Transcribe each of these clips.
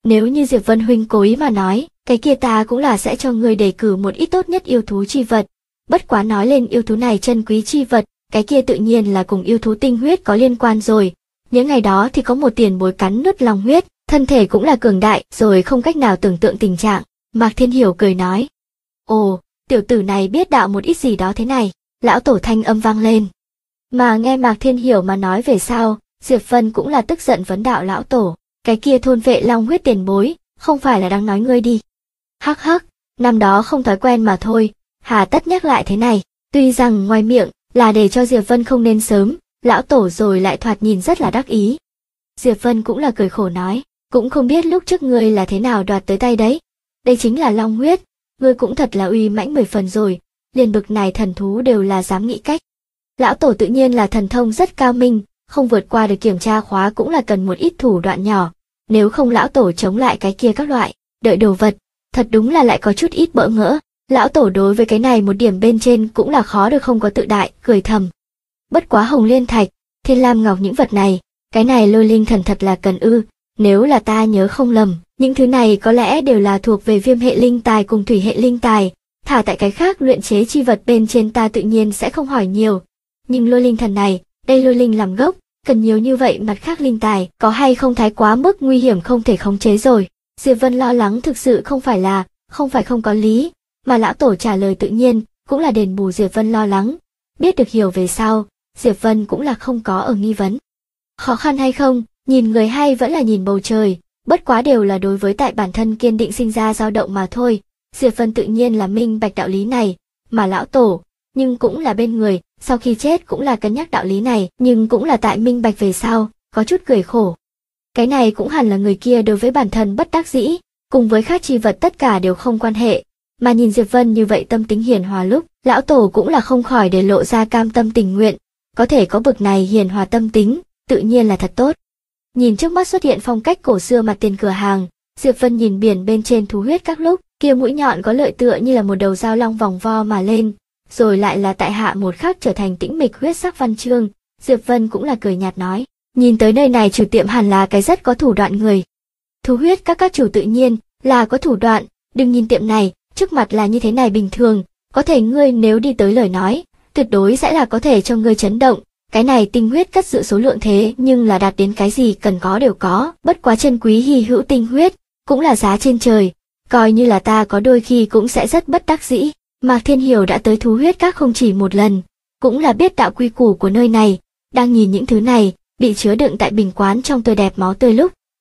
Nếu như Diệp Vân huynh cố ý mà nói, cái kia ta cũng là sẽ cho ngươi đề cử một ít tốt nhất yêu thú chi vật. Bất quá nói lên yêu thú này chân quý chi vật, cái kia tự nhiên là cùng yêu thú tinh huyết có liên quan rồi. Những ngày đó thì có một tiền bối cắn nuốt long huyết, thân thể cũng là cường đại, rồi không cách nào tưởng tượng tình trạng. Mạc Thiên Hiểu cười nói. Ồ, tiểu tử này biết đạo một ít gì đó thế này, lão tổ thanh âm vang lên. Mà nghe Mạc Thiên Hiểu mà nói về sau, Diệp Vân cũng là tức giận vấn đạo lão tổ, cái kia thôn vệ long huyết tiền bối, không phải là đang nói ngươi đi. Hắc hắc, năm đó không thói quen mà thôi, hà tất nhắc lại thế này, tuy rằng ngoài miệng là để cho Diệp Vân không nên sớm, lão tổ rồi lại thoạt nhìn rất là đắc ý. Diệp Vân cũng là cười khổ nói, cũng không biết lúc trước ngươi là thế nào đoạt tới tay đấy. Đây chính là long huyết, ngươi cũng thật là uy mãnh 10 phần rồi, liền bực này thần thú đều là dám nghĩ cách. Lão tổ tự nhiên là thần thông rất cao minh, không vượt qua được kiểm tra khóa cũng là cần một ít thủ đoạn nhỏ, nếu không lão tổ chống lại cái kia các loại, đợi đồ vật, thật đúng là lại có chút ít bỡ ngỡ. Lão tổ đối với cái này một điểm bên trên cũng là khó được không có tự đại, cười thầm. Bất quá hồng liên thạch, thiên lam ngọc những vật này, cái này lôi linh thần thật là cần ư, nếu là ta nhớ không lầm, những thứ này có lẽ đều là thuộc về viêm hệ linh tài cùng thủy hệ linh tài, thả tại cái khác luyện chế chi vật bên trên ta tự nhiên sẽ không hỏi nhiều. Nhưng lôi linh thần này, đây lôi linh làm gốc, cần nhiều như vậy mặt khác linh tài, có hay không thái quá mức nguy hiểm không thể khống chế rồi. Diệp Vân lo lắng thực sự không phải không có lý, mà lão tổ trả lời tự nhiên, cũng là đền bù Diệp Vân lo lắng. Biết được hiểu về sau, Diệp Vân cũng là không có ở nghi vấn. Khó khăn hay không, nhìn người hay vẫn là nhìn bầu trời, bất quá đều là đối với tại bản thân kiên định sinh ra dao động mà thôi. Diệp Vân tự nhiên là minh bạch đạo lý này, mà lão tổ, nhưng cũng là bên người, sau khi chết cũng là cân nhắc đạo lý này, nhưng cũng là tại minh bạch về sau, có chút cười khổ. Cái này cũng hẳn là người kia đối với bản thân bất đắc dĩ, cùng với khác chi vật tất cả đều không quan hệ. Mà nhìn Diệp Vân như vậy tâm tính hiền hòa lúc, lão tổ cũng là không khỏi để lộ ra cam tâm tình nguyện, có thể có bực này hiền hòa tâm tính, tự nhiên là thật tốt. Nhìn trước mắt xuất hiện phong cách cổ xưa mặt tiền cửa hàng, Diệp Vân nhìn biển bên trên thú huyết các lúc, kia mũi nhọn có lợi tựa như là một đầu dao long vòng vo mà lên, rồi lại là tại hạ một khắc trở thành tĩnh mịch huyết sắc văn chương. Diệp Vân cũng là cười nhạt nói, nhìn tới nơi này chủ tiệm hẳn là cái rất có thủ đoạn người. Thú huyết các chủ tự nhiên là có thủ đoạn, đừng nhìn tiệm này, trước mặt là như thế này bình thường, có thể ngươi nếu đi tới lời nói, tuyệt đối sẽ là có thể cho ngươi chấn động. Cái này tinh huyết cất giữ số lượng thế nhưng là đạt đến cái gì cần có đều có, bất quá chân quý hy hữu tinh huyết, cũng là giá trên trời, coi như là ta có đôi khi cũng sẽ rất bất đắc dĩ. Mạc Thiên Hiểu đã tới thú huyết các không chỉ một lần, cũng là biết đạo quy củ của nơi này, đang nhìn những thứ này, bị chứa đựng tại bình quán trong tươi đẹp máu tươi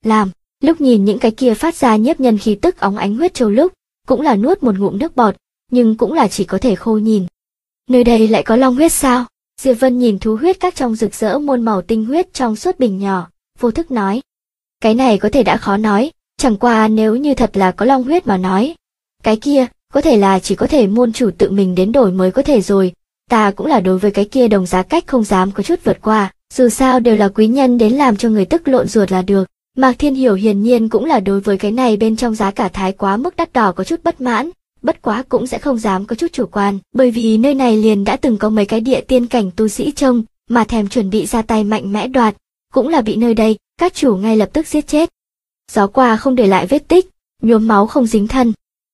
lúc nhìn những cái kia phát ra nhiếp nhân khí tức óng ánh huyết châu lúc, cũng là nuốt một ngụm nước bọt, nhưng cũng là chỉ có thể khô nhìn. Nơi đây lại có long huyết sao? Diệp Vân nhìn thú huyết các trong rực rỡ muôn màu tinh huyết trong suốt bình nhỏ, vô thức nói. Cái này có thể đã khó nói, chẳng qua nếu như thật là có long huyết mà nói. Cái kia, có thể là chỉ có thể môn chủ tự mình đến đổi mới có thể rồi, ta cũng là đối với cái kia đồng giá cách không dám có chút vượt qua, dù sao đều là quý nhân đến làm cho người tức lộn ruột là được. Mạc Thiên Hiểu hiển nhiên cũng là đối với cái này bên trong giá cả thái quá mức đắt đỏ có chút bất mãn, bất quá cũng sẽ không dám có chút chủ quan, bởi vì nơi này liền đã từng có mấy cái địa tiên cảnh tu sĩ trông, mà thèm chuẩn bị ra tay mạnh mẽ đoạt, cũng là bị nơi đây, các chủ ngay lập tức giết chết. Gió qua không để lại vết tích, nhuốm máu không dính thân.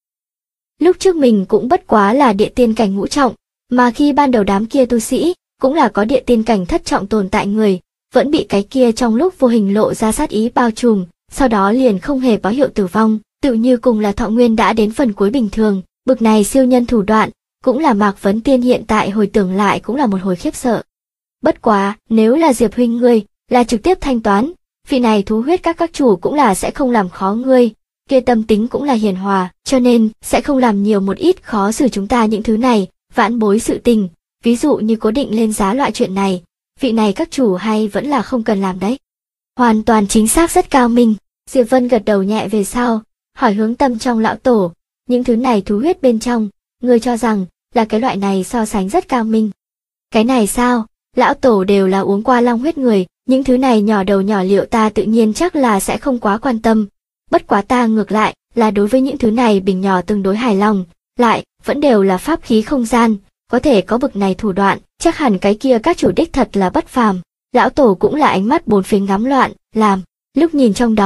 Lúc trước mình cũng bất quá là địa tiên cảnh ngũ trọng, mà khi ban đầu đám kia tu sĩ, cũng là có địa tiên cảnh thất trọng tồn tại người, vẫn bị cái kia trong lúc vô hình lộ ra sát ý bao trùm, sau đó liền không hề báo hiệu tử vong, tự như cùng là thọ nguyên đã đến phần cuối bình thường, bực này siêu nhân thủ đoạn, cũng là Mạc Vấn Tiên hiện tại hồi tưởng lại cũng là một hồi khiếp sợ. Bất quá, nếu là Diệp huynh ngươi, là trực tiếp thanh toán, vị này thú huyết các chủ cũng là sẽ không làm khó ngươi, kia tâm tính cũng là hiền hòa, cho nên sẽ không làm nhiều một ít khó xử chúng ta những thứ này, vãn bối sự tình, ví dụ như cố định lên giá loại chuyện này, vị này các chủ hay vẫn là không cần làm đấy. Hoàn toàn chính xác rất cao minh, Diệp Vân gật đầu nhẹ về sau, hỏi hướng tâm trong lão tổ, những thứ này thú huyết bên trong, ngươi cho rằng là cái loại này so sánh rất cao minh. Cái này sao, lão tổ đều là uống qua long huyết người, những thứ này nhỏ đầu nhỏ liệu ta tự nhiên chắc là sẽ không quá quan tâm. Bất quá ta ngược lại, là đối với những thứ này bình nhỏ tương đối hài lòng, lại, vẫn đều là pháp khí không gian, có thể có bực này thủ đoạn, chắc hẳn cái kia các chủ đích thật là bất phàm. Lão tổ cũng là ánh mắt bốn phía ngắm loạn, làm, lúc nhìn trong đó,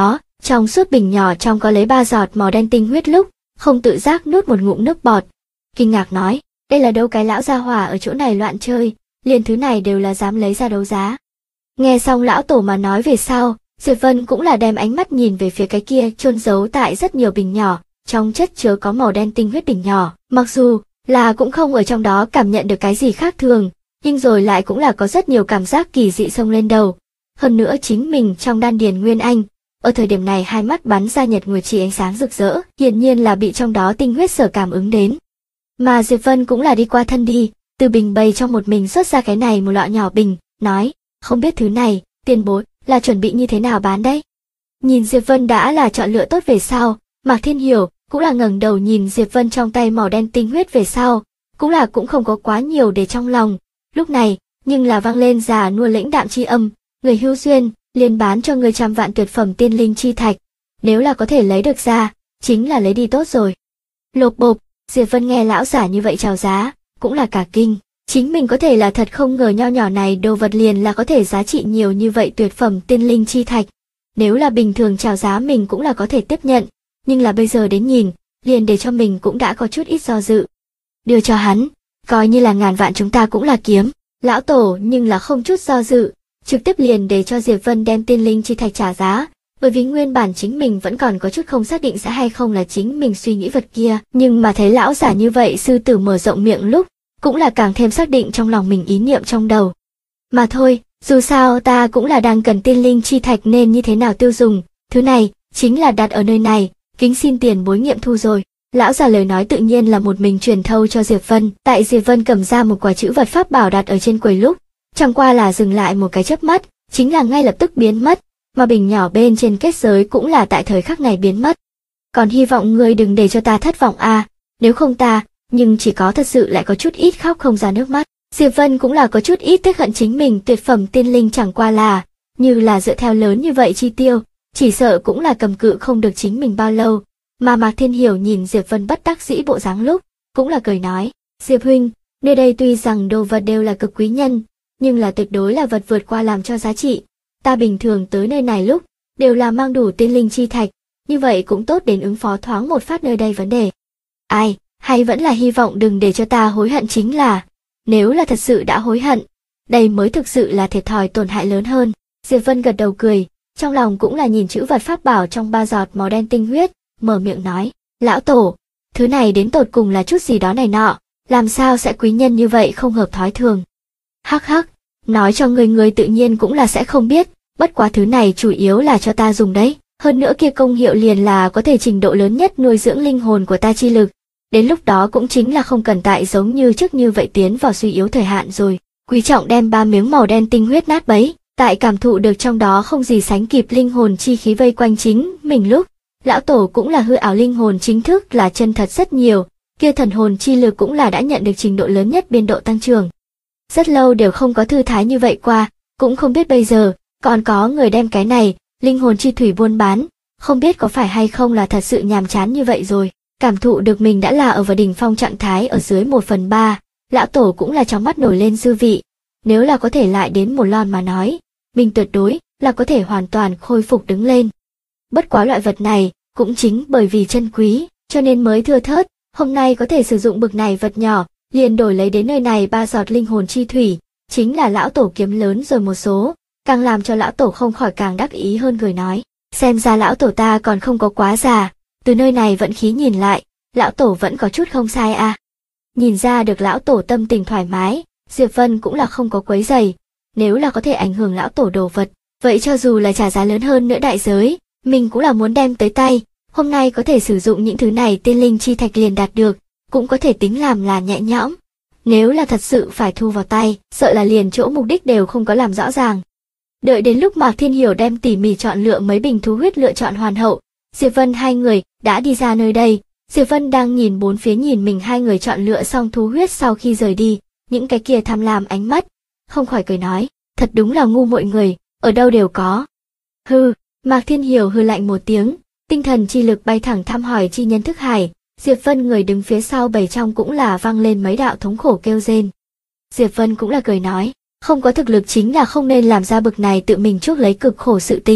Trong suốt bình nhỏ trong có lấy 3 giọt màu đen tinh huyết lúc, không tự giác nuốt một ngụm nước bọt. Kinh ngạc nói, đây là đâu cái lão gia hỏa ở chỗ này loạn chơi, liền thứ này đều là dám lấy ra đấu giá. Nghe xong lão tổ mà nói về sau, Diệp Vân cũng là đem ánh mắt nhìn về phía cái kia chôn giấu tại rất nhiều bình nhỏ, trong chất chứa có màu đen tinh huyết bình nhỏ, mặc dù là cũng không ở trong đó cảm nhận được cái gì khác thường, nhưng rồi lại cũng là có rất nhiều cảm giác kỳ dị xông lên đầu. Hơn nữa chính mình trong đan điền Nguyên Anh, ở thời điểm này hai mắt bắn ra nhật nguyệt chỉ ánh sáng rực rỡ, hiển nhiên là bị trong đó tinh huyết sở cảm ứng đến. Mà Diệp Vân cũng là đi qua thân đi, từ bình bày trong một mình xuất ra cái này một lọ nhỏ bình, nói, không biết thứ này, tiền bối, là chuẩn bị như thế nào bán đấy. Nhìn Diệp Vân đã là chọn lựa tốt về sau, Mạc Thiên Hiểu cũng là ngẩng đầu nhìn Diệp Vân trong tay màu đen tinh huyết về sau, cũng không có quá nhiều để trong lòng. Lúc này, nhưng là vang lên già nua lãnh đạm chi âm, người hữu duyên, liền bán cho người 100 vạn tuyệt phẩm tiên linh chi thạch. Nếu là có thể lấy được ra, chính là lấy đi tốt rồi. Lộp bộp, Diệp Vân nghe lão giả như vậy chào giá, cũng là cả kinh. Chính mình có thể là thật không ngờ nho nhỏ này đồ vật liền là có thể giá trị nhiều như vậy tuyệt phẩm tiên linh chi thạch. Nếu là bình thường chào giá mình cũng là có thể tiếp nhận, nhưng là bây giờ đến nhìn, liền để cho mình cũng đã có chút ít do dự. Đưa cho hắn, coi như là ngàn vạn chúng ta cũng là kiếm. Lão tổ nhưng là không chút do dự, trực tiếp liền để cho Diệp Vân đem tiên linh chi thạch trả giá, bởi vì nguyên bản chính mình vẫn còn có chút không xác định sẽ hay không là chính mình suy nghĩ vật kia, nhưng mà thấy lão giả như vậy sư tử mở rộng miệng lúc, cũng là càng thêm xác định trong lòng mình ý niệm trong đầu. Mà thôi, dù sao ta cũng là đang cần tiên linh chi thạch nên như thế nào tiêu dùng, thứ này, chính là đặt ở nơi này, kính xin tiền bối nghiệm thu rồi. Lão già lời nói tự nhiên là một mình truyền thâu cho Diệp Vân, tại Diệp Vân cầm ra một quả chữ vật pháp bảo đặt ở trên quầy lúc, chẳng qua là dừng lại một cái chớp mắt, chính là ngay lập tức biến mất, mà bình nhỏ bên trên kết giới cũng là tại thời khắc này biến mất. Còn hy vọng ngươi đừng để cho ta thất vọng a, nếu không ta, nhưng chỉ có thật sự lại có chút ít khóc không ra nước mắt. Diệp Vân cũng là có chút ít tiếc hận chính mình tuyệt phẩm tiên linh chẳng qua là, như là dựa theo lớn như vậy chi tiêu, chỉ sợ cũng là cầm cự không được chính mình bao lâu. Mà Mạc Thiên Hiểu nhìn Diệp Vân bất đắc dĩ bộ dáng lúc, cũng là cười nói, Diệp huynh, nơi đây tuy rằng đồ vật đều là cực quý nhân, nhưng là tuyệt đối là vật vượt qua làm cho giá trị. Ta bình thường tới nơi này lúc, đều là mang đủ tiên linh chi thạch, như vậy cũng tốt đến ứng phó thoáng một phát nơi đây vấn đề. Ai, hay vẫn là hy vọng đừng để cho ta hối hận chính là, nếu là thật sự đã hối hận, đây mới thực sự là thiệt thòi tổn hại lớn hơn. Diệp Vân gật đầu cười, trong lòng cũng là nhìn chữ vật pháp bảo trong 3 giọt màu đen tinh huyết, mở miệng nói, lão tổ, thứ này đến tột cùng là chút gì đó này nọ, làm sao sẽ quý nhân như vậy không hợp thói thường. Hắc hắc, nói cho người tự nhiên cũng là sẽ không biết, bất quá thứ này chủ yếu là cho ta dùng đấy, hơn nữa kia công hiệu liền là có thể trình độ lớn nhất nuôi dưỡng linh hồn của ta chi lực, đến lúc đó cũng chính là không cần tại giống như trước như vậy tiến vào suy yếu thời hạn rồi. Quý trọng đem 3 miếng màu đen tinh huyết nát bấy, tại cảm thụ được trong đó không gì sánh kịp linh hồn chi khí vây quanh chính mình lúc, lão tổ cũng là hư ảo linh hồn chính thức là chân thật rất nhiều, kia thần hồn chi lực cũng là đã nhận được trình độ lớn nhất biên độ tăng trưởng. Rất lâu đều không có thư thái như vậy qua, cũng không biết bây giờ, còn có người đem cái này, linh hồn chi thủy buôn bán, không biết có phải hay không là thật sự nhàm chán như vậy rồi. Cảm thụ được mình đã là ở vào đỉnh phong trạng thái ở dưới 1/3, lão tổ cũng là trong mắt nổi lên dư vị. Nếu là có thể lại đến một lon mà nói, mình tuyệt đối là có thể hoàn toàn khôi phục đứng lên. Bất quá loại vật này, cũng chính bởi vì chân quý, cho nên mới thưa thớt, hôm nay có thể sử dụng bực này vật nhỏ, liền đổi lấy đến nơi này 3 giọt linh hồn chi thủy, chính là lão tổ kiếm lớn rồi một số, càng làm cho lão tổ không khỏi càng đắc ý hơn cười nói, xem ra lão tổ ta còn không có quá già, từ nơi này vận khí nhìn lại, lão tổ vẫn có chút không sai à. Nhìn ra được lão tổ tâm tình thoải mái, Diệp Vân cũng là không có quấy rầy, nếu là có thể ảnh hưởng lão tổ đồ vật, vậy cho dù là trả giá lớn hơn nữa đại giới, mình cũng là muốn đem tới tay, hôm nay có thể sử dụng những thứ này tiên linh chi thạch liền đạt được, cũng có thể tính làm là nhẹ nhõm. Nếu là thật sự phải thu vào tay, sợ là liền chỗ mục đích đều không có làm rõ ràng. Đợi đến lúc Mạc Thiên Hiểu đem tỉ mỉ chọn lựa mấy bình thú huyết lựa chọn hoàn hậu, Diệp Vân hai người đã đi ra nơi đây. Diệp Vân đang nhìn bốn phía nhìn mình hai người chọn lựa xong thú huyết sau khi rời đi, những cái kia tham lam ánh mắt, không khỏi cười nói, thật đúng là ngu muội người, ở đâu đều có. Hừ, Mạc Thiên Hiểu hừ lạnh một tiếng, tinh thần chi lực bay thẳng thăm hỏi chi nhân thức hải, Diệp Vân người đứng phía sau bầy trong cũng là vang lên mấy đạo thống khổ kêu rên. Diệp Vân cũng là cười nói, không có thực lực chính là không nên làm ra bực này tự mình chuốc lấy cực khổ sự tình,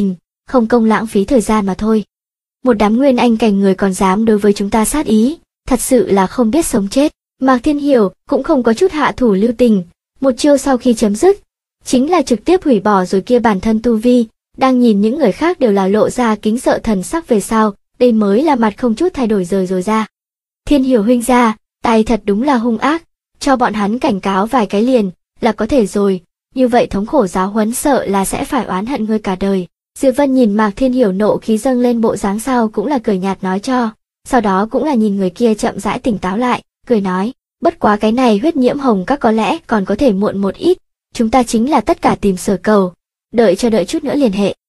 không công lãng phí thời gian mà thôi. Một đám nguyên anh cảnh người còn dám đối với chúng ta sát ý, thật sự là không biết sống chết. Mạc Thiên Hiểu cũng không có chút hạ thủ lưu tình, một chiêu sau khi chấm dứt, chính là trực tiếp hủy bỏ rồi kia bản thân tu vi, đang nhìn những người khác đều là lộ ra kính sợ thần sắc về sau, đây mới là mặt không chút thay đổi rời rồi ra. Thiên Hiểu huynh gia, tay thật đúng là hung ác, cho bọn hắn cảnh cáo vài cái liền, là có thể rồi, như vậy thống khổ giáo huấn sợ là sẽ phải oán hận ngươi cả đời. Diệp Vân nhìn Mạc Thiên Hiểu nộ khí dâng lên bộ dáng sau cũng là cười nhạt nói cho, sau đó cũng là nhìn người kia chậm rãi tỉnh táo lại, cười nói, bất quá cái này huyết nhiễm hồng các có lẽ còn có thể muộn một ít, chúng ta chính là tất cả tìm sở cầu, đợi chút nữa liên hệ.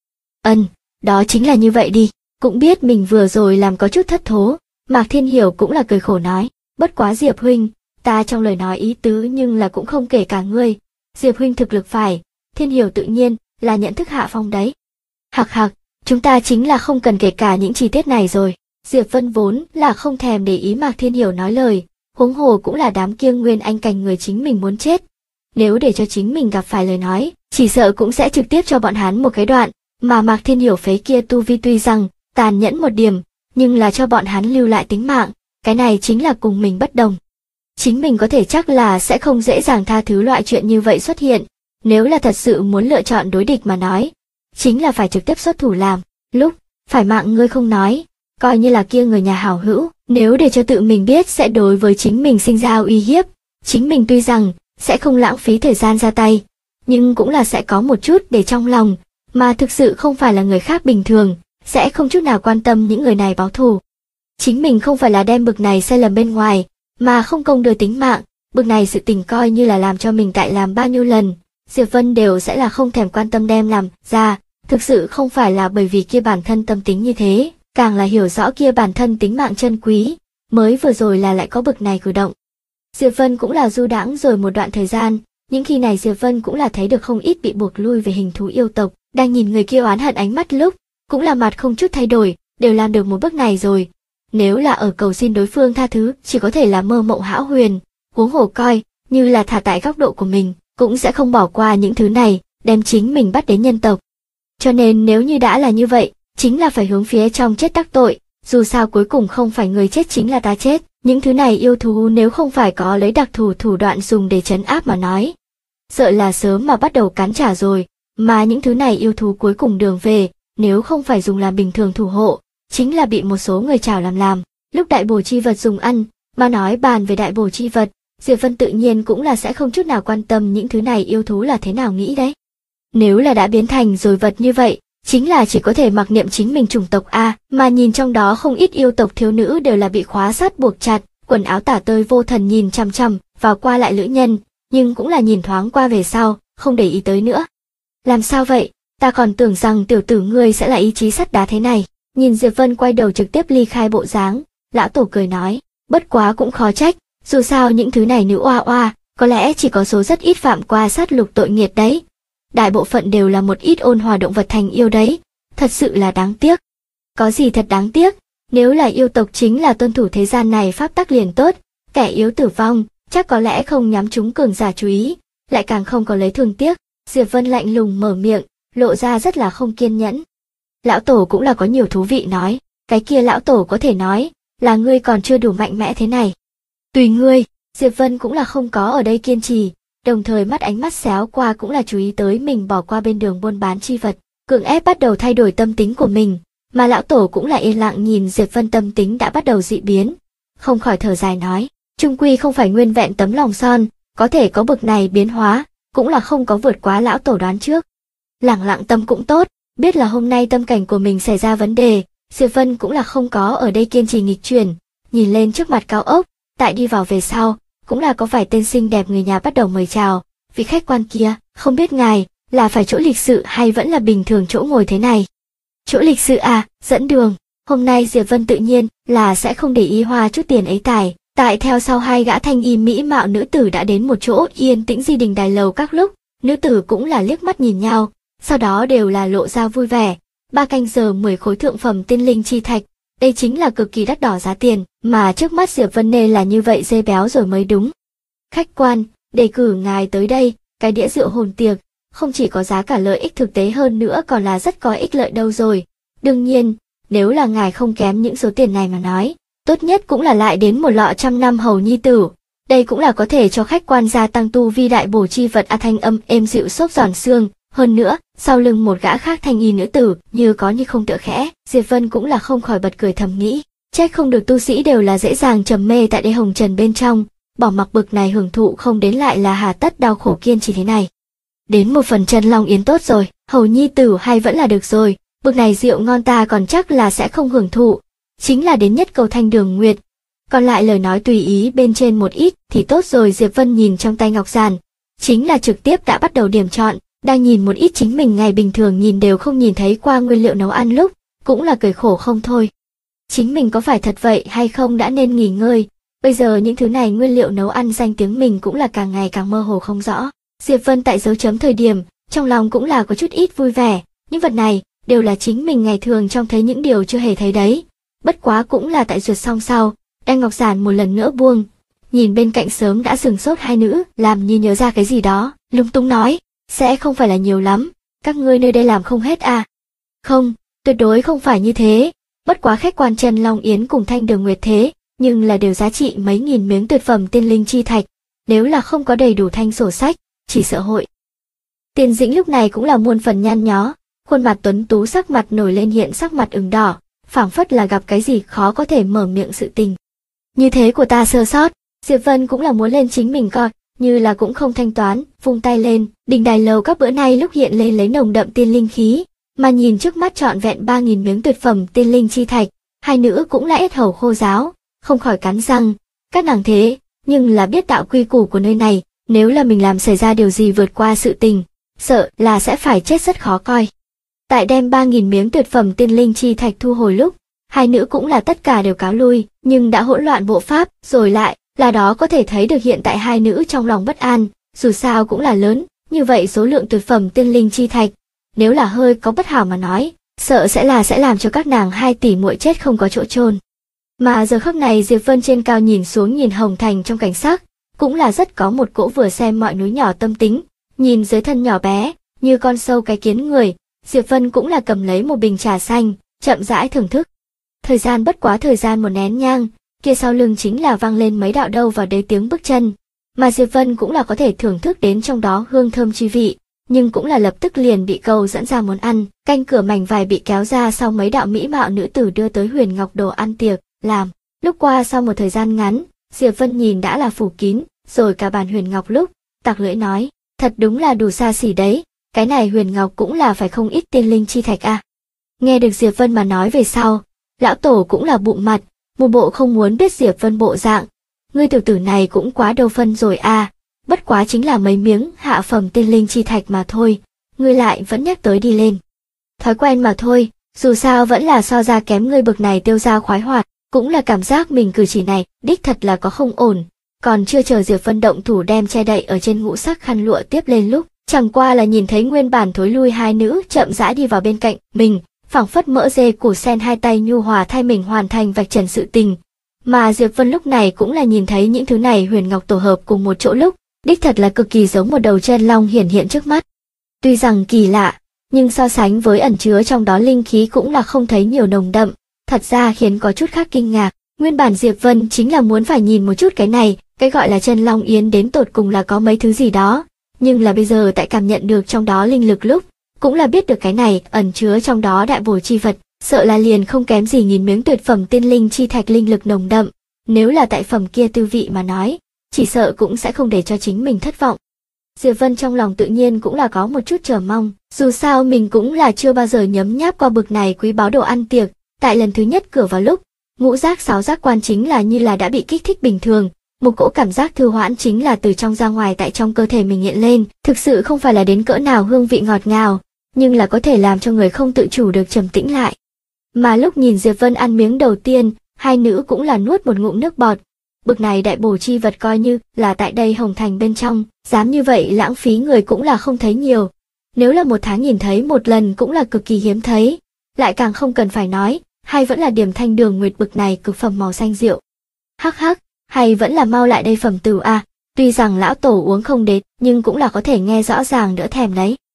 Đó chính là như vậy đi, cũng biết mình vừa rồi làm có chút thất thố, Mạc Thiên Hiểu cũng là cười khổ nói, bất quá Diệp huynh, ta trong lời nói ý tứ nhưng là cũng không kể cả ngươi, Diệp huynh thực lực phải, Thiên Hiểu tự nhiên là nhận thức hạ phong đấy. Hạc hạc, chúng ta chính là không cần kể cả những chi tiết này rồi. Diệp Vân vốn là không thèm để ý Mạc Thiên Hiểu nói lời, huống hồ cũng là đám kiêng nguyên anh cảnh người chính mình muốn chết. Nếu để cho chính mình gặp phải lời nói, chỉ sợ cũng sẽ trực tiếp cho bọn hắn một cái đoạn, mà Mạc Thiên Hiểu phế kia tu vi tuy rằng tàn nhẫn một điểm, nhưng là cho bọn hắn lưu lại tính mạng, cái này chính là cùng mình bất đồng. Chính mình có thể chắc là sẽ không dễ dàng tha thứ loại chuyện như vậy xuất hiện, nếu là thật sự muốn lựa chọn đối địch mà nói, chính là phải trực tiếp xuất thủ làm, lúc phải mạng ngươi không nói, coi như là kia người nhà hảo hữu, nếu để cho tự mình biết sẽ đối với chính mình sinh ra uy hiếp, chính mình tuy rằng sẽ không lãng phí thời gian ra tay, nhưng cũng là sẽ có một chút để trong lòng, mà thực sự không phải là người khác bình thường, sẽ không chút nào quan tâm những người này báo thù. Chính mình không phải là đem bực này sai lầm bên ngoài, mà không công đưa tính mạng, bực này sự tình coi như là làm cho mình tại làm bao nhiêu lần, Diệp Vân đều sẽ là không thèm quan tâm đem làm ra, thực sự không phải là bởi vì kia bản thân tâm tính như thế, càng là hiểu rõ kia bản thân tính mạng chân quý, mới vừa rồi là lại có bực này cử động. Diệp Vân cũng là du đãng rồi một đoạn thời gian, những khi này Diệp Vân cũng là thấy được không ít bị buộc lui về hình thú yêu tộc, đang nhìn người kia oán hận ánh mắt lúc, cũng là mặt không chút thay đổi, đều làm được một bước này rồi. Nếu là ở cầu xin đối phương tha thứ, chỉ có thể là mơ mộng hão huyền, huống hồ coi, như là thả tại góc độ của mình, cũng sẽ không bỏ qua những thứ này, đem chính mình bắt đến nhân tộc. Cho nên nếu như đã là như vậy, chính là phải hướng phía trong chết đắc tội, dù sao cuối cùng không phải người chết chính là ta chết, những thứ này yêu thú nếu không phải có lấy đặc thù thủ đoạn dùng để trấn áp mà nói, sợ là sớm mà bắt đầu cắn trả rồi, mà những thứ này yêu thú cuối cùng đường về, nếu không phải dùng làm bình thường thủ hộ, chính là bị một số người chảo làm. Lúc đại bổ chi vật dùng ăn, mà nói bàn về đại bổ chi vật, Diệp Vân tự nhiên cũng là sẽ không chút nào quan tâm những thứ này yêu thú là thế nào nghĩ đấy. Nếu là đã biến thành rồi vật như vậy, chính là chỉ có thể mặc niệm chính mình chủng tộc A, mà nhìn trong đó không ít yêu tộc thiếu nữ đều là bị khóa sát buộc chặt, quần áo tả tơi vô thần nhìn chằm chằm vào qua lại lữ nhân, nhưng cũng là nhìn thoáng qua về sau, không để ý tới nữa. Làm sao vậy, ta còn tưởng rằng tiểu tử ngươi sẽ là ý chí sắt đá thế này. Nhìn Diệp Vân quay đầu trực tiếp ly khai bộ dáng, lão tổ cười nói, bất quá cũng khó trách, dù sao những thứ này nữ oa oa, có lẽ chỉ có số rất ít phạm qua sát lục tội nghiệt đấy. Đại bộ phận đều là một ít ôn hòa động vật thành yêu đấy, thật sự là đáng tiếc. Có gì thật đáng tiếc, nếu là yêu tộc chính là tuân thủ thế gian này pháp tắc liền tốt, kẻ yếu tử vong, chắc có lẽ không nhắm trúng cường giả chú ý, lại càng không có lấy thương tiếc. Diệp Vân lạnh lùng mở miệng, lộ ra rất là không kiên nhẫn. Lão tổ cũng là có nhiều thú vị nói, cái kia lão tổ có thể nói, là ngươi còn chưa đủ mạnh mẽ thế này. Tùy ngươi, Diệp Vân cũng là không có ở đây kiên trì, đồng thời mắt ánh mắt xéo qua cũng là chú ý tới mình bỏ qua bên đường buôn bán chi vật, cưỡng ép bắt đầu thay đổi tâm tính của mình, mà lão tổ cũng là yên lặng nhìn Diệp Vân tâm tính đã bắt đầu dị biến, không khỏi thở dài nói, chung quy không phải nguyên vẹn tấm lòng son, có thể có bực này biến hóa, cũng là không có vượt quá lão tổ đoán trước. Lẳng lặng tâm cũng tốt, biết là hôm nay tâm cảnh của mình xảy ra vấn đề, Diệp Vân cũng là không có ở đây kiên trì nghịch chuyển, nhìn lên trước mặt cao ốc, tại đi vào về sau, cũng là có vài tên xinh đẹp người nhà bắt đầu mời chào, vị khách quan kia, không biết ngài, là phải chỗ lịch sự hay vẫn là bình thường chỗ ngồi thế này. Chỗ lịch sự à, dẫn đường, hôm nay Diệp Vân tự nhiên là sẽ không để ý hoa chút tiền ấy tài, tại theo sau hai gã thanh y mỹ mạo nữ tử đã đến một chỗ yên tĩnh di đình đài lầu các lúc, nữ tử cũng là liếc mắt nhìn nhau, sau đó đều là lộ ra vui vẻ. 3 canh giờ 10 khối thượng phẩm tiên linh chi thạch, đây chính là cực kỳ đắt đỏ giá tiền, mà trước mắt Diệp Vân nên là như vậy dê béo rồi mới đúng. Khách quan, đề cử ngài tới đây, cái đĩa rượu hồn tiệc, không chỉ có giá cả lợi ích thực tế hơn nữa còn là rất có ích lợi đâu rồi. Đương nhiên, nếu là ngài không kém những số tiền này mà nói, tốt nhất cũng là lại đến một lọ trăm năm hầu nhi tử. Đây cũng là có thể cho khách quan gia tăng tu vi đại bổ chi vật. Thanh âm êm dịu xốp giòn xương. Hơn nữa, sau lưng một gã khác thanh y nữ tử, như có như không tựa khẽ, Diệp Vân cũng là không khỏi bật cười thầm nghĩ. Trách không được tu sĩ đều là dễ dàng trầm mê tại đây hồng trần bên trong, bỏ mặc bực này hưởng thụ không đến lại là hà tất đau khổ kiên trì thế này. Đến một phần chân long yến tốt rồi, hầu nhi tử hay vẫn là được rồi, bực này rượu ngon ta còn chắc là sẽ không hưởng thụ. Chính là đến nhất cầu thanh đường nguyệt. Còn lại lời nói tùy ý bên trên một ít thì tốt rồi. Diệp Vân nhìn trong tay ngọc giản, chính là trực tiếp đã bắt đầu điểm chọn, đang nhìn một ít chính mình ngày bình thường nhìn đều không nhìn thấy qua nguyên liệu nấu ăn lúc, cũng là cười khổ không thôi. Chính mình có phải thật vậy hay không đã nên nghỉ ngơi, bây giờ những thứ này nguyên liệu nấu ăn danh tiếng mình cũng là càng ngày càng mơ hồ không rõ. Diệp Vân tại dấu chấm thời điểm, trong lòng cũng là có chút ít vui vẻ, những vật này đều là chính mình ngày thường trông thấy những điều chưa hề thấy đấy. Bất quá cũng là tại duyệt xong sau, đem ngọc giản một lần nữa buông, nhìn bên cạnh sớm đã sừng sốt hai nữ, làm như nhớ ra cái gì đó, lung tung nói, sẽ không phải là nhiều lắm, các ngươi nơi đây làm không hết à? Không, tuyệt đối không phải như thế, bất quá khách quan chân long yến cùng thanh đường nguyệt thế, nhưng là đều giá trị mấy nghìn miếng tuyệt phẩm tiên linh chi thạch, nếu là không có đầy đủ thanh sổ sách, chỉ sợ hội. Tiền Dĩnh lúc này cũng là muôn phần nhăn nhó, khuôn mặt tuấn tú sắc mặt nổi lên hiện sắc mặt ửng đỏ, phảng phất là gặp cái gì khó có thể mở miệng sự tình. Như thế của ta sơ sót, Diệp Vân cũng là muốn lên chính mình coi, như là cũng không thanh toán, vung tay lên, đình đài lầu các bữa nay lúc hiện lên lấy nồng đậm tiên linh khí, mà nhìn trước mắt trọn vẹn 3.000 miếng tuyệt phẩm tiên linh chi thạch, hai nữ cũng là yết hầu khô ráo, không khỏi cắn răng, các nàng thế, nhưng là biết đạo quy củ của nơi này, nếu là mình làm xảy ra điều gì vượt qua sự tình, sợ là sẽ phải chết rất khó coi. Tại đem 3.000 miếng tuyệt phẩm tiên linh chi thạch thu hồi lúc, hai nữ cũng là tất cả đều cáo lui, nhưng đã hỗn loạn bộ pháp, rồi lại, là đó có thể thấy được hiện tại hai nữ trong lòng bất an, dù sao cũng là lớn, như vậy số lượng tuyệt phẩm tiên linh chi thạch, nếu là hơi có bất hảo mà nói, sợ sẽ làm cho các nàng hai tỷ muội chết không có chỗ chôn. Mà giờ khắc này Diệp Vân trên cao nhìn xuống nhìn Hồng Thành trong cảnh sắc, cũng là rất có một cỗ vừa xem mọi núi nhỏ tâm tính, nhìn dưới thân nhỏ bé, như con sâu cái kiến người, Diệp Vân cũng là cầm lấy một bình trà xanh, chậm rãi thưởng thức. Thời gian bất quá thời gian một nén nhang, kia sau lưng chính là vang lên mấy đạo đâu vào đấy tiếng bước chân, mà Diệp Vân cũng là có thể thưởng thức đến trong đó hương thơm chi vị, nhưng cũng là lập tức liền bị câu dẫn ra muốn ăn, canh cửa mảnh vải bị kéo ra sau mấy đạo mỹ mạo nữ tử đưa tới Huyền Ngọc đồ ăn tiệc, làm. Lúc qua sau một thời gian ngắn, Diệp Vân nhìn đã là phủ kín, rồi cả bàn Huyền Ngọc lúc, tặc lưỡi nói, thật đúng là đủ xa xỉ đấy, cái này Huyền Ngọc cũng là phải không ít tiên linh chi thạch à. Nghe được Diệp Vân mà nói về sau, lão tổ cũng là bụng mặt, một bộ không muốn biết Diệp Vân bộ dạng, ngươi tiểu tử này cũng quá đầu phân rồi à, bất quá chính là mấy miếng hạ phẩm tiên linh chi thạch mà thôi, ngươi lại vẫn nhắc tới đi lên. Thói quen mà thôi, dù sao vẫn là so ra kém ngươi bực này tiêu dao khoái hoạt, cũng là cảm giác mình cử chỉ này, đích thật là có không ổn. Còn chưa chờ Diệp Vân động thủ đem che đậy ở trên ngũ sắc khăn lụa tiếp lên lúc, chẳng qua là nhìn thấy nguyên bản thối lui hai nữ chậm rãi đi vào bên cạnh mình, phảng phất mỡ dê củ sen hai tay nhu hòa thay mình hoàn thành vạch trần sự tình. Mà Diệp Vân lúc này cũng là nhìn thấy những thứ này Huyền Ngọc tổ hợp cùng một chỗ lúc, đích thật là cực kỳ giống một đầu chân long hiển hiện trước mắt. Tuy rằng kỳ lạ, nhưng so sánh với ẩn chứa trong đó linh khí cũng là không thấy nhiều nồng đậm, thật ra khiến có chút khác kinh ngạc. Nguyên bản Diệp Vân chính là muốn phải nhìn một chút cái này, cái gọi là chân long yến đến tột cùng là có mấy thứ gì đó, nhưng là bây giờ tại cảm nhận được trong đó linh lực lúc, cũng là biết được cái này ẩn chứa trong đó đại bổ chi vật, sợ là liền không kém gì nghìn miếng tuyệt phẩm tiên linh chi thạch linh lực nồng đậm, nếu là tại phẩm kia tư vị mà nói, chỉ sợ cũng sẽ không để cho chính mình thất vọng. Diệp Vân trong lòng tự nhiên cũng là có một chút chờ mong, dù sao mình cũng là chưa bao giờ nhấm nháp qua bực này quý báu đồ ăn tiệc, tại lần thứ nhất cửa vào lúc, ngũ giác sáu giác quan chính là như là đã bị kích thích bình thường, một cỗ cảm giác thư hoãn chính là từ trong ra ngoài tại trong cơ thể mình hiện lên, thực sự không phải là đến cỡ nào hương vị ngọt ngào, nhưng là có thể làm cho người không tự chủ được trầm tĩnh lại. Mà lúc nhìn Diệp Vân ăn miếng đầu tiên, hai nữ cũng là nuốt một ngụm nước bọt. Bực này đại bổ chi vật coi như là tại đây Hồng Thành bên trong, dám như vậy lãng phí người cũng là không thấy nhiều. Nếu là một tháng nhìn thấy một lần cũng là cực kỳ hiếm thấy, lại càng không cần phải nói, hay vẫn là điểm thanh đường nguyệt bực này cực phẩm màu xanh rượu. Hắc hắc, hay vẫn là mau lại đây phẩm tử à, tuy rằng lão tổ uống không đến, nhưng cũng là có thể nghe rõ ràng đỡ thèm đấy.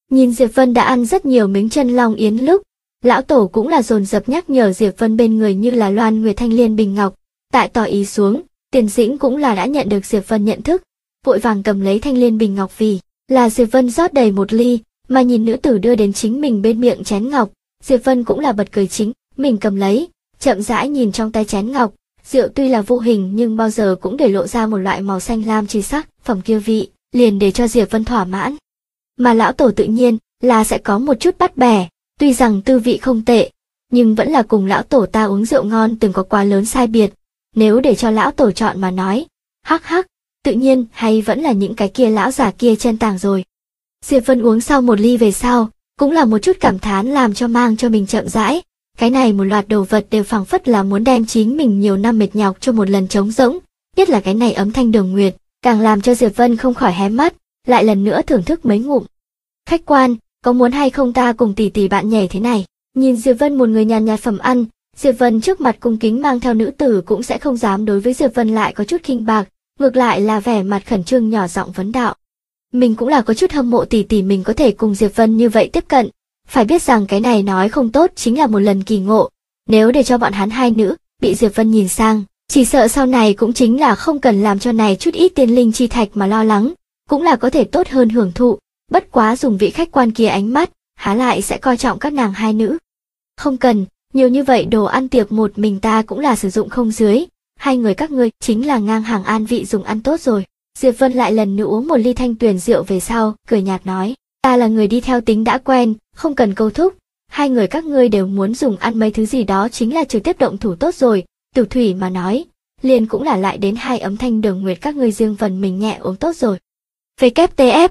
Nhìn Diệp Vân đã ăn rất nhiều miếng chân long yến lúc, lão tổ cũng là dồn dập nhắc nhở Diệp Vân bên người như là Loan Nguyệt Thanh Liên Bình Ngọc, tại tỏ ý xuống, Tiền Dĩnh cũng là đã nhận được Diệp Vân nhận thức, vội vàng cầm lấy Thanh Liên Bình Ngọc vì là Diệp Vân rót đầy một ly, mà nhìn nữ tử đưa đến chính mình bên miệng chén ngọc, Diệp Vân cũng là bật cười chính, mình cầm lấy, chậm rãi nhìn trong tay chén ngọc, rượu tuy là vô hình nhưng bao giờ cũng để lộ ra một loại màu xanh lam chi sắc, phẩm kia vị, liền để cho Diệp Vân thỏa mãn. Mà lão tổ tự nhiên là sẽ có một chút bắt bẻ, tuy rằng tư vị không tệ, nhưng vẫn là cùng lão tổ ta uống rượu ngon từng có quá lớn sai biệt. Nếu để cho lão tổ chọn mà nói, hắc hắc, tự nhiên hay vẫn là những cái kia lão già kia chân tàng rồi. Diệp Vân uống sau một ly về sau, cũng là một chút cảm thán làm cho mang cho mình chậm rãi. Cái này một loạt đồ vật đều phảng phất là muốn đem chính mình nhiều năm mệt nhọc cho một lần trống rỗng, nhất là cái này ấm thanh đường nguyệt, càng làm cho Diệp Vân không khỏi hé mắt, lại lần nữa thưởng thức mấy ngụm. Khách quan, có muốn hay không ta cùng tỷ tỷ bạn nhảy thế này? Nhìn Diệp Vân một người nhàn nhạt phẩm ăn, Diệp Vân trước mặt cung kính mang theo nữ tử cũng sẽ không dám đối với Diệp Vân lại có chút khinh bạc, ngược lại là vẻ mặt khẩn trương nhỏ giọng vấn đạo. Mình cũng là có chút hâm mộ tỷ tỷ mình có thể cùng Diệp Vân như vậy tiếp cận, phải biết rằng cái này nói không tốt chính là một lần kỳ ngộ, nếu để cho bọn hắn hai nữ bị Diệp Vân nhìn sang, chỉ sợ sau này cũng chính là không cần làm cho này chút ít tiên linh chi thạch mà lo lắng, cũng là có thể tốt hơn hưởng thụ, bất quá dùng vị khách quan kia ánh mắt, há lại sẽ coi trọng các nàng hai nữ. Không cần, nhiều như vậy đồ ăn tiệc một mình ta cũng là sử dụng không dưới, hai người các ngươi chính là ngang hàng an vị dùng ăn tốt rồi. Diệp Vân lại lần nữa uống một ly thanh tuyền rượu về sau, cười nhạt nói, ta là người đi theo tính đã quen, không cần câu thúc, hai người các ngươi đều muốn dùng ăn mấy thứ gì đó chính là trực tiếp động thủ tốt rồi, Tiểu Thủy mà nói, liền cũng là lại đến hai ấm thanh đường nguyệt các ngươi riêng phần mình nhẹ uống tốt rồi. WTF.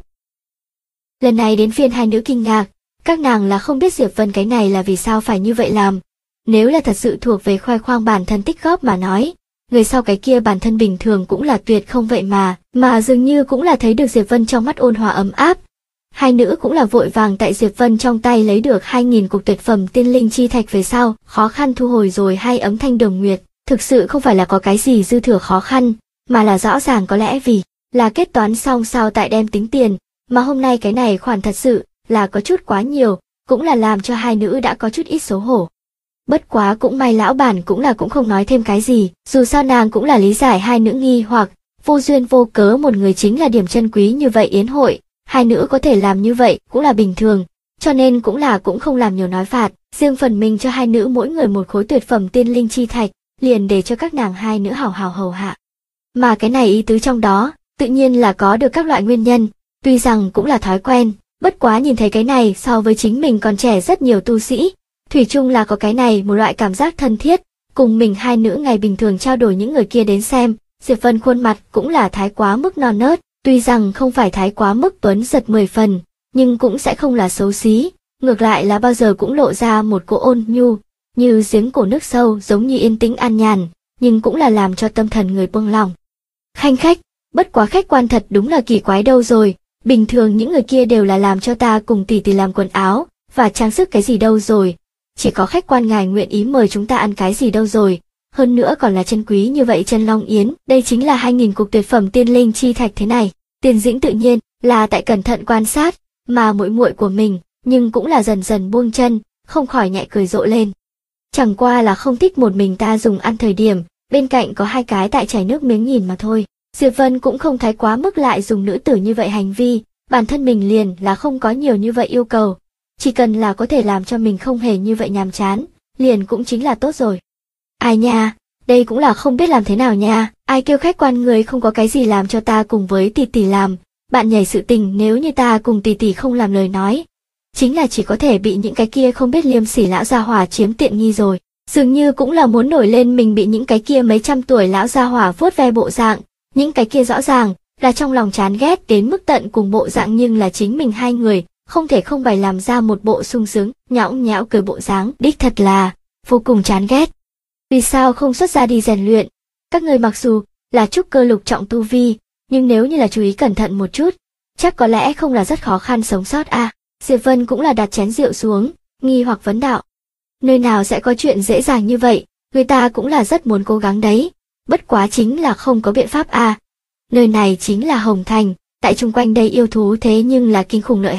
Lần này đến phiên hai nữ kinh ngạc, các nàng là không biết Diệp Vân cái này là vì sao phải như vậy làm. Nếu là thật sự thuộc về khoe khoang bản thân tích góp mà nói, người sau cái kia bản thân bình thường cũng là tuyệt không vậy mà dường như cũng là thấy được Diệp Vân trong mắt ôn hòa ấm áp. Hai nữ cũng là vội vàng tại Diệp Vân trong tay lấy được 2.000 cục tuyệt phẩm tiên linh chi thạch về sau, khó khăn thu hồi rồi hai ấm thanh đường nguyệt, thực sự không phải là có cái gì dư thừa khó khăn, mà là rõ ràng có lẽ vì là kết toán xong sao tại đem tính tiền, mà hôm nay cái này khoản thật sự là có chút quá nhiều, cũng là làm cho hai nữ đã có chút ít xấu hổ. Bất quá cũng may lão bản cũng không nói thêm cái gì, dù sao nàng cũng là lý giải hai nữ nghi hoặc vô duyên vô cớ một người chính là điểm chân quý như vậy yến hội, hai nữ có thể làm như vậy cũng là bình thường, cho nên cũng không làm nhiều nói phạt, riêng phần mình cho hai nữ mỗi người một khối tuyệt phẩm tiên linh chi thạch, liền để cho các nàng hai nữ hảo hảo hầu hạ. Mà cái này ý tứ trong đó, tự nhiên là có được các loại nguyên nhân, tuy rằng cũng là thói quen, bất quá nhìn thấy cái này so với chính mình còn trẻ rất nhiều tu sĩ, thủy chung là có cái này một loại cảm giác thân thiết, cùng mình hai nữ ngày bình thường trao đổi những người kia đến xem, Diệp Vân khuôn mặt cũng là thái quá mức non nớt, tuy rằng không phải thái quá mức tuấn giật 10 phần, nhưng cũng sẽ không là xấu xí, ngược lại là bao giờ cũng lộ ra một cỗ ôn nhu, như giếng cổ nước sâu giống như yên tĩnh an nhàn, nhưng cũng là làm cho tâm thần người buông lòng. Khanh khách, bất quá khách quan thật đúng là kỳ quái đâu rồi, bình thường những người kia đều là làm cho ta cùng tỷ tỷ làm quần áo và trang sức cái gì đâu rồi, chỉ có khách quan ngài nguyện ý mời chúng ta ăn cái gì đâu rồi, hơn nữa còn là chân quý như vậy chân long yến, đây chính là 2.000 cục tuyệt phẩm tiên linh chi thạch thế này. Tiền Dĩnh tự nhiên là tại cẩn thận quan sát, mà muội muội của mình, nhưng cũng là dần dần buông chân, không khỏi nhẹ cười rộ lên. Chẳng qua là không thích một mình ta dùng ăn thời điểm, bên cạnh có hai cái tại chảy nước miếng nhìn mà thôi. Diệp Vân cũng không thái quá mức lại dùng nữ tử như vậy hành vi, bản thân mình liền là không có nhiều như vậy yêu cầu. Chỉ cần là có thể làm cho mình không hề như vậy nhàm chán, liền cũng chính là tốt rồi. Ai nha, đây cũng là không biết làm thế nào nha, ai kêu khách quan người không có cái gì làm cho ta cùng với tỷ tỷ làm, bạn nhảy sự tình nếu như ta cùng tỷ tỷ không làm lời nói. Chính là chỉ có thể bị những cái kia không biết liêm sỉ lão gia hỏa chiếm tiện nghi rồi, dường như cũng là muốn nổi lên mình bị những cái kia mấy trăm tuổi lão gia hỏa vuốt ve bộ dạng, những cái kia rõ ràng là trong lòng chán ghét đến mức tận cùng bộ dạng nhưng là chính mình hai người, không thể không bày làm ra một bộ sung sướng, nhõng nhẽo cười bộ dáng, đích thật là vô cùng chán ghét. Vì sao không xuất ra đi rèn luyện? Các người mặc dù là trúc cơ lục trọng tu vi, nhưng nếu như là chú ý cẩn thận một chút, chắc có lẽ không là rất khó khăn sống sót à. Diệp Vân cũng là đặt chén rượu xuống, nghi hoặc vấn đạo. Nơi nào sẽ có chuyện dễ dàng như vậy, người ta cũng là rất muốn cố gắng đấy, bất quá chính là không có biện pháp à. Nơi này chính là Hồng Thành, tại chung quanh đây yêu thú thế nhưng là kinh khủng lợi hại,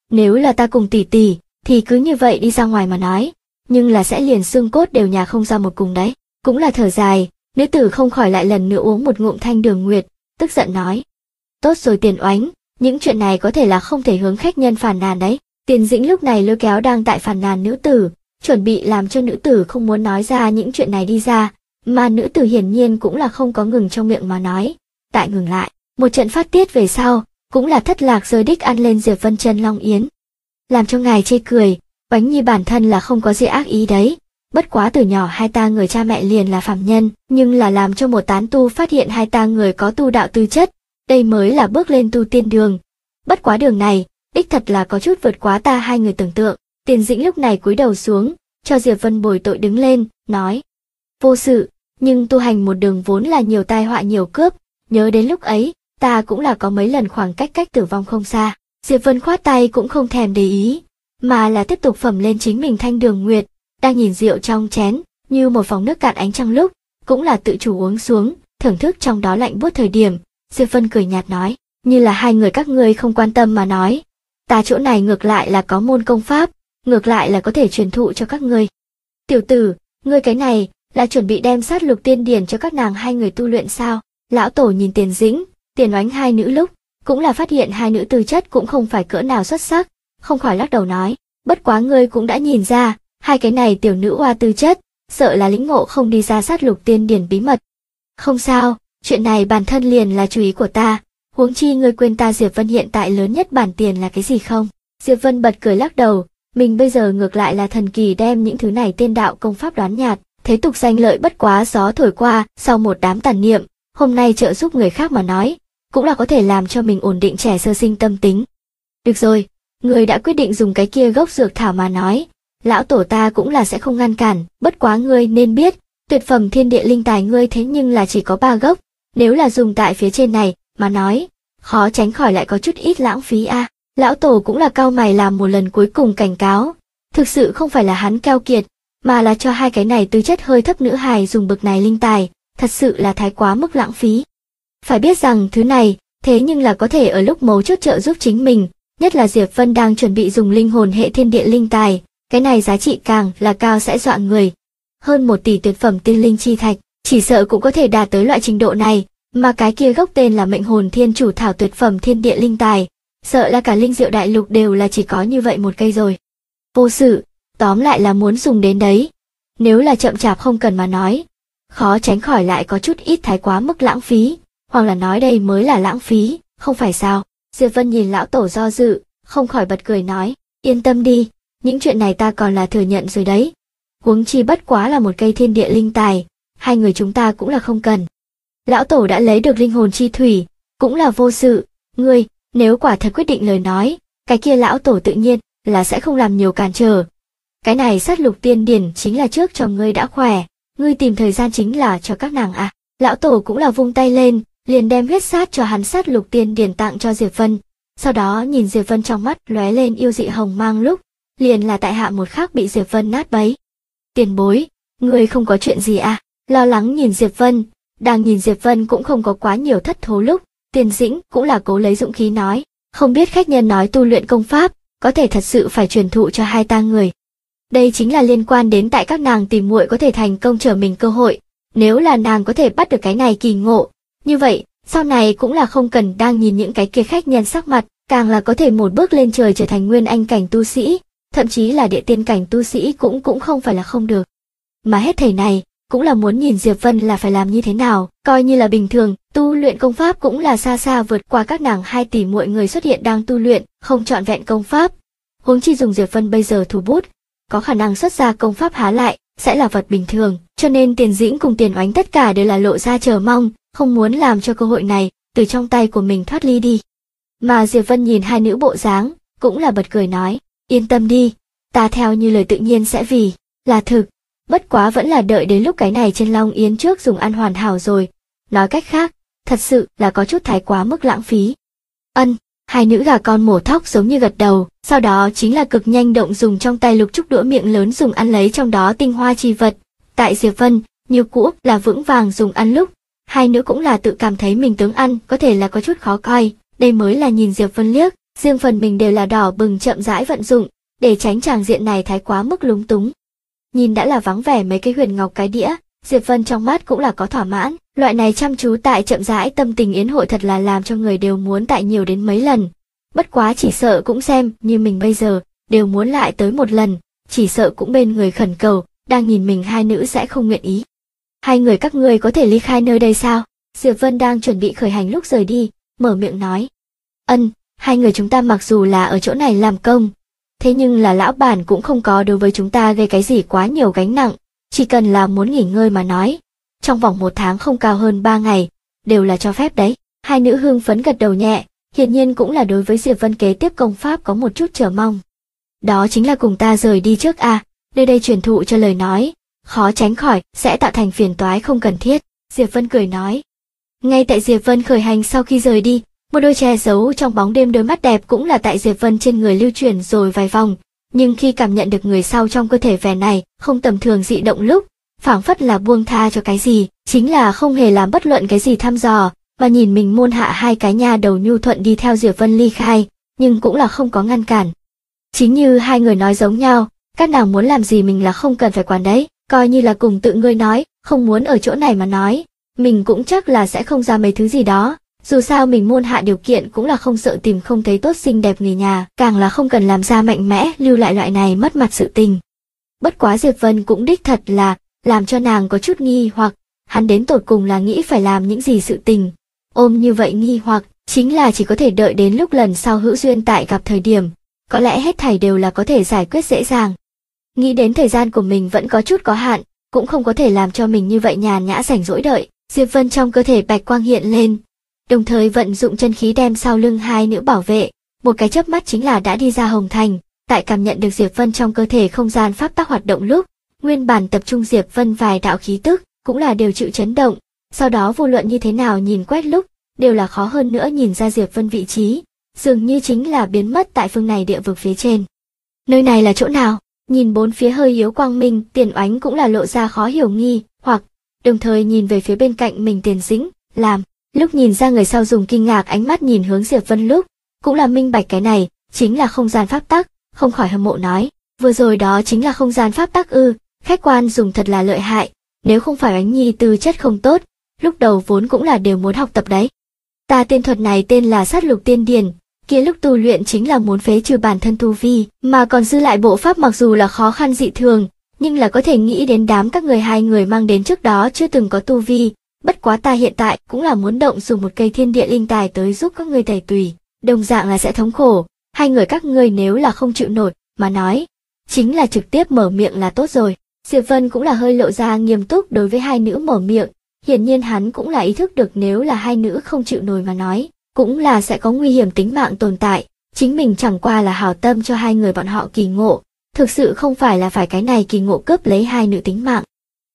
Nếu là ta cùng tỷ tỷ, thì cứ như vậy đi ra ngoài mà nói, nhưng là sẽ liền xương cốt đều nhà không ra một cùng đấy. Cũng là thở dài, nữ tử không khỏi lại lần nữa uống một ngụm Thanh Đường Nguyệt, tức giận nói. Tốt rồi Tiền Oánh, những chuyện này có thể là không thể hướng khách nhân phàn nàn đấy. Tiền Dĩnh lúc này lôi kéo đang tại phàn nàn nữ tử, chuẩn bị làm cho nữ tử không muốn nói ra những chuyện này đi ra, mà nữ tử hiển nhiên cũng là không có ngừng trong miệng mà nói. Tại ngừng lại, một trận phát tiết về sau, cũng là thất lạc rơi đích ăn lên Diệp Vân chân long yến. Làm cho ngài chê cười, Oánh Nhi bản thân là không có gì ác ý đấy. Bất quá từ nhỏ hai ta người cha mẹ liền là phàm nhân, nhưng là làm cho một tán tu phát hiện hai ta người có tu đạo tư chất, đây mới là bước lên tu tiên đường. Bất quá đường này, đích thật là có chút vượt quá ta hai người tưởng tượng. Tiền Dĩnh lúc này cúi đầu xuống, cho Diệp Vân bồi tội đứng lên, nói. Vô sự, nhưng tu hành một đường vốn là nhiều tai họa nhiều cướp, nhớ đến lúc ấy, ta cũng là có mấy lần khoảng cách tử vong không xa. Diệp Vân khoát tay cũng không thèm để ý, mà là tiếp tục phẩm lên chính mình Thanh Đường Nguyệt, đang nhìn rượu trong chén, như một phòng nước cạn ánh trăng lúc, cũng là tự chủ uống xuống, thưởng thức trong đó lạnh buốt thời điểm. Diệp Vân cười nhạt nói, như là hai người các ngươi không quan tâm mà nói, ta chỗ này ngược lại là có môn công pháp, ngược lại là có thể truyền thụ cho các ngươi. Tiểu tử, ngươi cái này là chuẩn bị đem sát lục tiên điển cho các nàng hai người tu luyện sao? Lão tổ nhìn Tiền Dĩnh, Tiền Oánh hai nữ lúc, cũng là phát hiện hai nữ tư chất cũng không phải cỡ nào xuất sắc, không khỏi lắc đầu nói, bất quá ngươi cũng đã nhìn ra, hai cái này tiểu nữ hoa tư chất, sợ là lĩnh ngộ không đi ra sát lục tiên điển bí mật. Không sao, chuyện này bản thân liền là chú ý của ta, huống chi ngươi quên ta Diệp Vân hiện tại lớn nhất bản tiền là cái gì không? Diệp Vân bật cười lắc đầu, mình bây giờ ngược lại là thần kỳ đem những thứ này tiên đạo công pháp đoán nhạt, thế tục danh lợi bất quá gió thổi qua, sau một đám tàn niệm, hôm nay trợ giúp người khác mà nói, cũng là có thể làm cho mình ổn định trẻ sơ sinh tâm tính. Được rồi, ngươi đã quyết định dùng cái kia gốc dược thảo mà nói, lão tổ ta cũng là sẽ không ngăn cản, bất quá ngươi nên biết, tuyệt phẩm thiên địa linh tài ngươi thế nhưng là chỉ có 3 gốc, nếu là dùng tại phía trên này, mà nói, khó tránh khỏi lại có chút ít lãng phí a. Lão tổ cũng là cau mày làm một lần cuối cùng cảnh cáo, thực sự không phải là hắn keo kiệt, mà là cho hai cái này tư chất hơi thấp nữ hài dùng bực này linh tài, thật sự là thái quá mức lãng phí. Phải biết rằng thứ này, thế nhưng là có thể ở lúc mấu chốt trợ giúp chính mình, nhất là Diệp Vân đang chuẩn bị dùng linh hồn hệ thiên địa linh tài, cái này giá trị càng là cao sẽ dọa người. Hơn 1 tỷ tuyệt phẩm tiên linh chi thạch, chỉ sợ cũng có thể đạt tới loại trình độ này, mà cái kia gốc tên là mệnh hồn thiên chủ thảo tuyệt phẩm thiên địa linh tài, sợ là cả linh diệu đại lục đều là chỉ có như vậy một cây rồi. Vô sự, tóm lại là muốn dùng đến đấy. Nếu là chậm chạp không cần mà nói, khó tránh khỏi lại có chút ít thái quá mức lãng phí, hoặc là nói đây mới là lãng phí, không phải sao? Diệp Vân nhìn lão tổ do dự, không khỏi bật cười nói, yên tâm đi, những chuyện này ta còn là thừa nhận rồi đấy. Huống chi bất quá là một cây thiên địa linh tài, hai người chúng ta cũng là không cần. Lão tổ đã lấy được linh hồn chi thủy, cũng là vô sự, ngươi, nếu quả thật quyết định lời nói, cái kia lão tổ tự nhiên là sẽ không làm nhiều cản trở. Cái này sát lục tiên điển chính là trước cho ngươi đã khỏe, ngươi tìm thời gian chính là cho các nàng à. Lão tổ cũng là vung tay lên, liền đem huyết sát cho hắn sát lục tiên điển tặng cho Diệp Vân. Sau đó nhìn Diệp Vân trong mắt lóe lên yêu dị hồng mang lúc, liền là tại hạ một khắc bị Diệp Vân nát bấy. Tiền bối, ngươi không có chuyện gì à? Lo lắng nhìn Diệp Vân, đang nhìn Diệp Vân cũng không có quá nhiều thất thố lúc, Tiền Dĩnh cũng là cố lấy dũng khí nói, không biết khách nhân nói tu luyện công pháp, có thể thật sự phải truyền thụ cho hai ta người. Đây chính là liên quan đến tại các nàng tìm muội có thể thành công trở mình cơ hội, nếu là nàng có thể bắt được cái này kỳ ngộ, như vậy, sau này cũng là không cần đang nhìn những cái kia khách nhân sắc mặt, càng là có thể một bước lên trời trở thành nguyên anh cảnh tu sĩ, thậm chí là địa tiên cảnh tu sĩ cũng không phải là không được. Mà hết thảy này, cũng là muốn nhìn Diệp Vân là phải làm như thế nào, coi như là bình thường, tu luyện công pháp cũng là xa xa vượt qua các nàng 2 tỷ muội người xuất hiện đang tu luyện, không trọn vẹn công pháp. Huống chi dùng Diệp Vân bây giờ thủ bút, có khả năng xuất ra công pháp há lại, sẽ là vật bình thường, cho nên Tiền Dĩnh cùng Tiền Oánh tất cả đều là lộ ra chờ mong, không muốn làm cho cơ hội này từ trong tay của mình thoát ly đi. Mà Diệp Vân nhìn hai nữ bộ dáng, cũng là bật cười nói, yên tâm đi, ta theo như lời tự nhiên sẽ vì là thực, bất quá vẫn là đợi đến lúc cái này trên Long Yến trước dùng ăn hoàn hảo rồi. Nói cách khác, thật sự là có chút thái quá mức lãng phí. Hai nữ gà con mổ thóc giống như gật đầu, sau đó chính là cực nhanh động dùng trong tay lục trúc đũa miệng lớn dùng ăn lấy trong đó tinh hoa chi vật. Tại Diệp Vân, như cũ là vững vàng dùng ăn lúc, hai nữ cũng là tự cảm thấy mình tướng ăn có thể là có chút khó coi, đây mới là nhìn Diệp Vân liếc, riêng phần mình đều là đỏ bừng chậm rãi vận dụng, để tránh tràng diện này thái quá mức lúng túng. Nhìn đã là vắng vẻ mấy cái huyền ngọc cái đĩa, Diệp Vân trong mắt cũng là có thỏa mãn, loại này chăm chú tại chậm rãi tâm tình yến hội thật là làm cho người đều muốn tại nhiều đến mấy lần. Bất quá chỉ sợ cũng xem như mình bây giờ, đều muốn lại tới một lần, chỉ sợ cũng bên người khẩn cầu, đang nhìn mình hai nữ sẽ không nguyện ý. Hai người các ngươi có thể ly khai nơi đây sao? Diệp Vân đang chuẩn bị khởi hành lúc rời đi, mở miệng nói. Hai người chúng ta mặc dù là ở chỗ này làm công, thế nhưng là lão bản cũng không có đối với chúng ta gây cái gì quá nhiều gánh nặng, chỉ cần là muốn nghỉ ngơi mà nói. Trong vòng 1 tháng không cao hơn 3 ngày, đều là cho phép đấy. Hai nữ hưng phấn gật đầu nhẹ, hiển nhiên cũng là đối với Diệp Vân kế tiếp công pháp có một chút chờ mong. Đó chính là cùng ta rời đi trước nơi đây truyền thụ cho lời nói, khó tránh khỏi sẽ tạo thành phiền toái không cần thiết. Diệp Vân cười nói. Ngay tại Diệp Vân khởi hành sau khi rời đi, một đôi che giấu trong bóng đêm đôi mắt đẹp cũng là tại Diệp Vân trên người lưu chuyển rồi vài vòng, nhưng khi cảm nhận được người sau trong cơ thể vẻ này không tầm thường dị động lúc, phảng phất là buông tha cho cái gì, chính là không hề làm bất luận cái gì thăm dò, mà nhìn mình môn hạ hai cái nha đầu nhu thuận đi theo Diệp Vân ly khai, nhưng cũng là không có ngăn cản. Chính như hai người nói giống nhau, các nàng muốn làm gì mình là không cần phải quản đấy, coi như là cùng tự ngươi nói, không muốn ở chỗ này mà nói, mình cũng chắc là sẽ không ra mấy thứ gì đó. Dù sao mình môn hạ điều kiện cũng là không sợ tìm không thấy tốt xinh đẹp người nhà, càng là không cần làm ra mạnh mẽ lưu lại loại này mất mặt sự tình. Bất quá Diệp Vân cũng đích thật là làm cho nàng có chút nghi hoặc, hắn đến tột cùng là nghĩ phải làm những gì sự tình. Ôm như vậy nghi hoặc, chính là chỉ có thể đợi đến lúc lần sau hữu duyên tại gặp thời điểm, có lẽ hết thảy đều là có thể giải quyết dễ dàng. Nghĩ đến thời gian của mình vẫn có chút có hạn, cũng không có thể làm cho mình như vậy nhàn nhã rảnh rỗi đợi, Diệp Vân trong cơ thể bạch quang hiện lên, đồng thời vận dụng chân khí đem sau lưng hai nữ bảo vệ, một cái chớp mắt chính là đã đi ra Hồng Thành. Tại cảm nhận được Diệp Vân trong cơ thể không gian pháp tắc hoạt động lúc, nguyên bản tập trung Diệp Vân vài đạo khí tức cũng là đều chịu chấn động, sau đó vô luận như thế nào nhìn quét lúc, đều là khó hơn nữa nhìn ra Diệp Vân vị trí, dường như chính là biến mất tại phương này địa vực phía trên. Nơi này là chỗ nào? Nhìn bốn phía hơi yếu quang minh, Tiền Oánh cũng là lộ ra khó hiểu nghi, hoặc đồng thời nhìn về phía bên cạnh mình Tiền Dĩnh, làm lúc nhìn ra người sau dùng kinh ngạc ánh mắt nhìn hướng Diệp Vân lúc, cũng là minh bạch cái này chính là không gian pháp tắc, không khỏi hâm mộ nói, vừa rồi đó chính là không gian pháp tắc ư? Khách quan dùng thật là lợi hại, nếu không phải Oánh Nhi tư chất không tốt, lúc đầu vốn cũng là đều muốn học tập đấy. Ta tiên thuật này tên là Sát Lục Tiên Điển, kia lúc tu luyện chính là muốn phế trừ bản thân tu vi, mà còn dư lại bộ pháp mặc dù là khó khăn dị thường, nhưng là có thể nghĩ đến đám các người hai người mang đến trước đó chưa từng có tu vi, bất quá ta hiện tại cũng là muốn động dùng một cây thiên địa linh tài tới giúp các ngươi tẩy tùy, đồng dạng là sẽ thống khổ, hai người các ngươi nếu là không chịu nổi, mà nói, chính là trực tiếp mở miệng là tốt rồi. Diệp Vân cũng là hơi lộ ra nghiêm túc đối với hai nữ mở miệng, hiển nhiên hắn cũng là ý thức được nếu là hai nữ không chịu nổi mà nói, cũng là sẽ có nguy hiểm tính mạng tồn tại, chính mình chẳng qua là hảo tâm cho hai người bọn họ kỳ ngộ, thực sự không phải là phải cái này kỳ ngộ cướp lấy hai nữ tính mạng.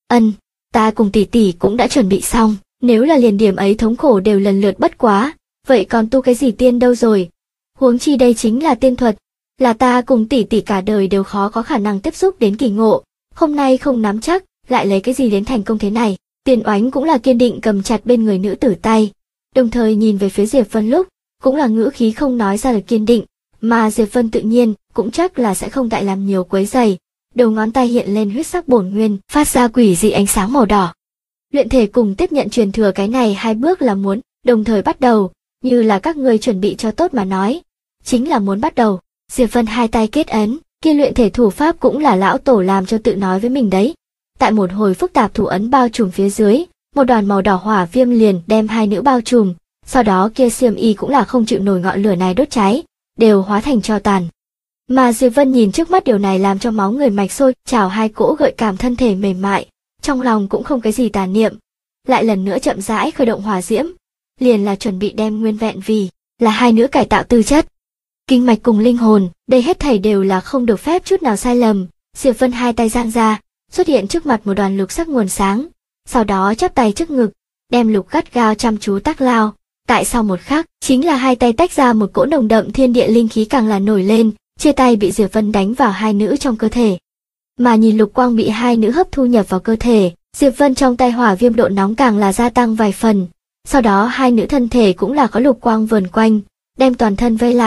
Ta cùng tỷ tỷ cũng đã chuẩn bị xong, nếu là liền điểm ấy thống khổ đều lần lượt bất quá, vậy còn tu cái gì tiên đâu rồi? Huống chi đây chính là tiên thuật, là ta cùng tỷ tỷ cả đời đều khó có khả năng tiếp xúc đến kỳ ngộ, hôm nay không nắm chắc, lại lấy cái gì đến thành công thế này? Tiền Oánh cũng là kiên định cầm chặt bên người nữ tử tay, đồng thời nhìn về phía Diệp Vân lúc, cũng là ngữ khí không nói ra được kiên định, mà Diệp Vân tự nhiên cũng chắc là sẽ không tại làm nhiều quấy rầy. Đầu ngón tay hiện lên huyết sắc bổn nguyên, phát ra quỷ dị ánh sáng màu đỏ. Luyện thể cùng tiếp nhận truyền thừa cái này hai bước là muốn đồng thời bắt đầu, như là các người chuẩn bị cho tốt mà nói, chính là muốn bắt đầu. Diệp Vân hai tay kết ấn, kia luyện thể thủ pháp cũng là lão tổ làm cho tự nói với mình đấy. Tại một hồi phức tạp thủ ấn bao trùm phía dưới, một đoàn màu đỏ hỏa viêm liền đem hai nữ bao trùm, sau đó kia xiêm y cũng là không chịu nổi ngọn lửa này đốt cháy, đều hóa thành tro tàn. Mà Diệp Vân nhìn trước mắt điều này làm cho máu người mạch sôi, trào hai cỗ gợi cảm thân thể mềm mại, trong lòng cũng không cái gì tà niệm, lại lần nữa chậm rãi khởi động hỏa diễm, liền là chuẩn bị đem nguyên vẹn vì là hai nữ cải tạo tư chất, kinh mạch cùng linh hồn, đây hết thảy đều là không được phép chút nào sai lầm. Diệp Vân hai tay giang ra, xuất hiện trước mặt một đoàn lục sắc nguồn sáng, sau đó chắp tay trước ngực, đem lục gắt gao chăm chú tác lao. Tại sau một khắc, chính là hai tay tách ra một cỗ nồng đậm thiên địa linh khí càng là nổi lên, chia tay bị Diệp Vân đánh vào hai nữ trong cơ thể. Mà nhìn lục quang bị hai nữ hấp thu nhập vào cơ thể, Diệp Vân trong tay hỏa viêm độ nóng càng là gia tăng vài phần. Sau đó hai nữ thân thể cũng là có lục quang vờn quanh, đem toàn thân vây lại,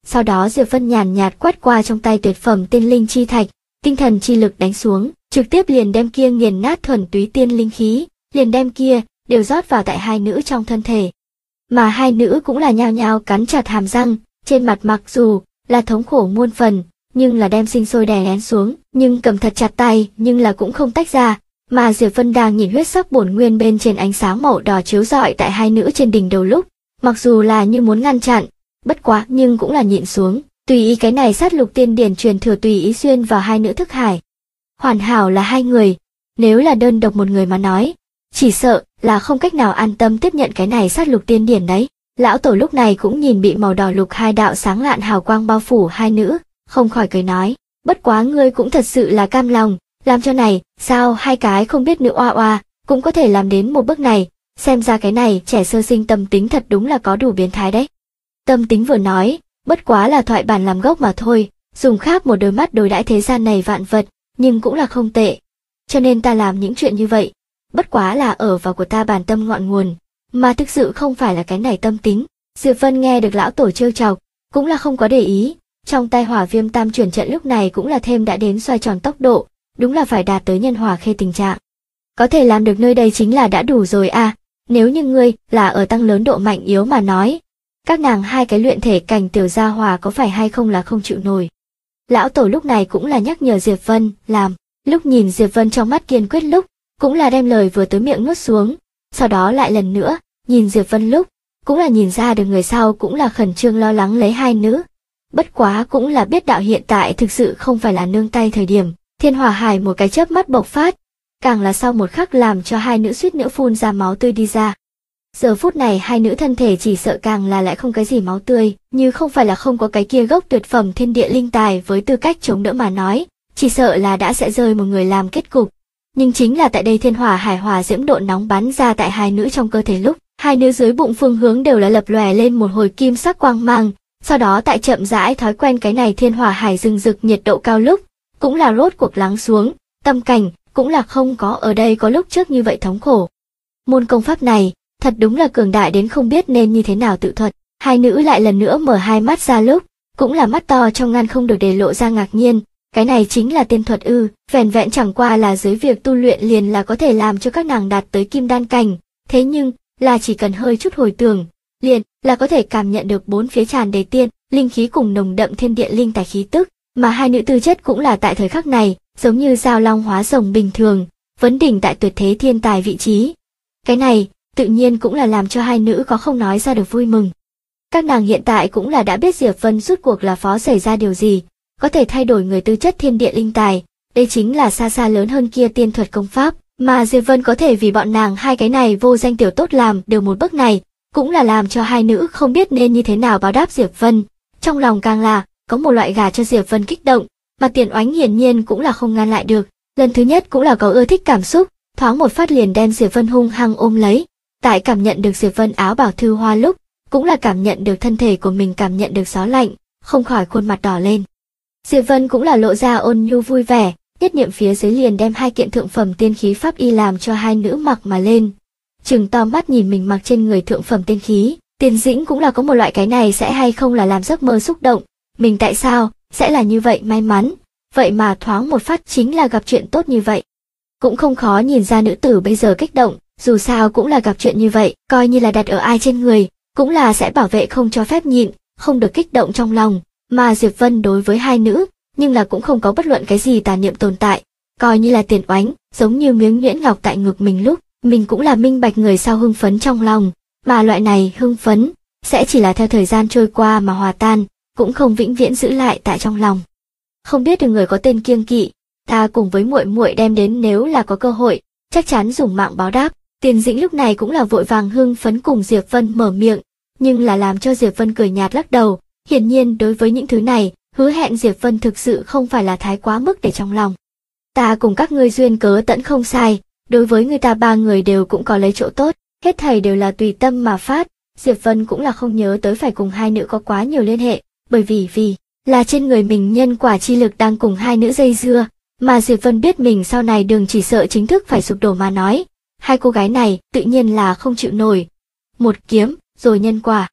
Sau đó Diệp Vân nhàn nhạt quát qua trong tay tuyệt phẩm tiên linh chi thạch, tinh thần chi lực đánh xuống, trực tiếp liền đem kia nghiền nát thuần túy tiên linh khí, liền đem kia đều rót vào tại hai nữ trong thân thể. Mà hai nữ cũng là nhao nhao cắn chặt hàm răng, trên mặt mặc dù là thống khổ muôn phần, nhưng là đem sinh sôi đè nén xuống, nhưng cầm thật chặt tay, nhưng là cũng không tách ra, mà Diệp Vân đang nhìn huyết sắc bổn nguyên bên trên ánh sáng màu đỏ chiếu rọi tại hai nữ trên đỉnh đầu lúc, mặc dù là như muốn ngăn chặn, bất quá nhưng cũng là nhịn xuống, tùy ý cái này sát lục tiên điển truyền thừa tùy ý xuyên vào hai nữ thức hải. Hoàn hảo là hai người, nếu là đơn độc một người mà nói, chỉ sợ là không cách nào an tâm tiếp nhận cái này sát lục tiên điển đấy. Lão tổ lúc này cũng nhìn bị màu đỏ lục hai đạo sáng lạn hào quang bao phủ hai nữ, không khỏi cười nói, bất quá ngươi cũng thật sự là cam lòng, làm cho này, sao hai cái không biết nữ oa oa, cũng có thể làm đến một bước này, xem ra cái này trẻ sơ sinh tâm tính thật đúng là có đủ biến thái đấy. Tâm tính vừa nói, bất quá là thoại bản làm gốc mà thôi, dùng khác một đôi mắt đối đãi thế gian này vạn vật, nhưng cũng là không tệ. Cho nên ta làm những chuyện như vậy, bất quá là ở vào của ta bản tâm ngọn nguồn, mà thực sự không phải là cái này tâm tính. Diệp Vân nghe được lão tổ trêu chọc, cũng là không có để ý, trong tay hỏa viêm tam chuyển trận lúc này cũng là thêm đã đến xoay tròn tốc độ, đúng là phải đạt tới nhân hỏa khê tình trạng. Có thể làm được nơi đây chính là đã đủ rồi à, nếu như ngươi là ở tăng lớn độ mạnh yếu mà nói, các nàng hai cái luyện thể cảnh tiểu gia hỏa có phải hay không là không chịu nổi. Lão tổ lúc này cũng là nhắc nhở Diệp Vân, làm, lúc nhìn Diệp Vân trong mắt kiên quyết lúc, cũng là đem lời vừa tới miệng nuốt xuống, sau đó lại lần nữa, nhìn Diệp Vân lúc, cũng là nhìn ra được người sau cũng là khẩn trương lo lắng lấy hai nữ. Bất quá cũng là biết đạo hiện tại thực sự không phải là nương tay thời điểm, thiên hỏa hải một cái chớp mắt bộc phát, càng là sau một khắc làm cho hai nữ suýt nữa phun ra máu tươi đi ra. Giờ phút này hai nữ thân thể chỉ sợ càng là lại không cái gì máu tươi, như không phải là không có cái kia gốc tuyệt phẩm thiên địa linh tài với tư cách chống đỡ mà nói, chỉ sợ là đã sẽ rơi một người làm kết cục. Nhưng chính là tại đây thiên hỏa hải hỏa diễm độ nóng bắn ra tại hai nữ trong cơ thể lúc, hai nữ dưới bụng phương hướng đều là lập lòe lên một hồi kim sắc quang mang, sau đó tại chậm rãi thói quen cái này thiên hỏa hải rừng rực nhiệt độ cao lúc, cũng là rốt cuộc lắng xuống, tâm cảnh cũng là không có ở đây có lúc trước như vậy thống khổ. Môn công pháp này, thật đúng là cường đại đến không biết nên như thế nào tự thuật. Hai nữ lại lần nữa mở hai mắt ra lúc, cũng là mắt to trong ngăn không được để lộ ra ngạc nhiên, cái này chính là tiên thuật ư, vẻn vẹn chẳng qua là dưới việc tu luyện liền là có thể làm cho các nàng đạt tới kim đan cảnh, thế nhưng, là chỉ cần hơi chút hồi tưởng, liền là có thể cảm nhận được bốn phía tràn đầy tiên, linh khí cùng nồng đậm thiên địa linh tài khí tức, mà hai nữ tư chất cũng là tại thời khắc này, giống như giao long hóa rồng bình thường, vấn đỉnh tại tuyệt thế thiên tài vị trí. Cái này, tự nhiên cũng là làm cho hai nữ có không nói ra được vui mừng. Các nàng hiện tại cũng là đã biết Diệp Vân rút cuộc là phó xảy ra điều gì, có thể thay đổi người tư chất thiên địa linh tài, đây chính là xa xa lớn hơn kia tiên thuật công pháp, mà Diệp Vân có thể vì bọn nàng hai cái này vô danh tiểu tốt làm đều một bước này, cũng là làm cho hai nữ không biết nên như thế nào báo đáp Diệp Vân, trong lòng càng là có một loại gả cho Diệp Vân kích động, mà Tiền Oánh hiển nhiên cũng là không ngăn lại được, lần thứ nhất cũng là có ưa thích cảm xúc, thoáng một phát liền đem Diệp Vân hung hăng ôm lấy, tại cảm nhận được Diệp Vân áo bảo thư hoa lúc, cũng là cảm nhận được thân thể của mình cảm nhận được gió lạnh, không khỏi khuôn mặt đỏ lên. Diệp Vân cũng là lộ ra ôn nhu vui vẻ, nhất niệm phía dưới liền đem hai kiện thượng phẩm tiên khí pháp y làm cho hai nữ mặc mà lên. Trừng to mắt nhìn mình mặc trên người thượng phẩm tiên khí, Tiền Dĩnh cũng là có một loại cái này sẽ hay không là làm giấc mơ xúc động, mình tại sao sẽ là như vậy may mắn, vậy mà thoáng một phát chính là gặp chuyện tốt như vậy. Cũng không khó nhìn ra nữ tử bây giờ kích động, dù sao cũng là gặp chuyện như vậy, coi như là đặt ở ai trên người, cũng là sẽ bảo vệ không cho phép nhịn, không được kích động trong lòng, mà Diệp Vân đối với hai nữ, nhưng là cũng không có bất luận cái gì tà niệm tồn tại, coi như là Tiền Oánh, giống như miếng nhuyễn ngọc tại ngực mình lúc, mình cũng là minh bạch người sau hưng phấn trong lòng, mà loại này hưng phấn, sẽ chỉ là theo thời gian trôi qua mà hòa tan, cũng không vĩnh viễn giữ lại tại trong lòng. Không biết được người có tên kiêng kỵ, ta cùng với muội muội đem đến nếu là có cơ hội, chắc chắn dùng mạng báo đáp. Tiền Dĩnh lúc này cũng là vội vàng hưng phấn cùng Diệp Vân mở miệng, nhưng là làm cho Diệp Vân cười nhạt lắc đầu, hiển nhiên đối với những thứ này, hứa hẹn Diệp Vân thực sự không phải là thái quá mức để trong lòng. Ta cùng các ngươi duyên cớ tẫn không sai, đối với người ta ba người đều cũng có lấy chỗ tốt, hết thảy đều là tùy tâm mà phát, Diệp Vân cũng là không nhớ tới phải cùng hai nữ có quá nhiều liên hệ, bởi vì là trên người mình nhân quả chi lực đang cùng hai nữ dây dưa, mà Diệp Vân biết mình sau này đường chỉ sợ chính thức phải sụp đổ mà nói, hai cô gái này tự nhiên là không chịu nổi. Một kiếm, rồi nhân quả.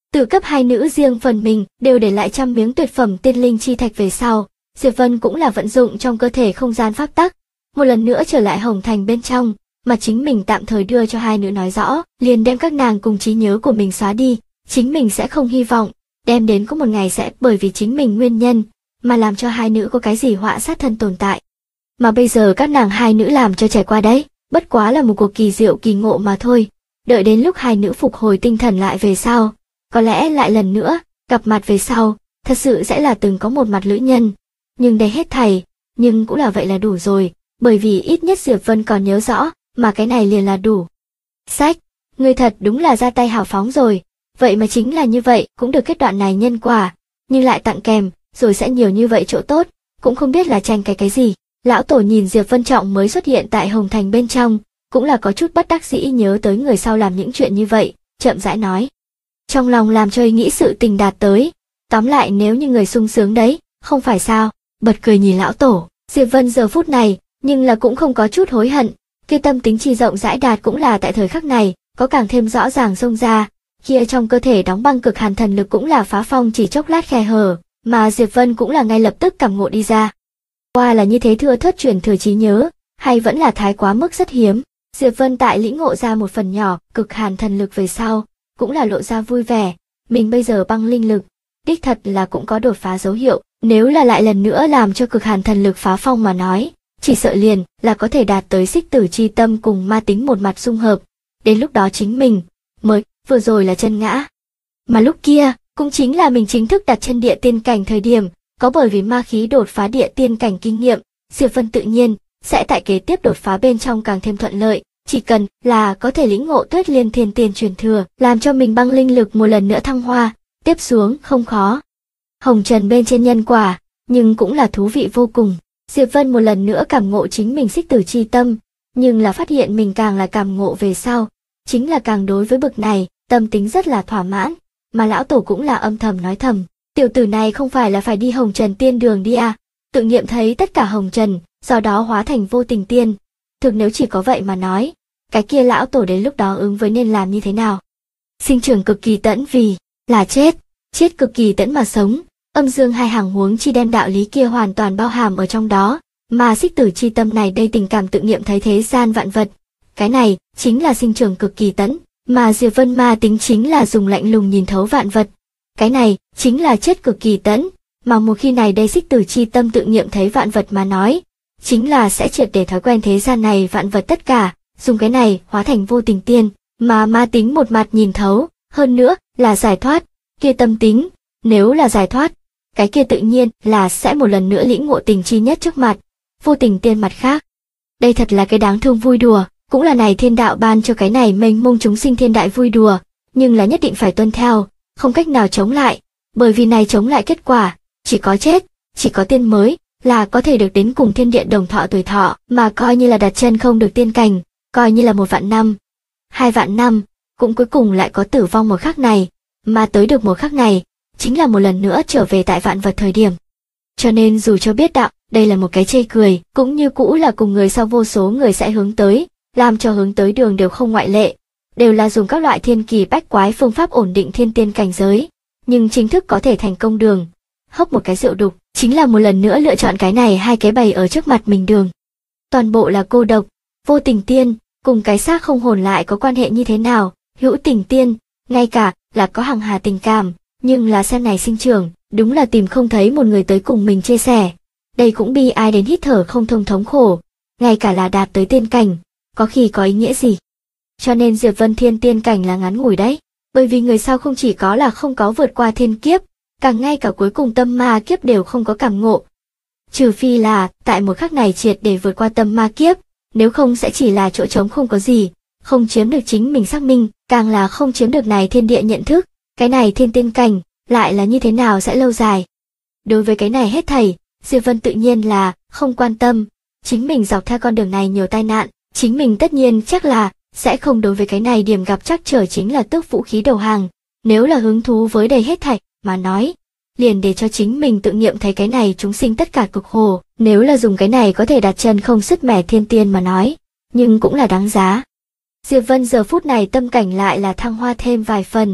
Tự cấp hai nữ riêng phần mình đều để lại 100 miếng tuyệt phẩm tiên linh chi thạch về sau, Diệp Vân cũng là vận dụng trong cơ thể không gian pháp tắc, một lần nữa trở lại Hồng Thành bên trong, mà chính mình tạm thời đưa cho hai nữ nói rõ, liền đem các nàng cùng trí nhớ của mình xóa đi, chính mình sẽ không hy vọng, đem đến có một ngày sẽ bởi vì chính mình nguyên nhân, mà làm cho hai nữ có cái gì họa sát thân tồn tại. Mà bây giờ các nàng hai nữ làm cho trải qua đấy, bất quá là một cuộc kỳ diệu kỳ ngộ mà thôi, đợi đến lúc hai nữ phục hồi tinh thần lại về sau, có lẽ lại lần nữa, gặp mặt về sau, thật sự sẽ là từng có một mặt lữ nhân. Nhưng đây hết thảy, nhưng cũng là vậy là đủ rồi, bởi vì ít nhất Diệp Vân còn nhớ rõ, mà cái này liền là đủ. Sách, ngươi thật đúng là ra tay hào phóng rồi, vậy mà chính là như vậy cũng được kết đoạn này nhân quả, nhưng lại tặng kèm, rồi sẽ nhiều như vậy chỗ tốt, cũng không biết là tranh cái gì. Lão Tổ nhìn Diệp Vân Trọng mới xuất hiện tại Hồng Thành bên trong, cũng là có chút bất đắc dĩ nhớ tới người sau làm những chuyện như vậy, chậm rãi nói. Trong lòng làm cho ý nghĩ sự tình đạt tới, tóm lại nếu như người sung sướng đấy, không phải sao, bật cười nhìn Lão Tổ, Diệp Vân giờ phút này, nhưng là cũng không có chút hối hận, kia tâm tính chi rộng rãi đạt cũng là tại thời khắc này, có càng thêm rõ ràng xông ra, kia trong cơ thể đóng băng cực hàn thần lực cũng là phá phong chỉ chốc lát khe hở, mà Diệp Vân cũng là ngay lập tức cảm ngộ đi ra. Qua là như thế thưa thớt truyền thừa trí nhớ, hay vẫn là thái quá mức rất hiếm, Diệp Vân tại lĩnh ngộ ra một phần nhỏ cực hàn thần lực về sau, cũng là lộ ra vui vẻ, mình bây giờ băng linh lực, đích thật là cũng có đột phá dấu hiệu, nếu là lại lần nữa làm cho cực hàn thần lực phá phong mà nói, chỉ sợ liền là có thể đạt tới xích tử chi tâm cùng ma tính một mặt xung hợp, đến lúc đó chính mình, mới, vừa rồi là chân ngã. Mà lúc kia, cũng chính là mình chính thức đặt chân địa tiên cảnh thời điểm, có bởi vì ma khí đột phá địa tiên cảnh kinh nghiệm, Diệp Vân tự nhiên sẽ tại kế tiếp đột phá bên trong càng thêm thuận lợi, chỉ cần là có thể lĩnh ngộ Tuyết Liên Thiên Tiên truyền thừa, làm cho mình băng linh lực một lần nữa thăng hoa, tiếp xuống không khó. Hồng trần bên trên nhân quả, nhưng cũng là thú vị vô cùng. Diệp Vân một lần nữa cảm ngộ chính mình xích tử chi tâm, nhưng là phát hiện mình càng là cảm ngộ về sau, chính là càng đối với bực này, tâm tính rất là thỏa mãn, mà Lão Tổ cũng là âm thầm nói thầm, tiểu tử này không phải là phải đi Hồng Trần tiên đường đi à, tự nghiệm thấy tất cả Hồng Trần, sau đó hóa thành vô tình tiên. Thực nếu chỉ có vậy mà nói, cái kia Lão Tổ đến lúc đó ứng với nên làm như thế nào? Sinh trưởng cực kỳ tẫn vì là chết, chết cực kỳ tẫn mà sống, âm dương hai hàng huống chi đem đạo lý kia hoàn toàn bao hàm ở trong đó, mà xích tử chi tâm này đây tình cảm tự nghiệm thấy thế gian vạn vật, cái này chính là sinh trưởng cực kỳ tẫn, mà Diệp Vân ma tính chính là dùng lạnh lùng nhìn thấu vạn vật, cái này chính là chết cực kỳ tẫn, mà một khi này đây xích tử chi tâm tự nghiệm thấy vạn vật mà nói, chính là sẽ triệt để thói quen thế gian này vạn vật tất cả, dùng cái này hóa thành vô tình tiên, mà ma tính một mặt nhìn thấu, hơn nữa là giải thoát, kia tâm tính, nếu là giải thoát, cái kia tự nhiên là sẽ một lần nữa lĩnh ngộ tình chi nhất trước mặt, vô tình tiên mặt khác. Đây thật là cái đáng thương vui đùa, cũng là này thiên đạo ban cho cái này mênh mông chúng sinh thiên đại vui đùa, nhưng là nhất định phải tuân theo, không cách nào chống lại, bởi vì này chống lại kết quả, chỉ có chết, chỉ có tiên mới, là có thể được đến cùng thiên địa đồng thọ tuổi thọ, mà coi như là đặt chân không được tiên cảnh, coi như là 1 vạn năm, 2 vạn năm, cũng cuối cùng lại có tử vong một khắc này, mà tới được một khắc này, chính là một lần nữa trở về tại vạn vật thời điểm. Cho nên dù cho biết đạo, đây là một cái chê cười, cũng như cũ là cùng người sau vô số người sẽ hướng tới, làm cho hướng tới đường đều không ngoại lệ, đều là dùng các loại thiên kỳ bách quái phương pháp ổn định thiên tiên cảnh giới, nhưng chính thức có thể thành công đường, hốc một cái rượu đục, chính là một lần nữa lựa chọn cái này hai cái bày ở trước mặt mình đường. Toàn bộ là cô độc, vô tình tiên, cùng cái xác không hồn lại có quan hệ như thế nào, hữu tình tiên, ngay cả là có hằng hà tình cảm, nhưng là xem này sinh trưởng, đúng là tìm không thấy một người tới cùng mình chia sẻ. Đây cũng bi ai đến hít thở không thông thống khổ, ngay cả là đạt tới tiên cảnh, có khi có ý nghĩa gì. Cho nên Diệp Vân thiên tiên cảnh là ngắn ngủi đấy, bởi vì người sau không chỉ có là không có vượt qua thiên kiếp, càng ngay cả cuối cùng tâm ma kiếp đều không có cảm ngộ. Trừ phi là tại một khắc này triệt để vượt qua tâm ma kiếp, nếu không sẽ chỉ là chỗ trống không có gì, không chiếm được chính mình xác minh, càng là không chiếm được này thiên địa nhận thức, cái này thiên tiên cảnh, lại là như thế nào sẽ lâu dài. Đối với cái này hết thảy, Diệp Vân tự nhiên là không quan tâm, chính mình dọc theo con đường này nhiều tai nạn, chính mình tất nhiên chắc là sẽ không đối với cái này điểm gặp chắc trở chính là tước vũ khí đầu hàng, nếu là hứng thú với đây hết thảy mà nói, liền để cho chính mình tự nghiệm thấy cái này chúng sinh tất cả cực khổ, nếu là dùng cái này có thể đặt chân không sứt mẻ thiên tiên mà nói, nhưng cũng là đáng giá. Diệp Vân giờ phút này tâm cảnh lại là thăng hoa thêm vài phần,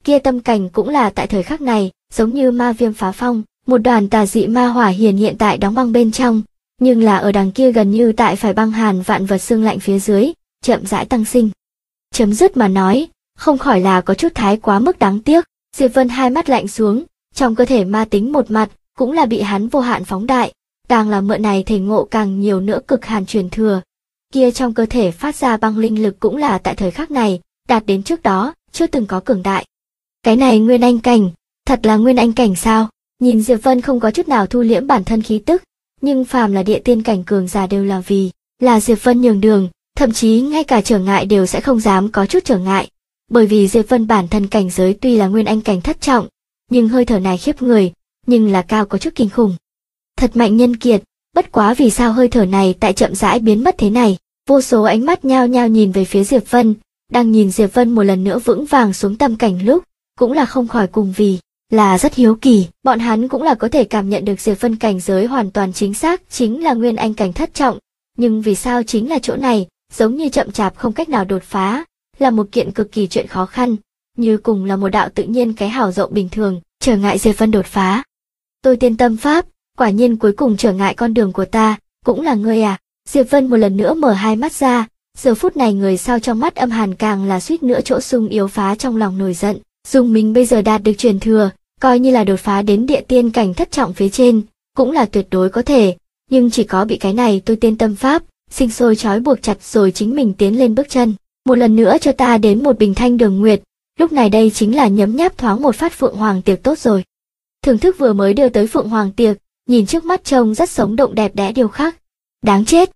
kia tâm cảnh cũng là tại thời khắc này, giống như ma viêm phá phong, một đoàn tà dị ma hỏa hiện tại đóng băng bên trong, nhưng là ở đằng kia gần như tại phải băng hàn vạn vật xương lạnh phía dưới, chậm rãi tăng sinh. Chấm dứt mà nói, không khỏi là có chút thái quá mức đáng tiếc. Diệp Vân hai mắt lạnh xuống, trong cơ thể ma tính một mặt cũng là bị hắn vô hạn phóng đại, càng là mượn này thể ngộ càng nhiều nữa cực hàn truyền thừa. Kia trong cơ thể phát ra băng linh lực cũng là tại thời khắc này, đạt đến trước đó chưa từng có cường đại. Cái này nguyên anh cảnh, thật là nguyên anh cảnh sao? Nhìn Diệp Vân không có chút nào thu liễm bản thân khí tức, nhưng phàm là địa tiên cảnh cường giả đều là vì là Diệp Vân nhường đường, thậm chí ngay cả trở ngại đều sẽ không dám có chút trở ngại. Bởi vì Diệp Vân bản thân cảnh giới tuy là nguyên anh cảnh thất trọng, nhưng hơi thở này khiếp người, nhưng là cao có chút kinh khủng. Thật mạnh nhân kiệt, bất quá vì sao hơi thở này tại chậm rãi biến mất thế này? Vô số ánh mắt nhao nhao nhìn về phía Diệp Vân, đang nhìn Diệp Vân một lần nữa vững vàng xuống tâm cảnh lúc, cũng là không khỏi cùng vì là rất hiếu kỳ, bọn hắn cũng là có thể cảm nhận được Diệp Vân cảnh giới hoàn toàn chính xác chính là nguyên anh cảnh thất trọng, nhưng vì sao chính là chỗ này, giống như chậm chạp không cách nào đột phá, là một kiện cực kỳ chuyện khó khăn, như cùng là một đạo tự nhiên cái hào rộng bình thường, trở ngại Diệp Vân đột phá. Tôi tiên tâm pháp, quả nhiên cuối cùng trở ngại con đường của ta, cũng là ngươi à? Diệp Vân một lần nữa mở hai mắt ra, giờ phút này người sao trong mắt âm hàn càng là suýt nữa chỗ sung yếu phá trong lòng nổi giận, dùng mình bây giờ đạt được truyền thừa, coi như là đột phá đến địa tiên cảnh thất trọng phía trên, cũng là tuyệt đối có thể, nhưng chỉ có bị cái này tôi tiên tâm pháp, sinh sôi trói buộc chặt rồi chính mình tiến lên bước chân. Một lần nữa cho ta đến một bình thanh đường nguyệt, lúc này đây chính là nhấm nháp thoáng một phát phượng hoàng tiệc tốt rồi. Thưởng thức vừa mới đưa tới phượng hoàng tiệc, nhìn trước mắt trông rất sống động đẹp đẽ điều khác. Đáng chết!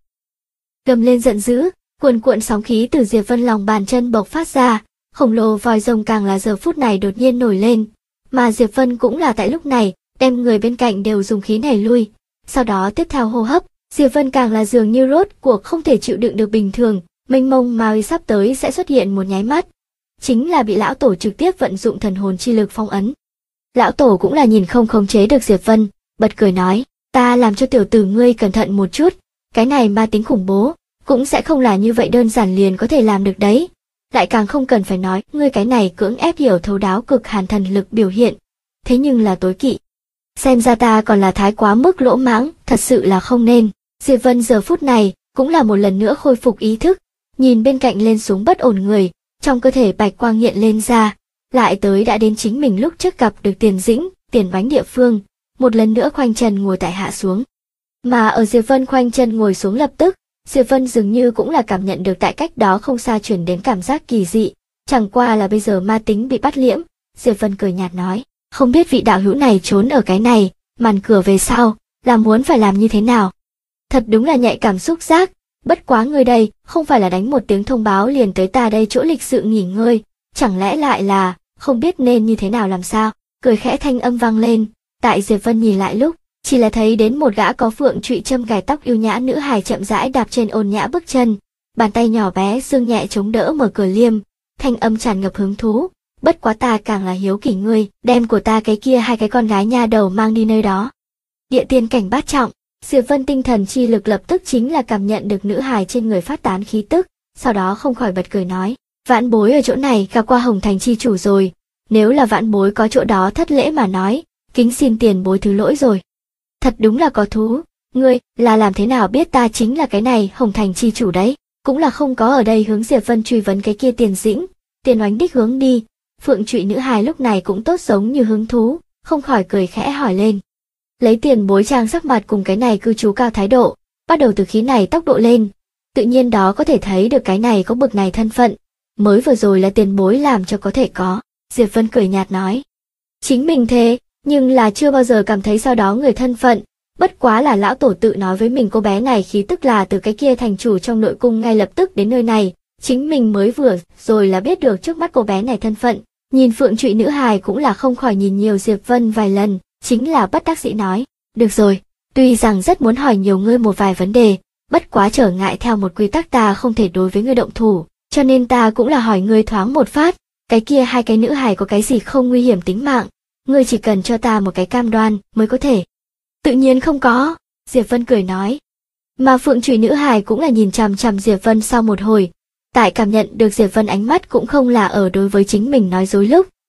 Gầm lên giận dữ, cuồn cuộn sóng khí từ Diệp Vân lòng bàn chân bộc phát ra, khổng lồ vòi rồng càng là giờ phút này đột nhiên nổi lên, mà Diệp Vân cũng là tại lúc này, đem người bên cạnh đều dùng khí này lui. Sau đó tiếp theo hô hấp, Diệp Vân càng là dường như rốt cuộc không thể chịu đựng được bình thường, mênh mông ma uy sắp tới sẽ xuất hiện một nháy mắt, chính là bị lão tổ trực tiếp vận dụng thần hồn chi lực phong ấn. Lão tổ cũng là nhìn không khống chế được Diệp Vân, bật cười nói, ta làm cho tiểu tử ngươi cẩn thận một chút, cái này ma tính khủng bố, cũng sẽ không là như vậy đơn giản liền có thể làm được đấy. Lại càng không cần phải nói, ngươi cái này cưỡng ép hiểu thấu đáo cực hàn thần lực biểu hiện, thế nhưng là tối kỵ. Xem ra ta còn là thái quá mức lỗ mãng, thật sự là không nên. Diệp Vân giờ phút này, cũng là một lần nữa khôi phục ý thức, nhìn bên cạnh lên xuống bất ổn người, trong cơ thể bạch quang hiện lên ra, lại tới đã đến chính mình lúc trước gặp được Tiền Dĩnh, Tiền Bánh địa phương, một lần nữa khoanh chân ngồi tại hạ xuống. Mà ở Diệp Vân khoanh chân ngồi xuống lập tức, Diệp Vân dường như cũng là cảm nhận được tại cách đó không xa chuyển đến cảm giác kỳ dị, chẳng qua là bây giờ ma tính bị bắt liễm. Diệp Vân cười nhạt nói, không biết vị đạo hữu này trốn ở cái này, màn cửa về sau, là muốn phải làm như thế nào? Thật đúng là nhạy cảm xúc giác, bất quá người đây, không phải là đánh một tiếng thông báo liền tới ta đây chỗ lịch sự nghỉ ngơi, chẳng lẽ lại là, không biết nên như thế nào làm sao? Cười khẽ thanh âm vang lên, tại Diệp Vân nhìn lại lúc, chỉ là thấy đến một gã có phượng trụy châm gài tóc yêu nhã nữ hài chậm rãi đạp trên ôn nhã bước chân, bàn tay nhỏ bé dương nhẹ chống đỡ mở cửa liêm, thanh âm tràn ngập hứng thú, bất quá ta càng là hiếu kỳ ngươi, đem của ta cái kia hai cái con gái nha đầu mang đi nơi đó. Địa tiên cảnh bát trọng, Diệp Vân tinh thần chi lực lập tức chính là cảm nhận được nữ hài trên người phát tán khí tức, sau đó không khỏi bật cười nói, vãn bối ở chỗ này gặp qua Hồng Thành chi chủ rồi, nếu là vãn bối có chỗ đó thất lễ mà nói, kính xin tiền bối thứ lỗi rồi. Thật đúng là có thú, ngươi là làm thế nào biết ta chính là cái này Hồng Thành chi chủ đấy, cũng là không có ở đây hướng Diệp Vân truy vấn cái kia Tiền Dĩnh, Tiền Oánh đích hướng đi. Phượng trụy nữ hài lúc này cũng tốt giống như hứng thú, không khỏi cười khẽ hỏi lên. Lấy tiền bối trang sắc mặt cùng cái này cư trú cao thái độ, bắt đầu từ khí này tốc độ lên, tự nhiên đó có thể thấy được cái này có bực này thân phận, mới vừa rồi là tiền bối làm cho có thể có. Diệp Vân cười nhạt nói. Chính mình thế, nhưng là chưa bao giờ cảm thấy sau đó người thân phận, bất quá là lão tổ tự nói với mình cô bé này khí tức là từ cái kia thành chủ trong nội cung ngay lập tức đến nơi này, chính mình mới vừa rồi là biết được trước mắt cô bé này thân phận. Nhìn phượng trụy nữ hài cũng là không khỏi nhìn nhiều Diệp Vân vài lần, chính là bất đắc dĩ nói, được rồi, tuy rằng rất muốn hỏi nhiều ngươi một vài vấn đề, bất quá trở ngại theo một quy tắc ta không thể đối với ngươi động thủ, cho nên ta cũng là hỏi ngươi thoáng một phát, cái kia hai cái nữ hài có cái gì không nguy hiểm tính mạng, ngươi chỉ cần cho ta một cái cam đoan mới có thể. Tự nhiên không có, Diệp Vân cười nói. Mà phượng trụy nữ hài cũng là nhìn chằm chằm Diệp Vân sau một hồi, tại cảm nhận được Diệp Vân ánh mắt cũng không là ở đối với chính mình nói dối lúc,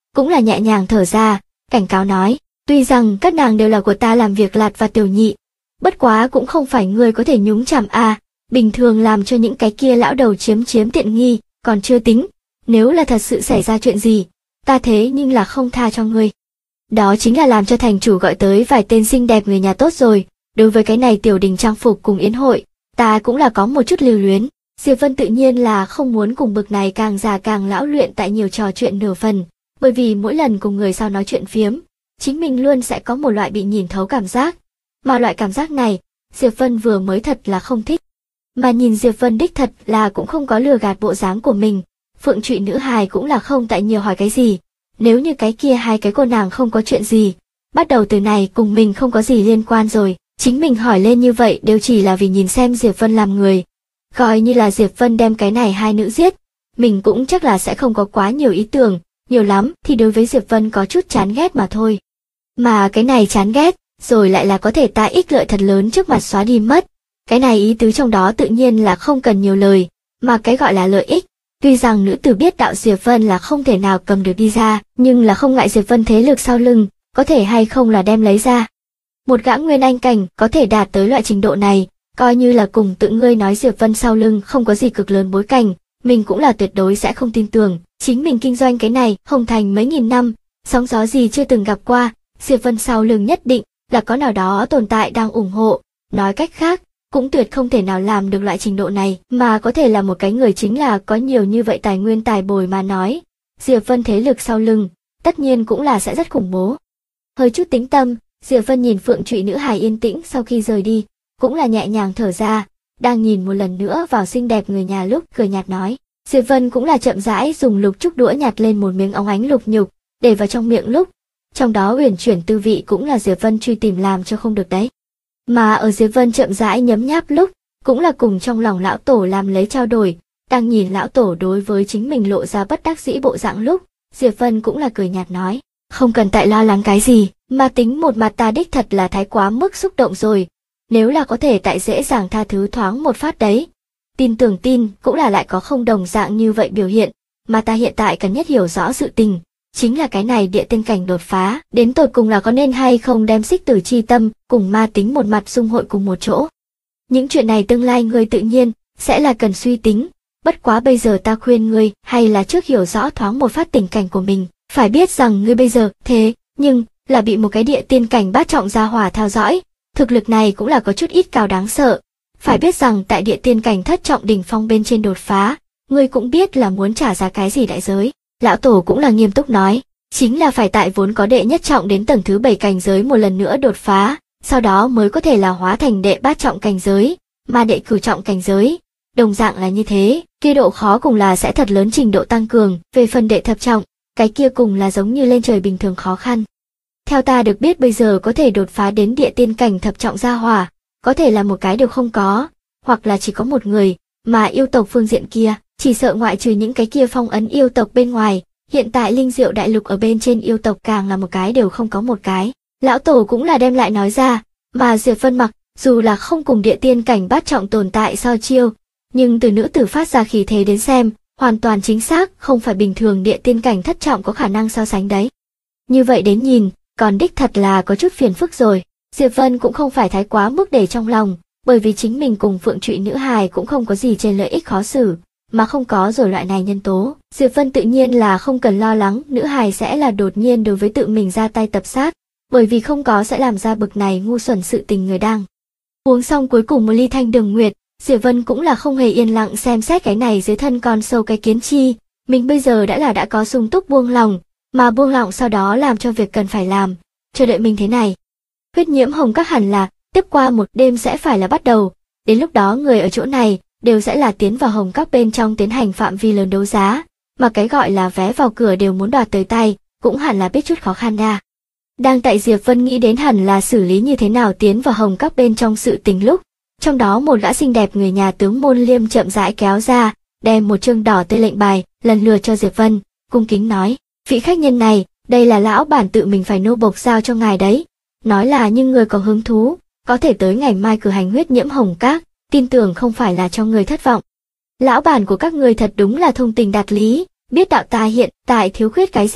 cũng là nhẹ nhàng thở ra, cảnh cáo nói, tuy rằng các nàng đều là của ta làm việc lạt và tiểu nhị, bất quá cũng không phải ngươi có thể nhúng chàm bình thường làm cho những cái kia lão đầu chiếm tiện nghi, còn chưa tính, nếu là thật sự xảy ra chuyện gì, ta thế nhưng là không tha cho ngươi. Đó chính là làm cho thành chủ gọi tới vài tên xinh đẹp người nhà tốt rồi, đối với cái này tiểu đình trang phục cùng yến hội, ta cũng là có một chút lưu luyến. Diệp Vân tự nhiên là không muốn cùng bực này càng già càng lão luyện tại nhiều trò chuyện nửa phần, bởi vì mỗi lần cùng người sau nói chuyện phiếm, chính mình luôn sẽ có một loại bị nhìn thấu cảm giác, mà loại cảm giác này, Diệp Vân vừa mới thật là không thích. Mà nhìn Diệp Vân đích thật là cũng không có lừa gạt bộ dáng của mình, Phượng Trụy nữ hài cũng là không tại nhiều hỏi cái gì, nếu như cái kia hai cái cô nàng không có chuyện gì, bắt đầu từ này cùng mình không có gì liên quan rồi, chính mình hỏi lên như vậy đều chỉ là vì nhìn xem Diệp Vân làm người. Coi như là Diệp Vân đem cái này hai nữ giết, mình cũng chắc là sẽ không có quá nhiều ý tưởng, nhiều lắm thì đối với Diệp Vân có chút chán ghét mà thôi. Mà cái này chán ghét, rồi lại là có thể ta ích lợi thật lớn trước mặt xóa đi mất. Cái này ý tứ trong đó tự nhiên là không cần nhiều lời, mà cái gọi là lợi ích, tuy rằng nữ tử biết đạo Diệp Vân là không thể nào cầm được đi ra, nhưng là không ngại Diệp Vân thế lực sau lưng, có thể hay không là đem lấy ra. Một gã nguyên anh cảnh có thể đạt tới loại trình độ này, coi như là cùng tự ngươi nói Diệp Vân sau lưng không có gì cực lớn bối cảnh, mình cũng là tuyệt đối sẽ không tin tưởng, chính mình kinh doanh cái này, Hồng Thành mấy nghìn năm, sóng gió gì chưa từng gặp qua, Diệp Vân sau lưng nhất định là có nào đó tồn tại đang ủng hộ, nói cách khác, cũng tuyệt không thể nào làm được loại trình độ này, mà có thể là một cái người chính là có nhiều như vậy tài nguyên tài bồi mà nói, Diệp Vân thế lực sau lưng, tất nhiên cũng là sẽ rất khủng bố. Hơi chút tính tâm, Diệp Vân nhìn Phượng Trụy nữ hài yên tĩnh sau khi rời đi, cũng là nhẹ nhàng thở ra, đang nhìn một lần nữa vào xinh đẹp người nhà lúc cười nhạt nói. Diệp Vân cũng là chậm rãi dùng lục trúc đũa nhặt lên một miếng óng ánh lục nhục, để vào trong miệng lúc. Trong đó uyển chuyển tư vị cũng là Diệp Vân truy tìm làm cho không được đấy. Mà ở Diệp Vân chậm rãi nhấm nháp lúc, cũng là cùng trong lòng lão tổ làm lấy trao đổi, đang nhìn lão tổ đối với chính mình lộ ra bất đắc dĩ bộ dạng lúc, Diệp Vân cũng là cười nhạt nói, không cần tại lo lắng cái gì, mà tính một mặt ta đích thật là thái quá mức xúc động rồi, nếu là có thể tại dễ dàng tha thứ thoáng một phát đấy. Tin tưởng tin cũng là lại có không đồng dạng như vậy biểu hiện, mà ta hiện tại cần nhất hiểu rõ sự tình, chính là cái này địa tiên cảnh đột phá, đến tột cùng là có nên hay không đem xích tử chi tâm cùng ma tính một mặt xung hội cùng một chỗ. Những chuyện này tương lai ngươi tự nhiên sẽ là cần suy tính, bất quá bây giờ ta khuyên ngươi hay là trước hiểu rõ thoáng một phát tình cảnh của mình, phải biết rằng ngươi bây giờ thế nhưng là bị một cái địa tiên cảnh bát trọng gia hỏa theo dõi, thực lực này cũng là có chút ít cao đáng sợ. Phải biết rằng tại địa tiên cảnh thất trọng đỉnh phong bên trên đột phá, ngươi cũng biết là muốn trả giá cái gì đại giới. Lão tổ cũng là nghiêm túc nói, chính là phải tại vốn có đệ nhất trọng đến tầng thứ 7 cảnh giới một lần nữa đột phá, sau đó mới có thể là hóa thành đệ bát trọng cảnh giới, mà đệ cửu trọng cảnh giới. Đồng dạng là như thế, kia độ khó cùng là sẽ thật lớn trình độ tăng cường, về phần đệ thập trọng, cái kia cùng là giống như lên trời bình thường khó khăn. Theo ta được biết bây giờ có thể đột phá đến địa tiên cảnh thập trọng gia hỏa, có thể là một cái đều không có, hoặc là chỉ có một người, mà yêu tộc phương diện kia, chỉ sợ ngoại trừ những cái kia phong ấn yêu tộc bên ngoài, hiện tại linh diệu đại lục ở bên trên yêu tộc càng là một cái đều không có một cái. Lão tổ cũng là đem lại nói ra, mà Diệp Vân mặc, dù là không cùng địa tiên cảnh bát trọng tồn tại so chiêu, nhưng từ nữ tử phát ra khí thế đến xem, hoàn toàn chính xác không phải bình thường địa tiên cảnh thất trọng có khả năng so sánh đấy. Như vậy đến nhìn, còn đích thật là có chút phiền phức rồi. Diệp Vân cũng không phải thái quá mức để trong lòng, bởi vì chính mình cùng Phượng Trụy nữ hài cũng không có gì trên lợi ích khó xử, mà không có rồi loại này nhân tố. Diệp Vân tự nhiên là không cần lo lắng nữ hài sẽ là đột nhiên đối với tự mình ra tay tập sát, bởi vì không có sẽ làm ra bực này ngu xuẩn sự tình người đang. Uống xong cuối cùng một ly thanh đường nguyệt, Diệp Vân cũng là không hề yên lặng xem xét cái này dưới thân con sâu cái kiến chi, mình bây giờ đã có sung túc buông lòng, mà buông lỏng sau đó làm cho việc cần phải làm, chờ đợi mình thế này. Huyết nhiễm hồng các hẳn là, tiếp qua một đêm sẽ phải là bắt đầu, đến lúc đó người ở chỗ này đều sẽ là tiến vào hồng các bên trong tiến hành phạm vi lớn đấu giá, mà cái gọi là vé vào cửa đều muốn đoạt tới tay, cũng hẳn là biết chút khó khăn ra. Đang tại Diệp Vân nghĩ đến hẳn là xử lý như thế nào tiến vào hồng các bên trong sự tình lúc, trong đó một gã xinh đẹp người nhà tướng Môn Liêm chậm rãi kéo ra, đem một chương đỏ tươi lệnh bài, lần lượt cho Diệp Vân, cung kính nói, vị khách nhân này, đây là lão bản tự mình phải nô bộc giao cho ngài đấy. Nói là nhưng người có hứng thú, có thể tới ngày mai cử hành huyết nhiễm hồng các, tin tưởng không phải là cho người thất vọng. Lão bản của các người thật đúng là thông tình đạt lý, biết đạo ta hiện tại thiếu khuyết cái gì,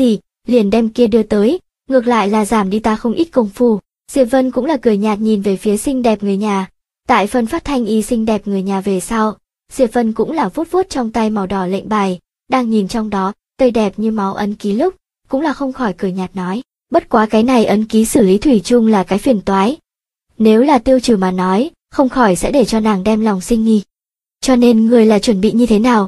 liền đem kia đưa tới, ngược lại là giảm đi ta không ít công phu. Diệp Vân cũng là cười nhạt nhìn về phía xinh đẹp người nhà. Tại phân phát thanh y xinh đẹp người nhà về sau, Diệp Vân cũng là vuốt vuốt trong tay màu đỏ lệnh bài, đang nhìn trong đó, tươi đẹp như máu ấn ký lúc, cũng là không khỏi cười nhạt nói, bất quá cái này ấn ký xử lý thủy chung là cái phiền toái. Nếu là tiêu trừ mà nói, không khỏi sẽ để cho nàng đem lòng sinh nghi. Cho nên người là chuẩn bị như thế nào,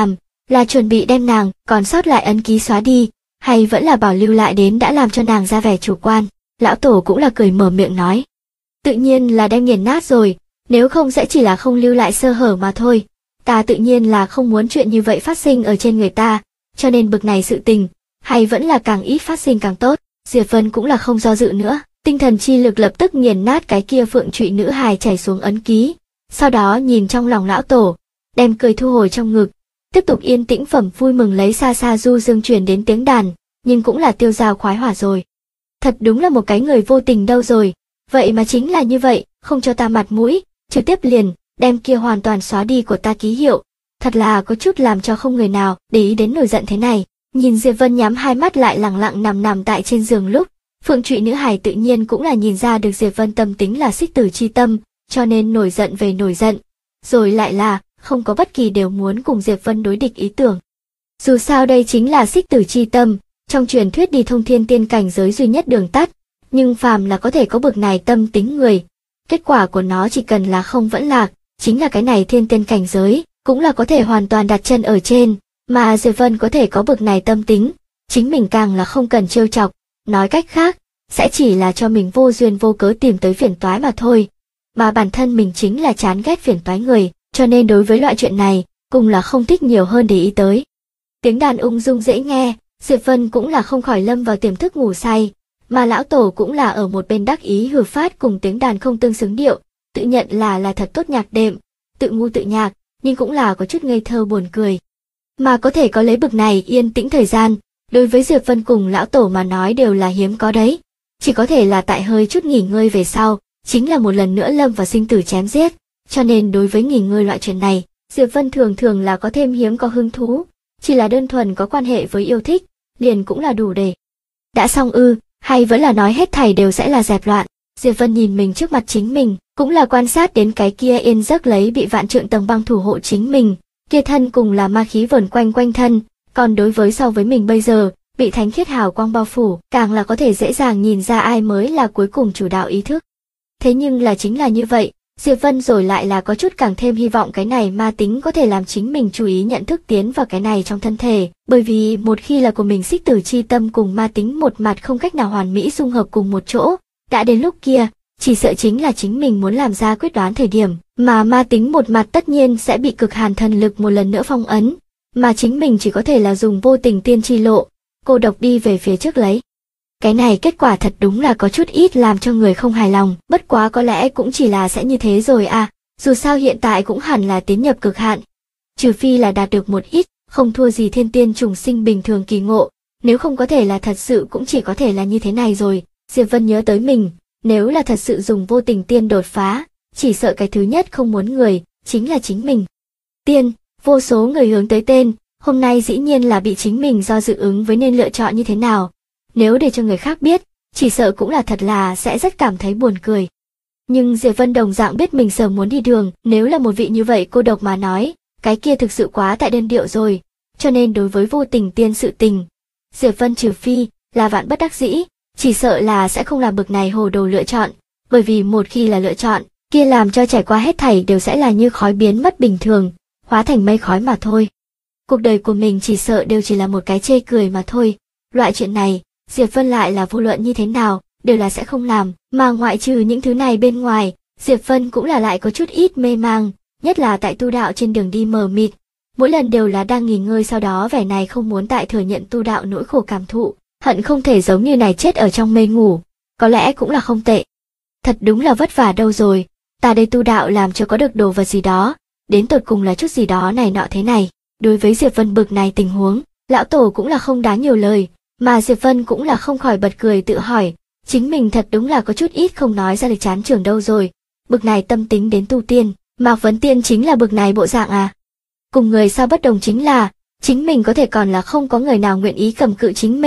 là chuẩn bị đem nàng còn sót lại ấn ký xóa đi, hay vẫn là bảo lưu lại đến đã làm cho nàng ra vẻ chủ quan. Lão Tổ cũng là cười mở miệng nói. Tự nhiên là đem nghiền nát rồi, nếu không sẽ chỉ là không lưu lại sơ hở mà thôi. Ta tự nhiên là không muốn chuyện như vậy phát sinh ở trên người ta, cho nên bực này sự tình, hay vẫn là càng ít phát sinh càng tốt. Diệp Vân cũng là không do dự nữa, tinh thần chi lực lập tức nghiền nát cái kia phượng trụy nữ hài chảy xuống ấn ký, sau đó nhìn trong lòng Lão Tổ, đem cười thu hồi trong ngực, tiếp tục yên tĩnh phẩm vui mừng lấy xa xa du dương truyền đến tiếng đàn, nhưng cũng là tiêu dao khoái hỏa rồi. Thật đúng là một cái người vô tình đâu rồi, vậy mà chính là như vậy, không cho ta mặt mũi, trực tiếp liền đem kia hoàn toàn xóa đi của ta ký hiệu, thật là có chút làm cho không người nào để ý đến nổi giận thế này. Nhìn Diệp Vân nhắm hai mắt lại lẳng lặng nằm tại trên giường lúc, phượng trụy nữ hài tự nhiên cũng là nhìn ra được Diệp Vân tâm tính là xích tử chi tâm, cho nên nổi giận về nổi giận, rồi lại là không có bất kỳ đều muốn cùng Diệp Vân đối địch ý tưởng. Dù sao đây chính là xích tử chi tâm, trong truyền thuyết đi thông thiên tiên cảnh giới duy nhất đường tắt, nhưng phàm là có thể có bực này tâm tính người, kết quả của nó chỉ cần là không vẫn lạc, chính là cái này thiên tiên cảnh giới, cũng là có thể hoàn toàn đặt chân ở trên, mà Diệp Vân có thể có bực này tâm tính, chính mình càng là không cần trêu chọc, nói cách khác, sẽ chỉ là cho mình vô duyên vô cớ tìm tới phiền toái mà thôi, mà bản thân mình chính là chán ghét phiền toái người, cho nên đối với loại chuyện này, cũng là không thích nhiều hơn để ý tới. Tiếng đàn ung dung dễ nghe, Diệp Vân cũng là không khỏi lâm vào tiềm thức ngủ say, mà Lão Tổ cũng là ở một bên đắc ý hừ phát cùng tiếng đàn không tương xứng điệu, tự nhận là thật tốt nhạc đệm, tự ngu tự nhạc, nhưng cũng là có chút ngây thơ buồn cười. Mà có thể có lấy bực này yên tĩnh thời gian, đối với Diệp Vân cùng Lão Tổ mà nói đều là hiếm có đấy, chỉ có thể là tại hơi chút nghỉ ngơi về sau, chính là một lần nữa lâm vào sinh tử chém giết, cho nên đối với nghỉ ngơi loại chuyện này, Diệp Vân thường là có thêm hiếm có hứng thú, chỉ là đơn thuần có quan hệ với yêu thích, liền cũng là đủ để. Đã xong ư, hay vẫn là nói hết thảy đều sẽ là dẹp loạn. Diệp Vân nhìn mình trước mặt chính mình, cũng là quan sát đến cái kia yên giấc lấy bị vạn trượng tầng băng thủ hộ chính mình, kia thân cùng là ma khí vờn quanh thân, còn đối với so với mình bây giờ, bị thánh khiết hào quang bao phủ, càng là có thể dễ dàng nhìn ra ai mới là cuối cùng chủ đạo ý thức. Thế nhưng là chính là như vậy, Diệp Vân rồi lại là có chút càng thêm hy vọng cái này ma tính có thể làm chính mình chú ý nhận thức tiến vào cái này trong thân thể, bởi vì một khi là của mình xích tử chi tâm cùng ma tính một mặt không cách nào hoàn mỹ dung hợp cùng một chỗ, đã đến lúc kia, chỉ sợ chính là chính mình muốn làm ra quyết đoán thời điểm, mà ma tính một mặt tất nhiên sẽ bị cực hàn thần lực một lần nữa phong ấn, mà chính mình chỉ có thể là dùng vô tình tiên chi lộ, cô độc đi về phía trước lấy. Cái này kết quả thật đúng là có chút ít làm cho người không hài lòng, bất quá có lẽ cũng chỉ là sẽ như thế rồi à, dù sao hiện tại cũng hẳn là tiến nhập cực hạn. Trừ phi là đạt được một ít, không thua gì thiên tiên trùng sinh bình thường kỳ ngộ, nếu không có thể là thật sự cũng chỉ có thể là như thế này rồi. Diệp Vân nhớ tới mình, nếu là thật sự dùng vô tình tiên đột phá, chỉ sợ cái thứ nhất không muốn người, chính là chính mình. Tiên, vô số người hướng tới tên, hôm nay dĩ nhiên là bị chính mình do dự ứng với nên lựa chọn như thế nào. Nếu để cho người khác biết, chỉ sợ cũng là thật là sẽ rất cảm thấy buồn cười. Nhưng Diệp Vân đồng dạng biết mình sớm muốn đi đường, nếu là một vị như vậy cô độc mà nói, cái kia thực sự quá tại đơn điệu rồi, cho nên đối với vô tình tiên sự tình, Diệp Vân trừ phi là vạn bất đắc dĩ, chỉ sợ là sẽ không làm bực này hồ đồ lựa chọn, bởi vì một khi là lựa chọn, kia làm cho trải qua hết thảy đều sẽ là như khói biến mất bình thường, hóa thành mây khói mà thôi. Cuộc đời của mình chỉ sợ đều chỉ là một cái chê cười mà thôi, loại chuyện này, Diệp Vân lại là vô luận như thế nào, đều là sẽ không làm, mà ngoại trừ những thứ này bên ngoài, Diệp Vân cũng là lại có chút ít mê mang, nhất là tại tu đạo trên đường đi mờ mịt, mỗi lần đều là đang nghỉ ngơi sau đó vẻ này không muốn tại thừa nhận tu đạo nỗi khổ cảm thụ, hận không thể giống như này chết ở trong mê ngủ, có lẽ cũng là không tệ. Thật đúng là vất vả đâu rồi, ta đây tu đạo làm cho có được đồ vật gì đó, đến tột cùng là chút gì đó này nọ thế này. Đối với Diệp Vân bực này tình huống, lão tổ cũng là không đáng nhiều lời, mà Diệp Vân cũng là không khỏi bật cười tự hỏi, chính mình thật đúng là có chút ít không nói ra được chán trường đâu rồi, bực này tâm tính đến tu tiên, Mạc Vấn Tiên chính là bực này bộ dạng à. Cùng người sao bất đồng chính là, chính mình có thể còn là không có người nào nguyện ý cầm cự chính mình,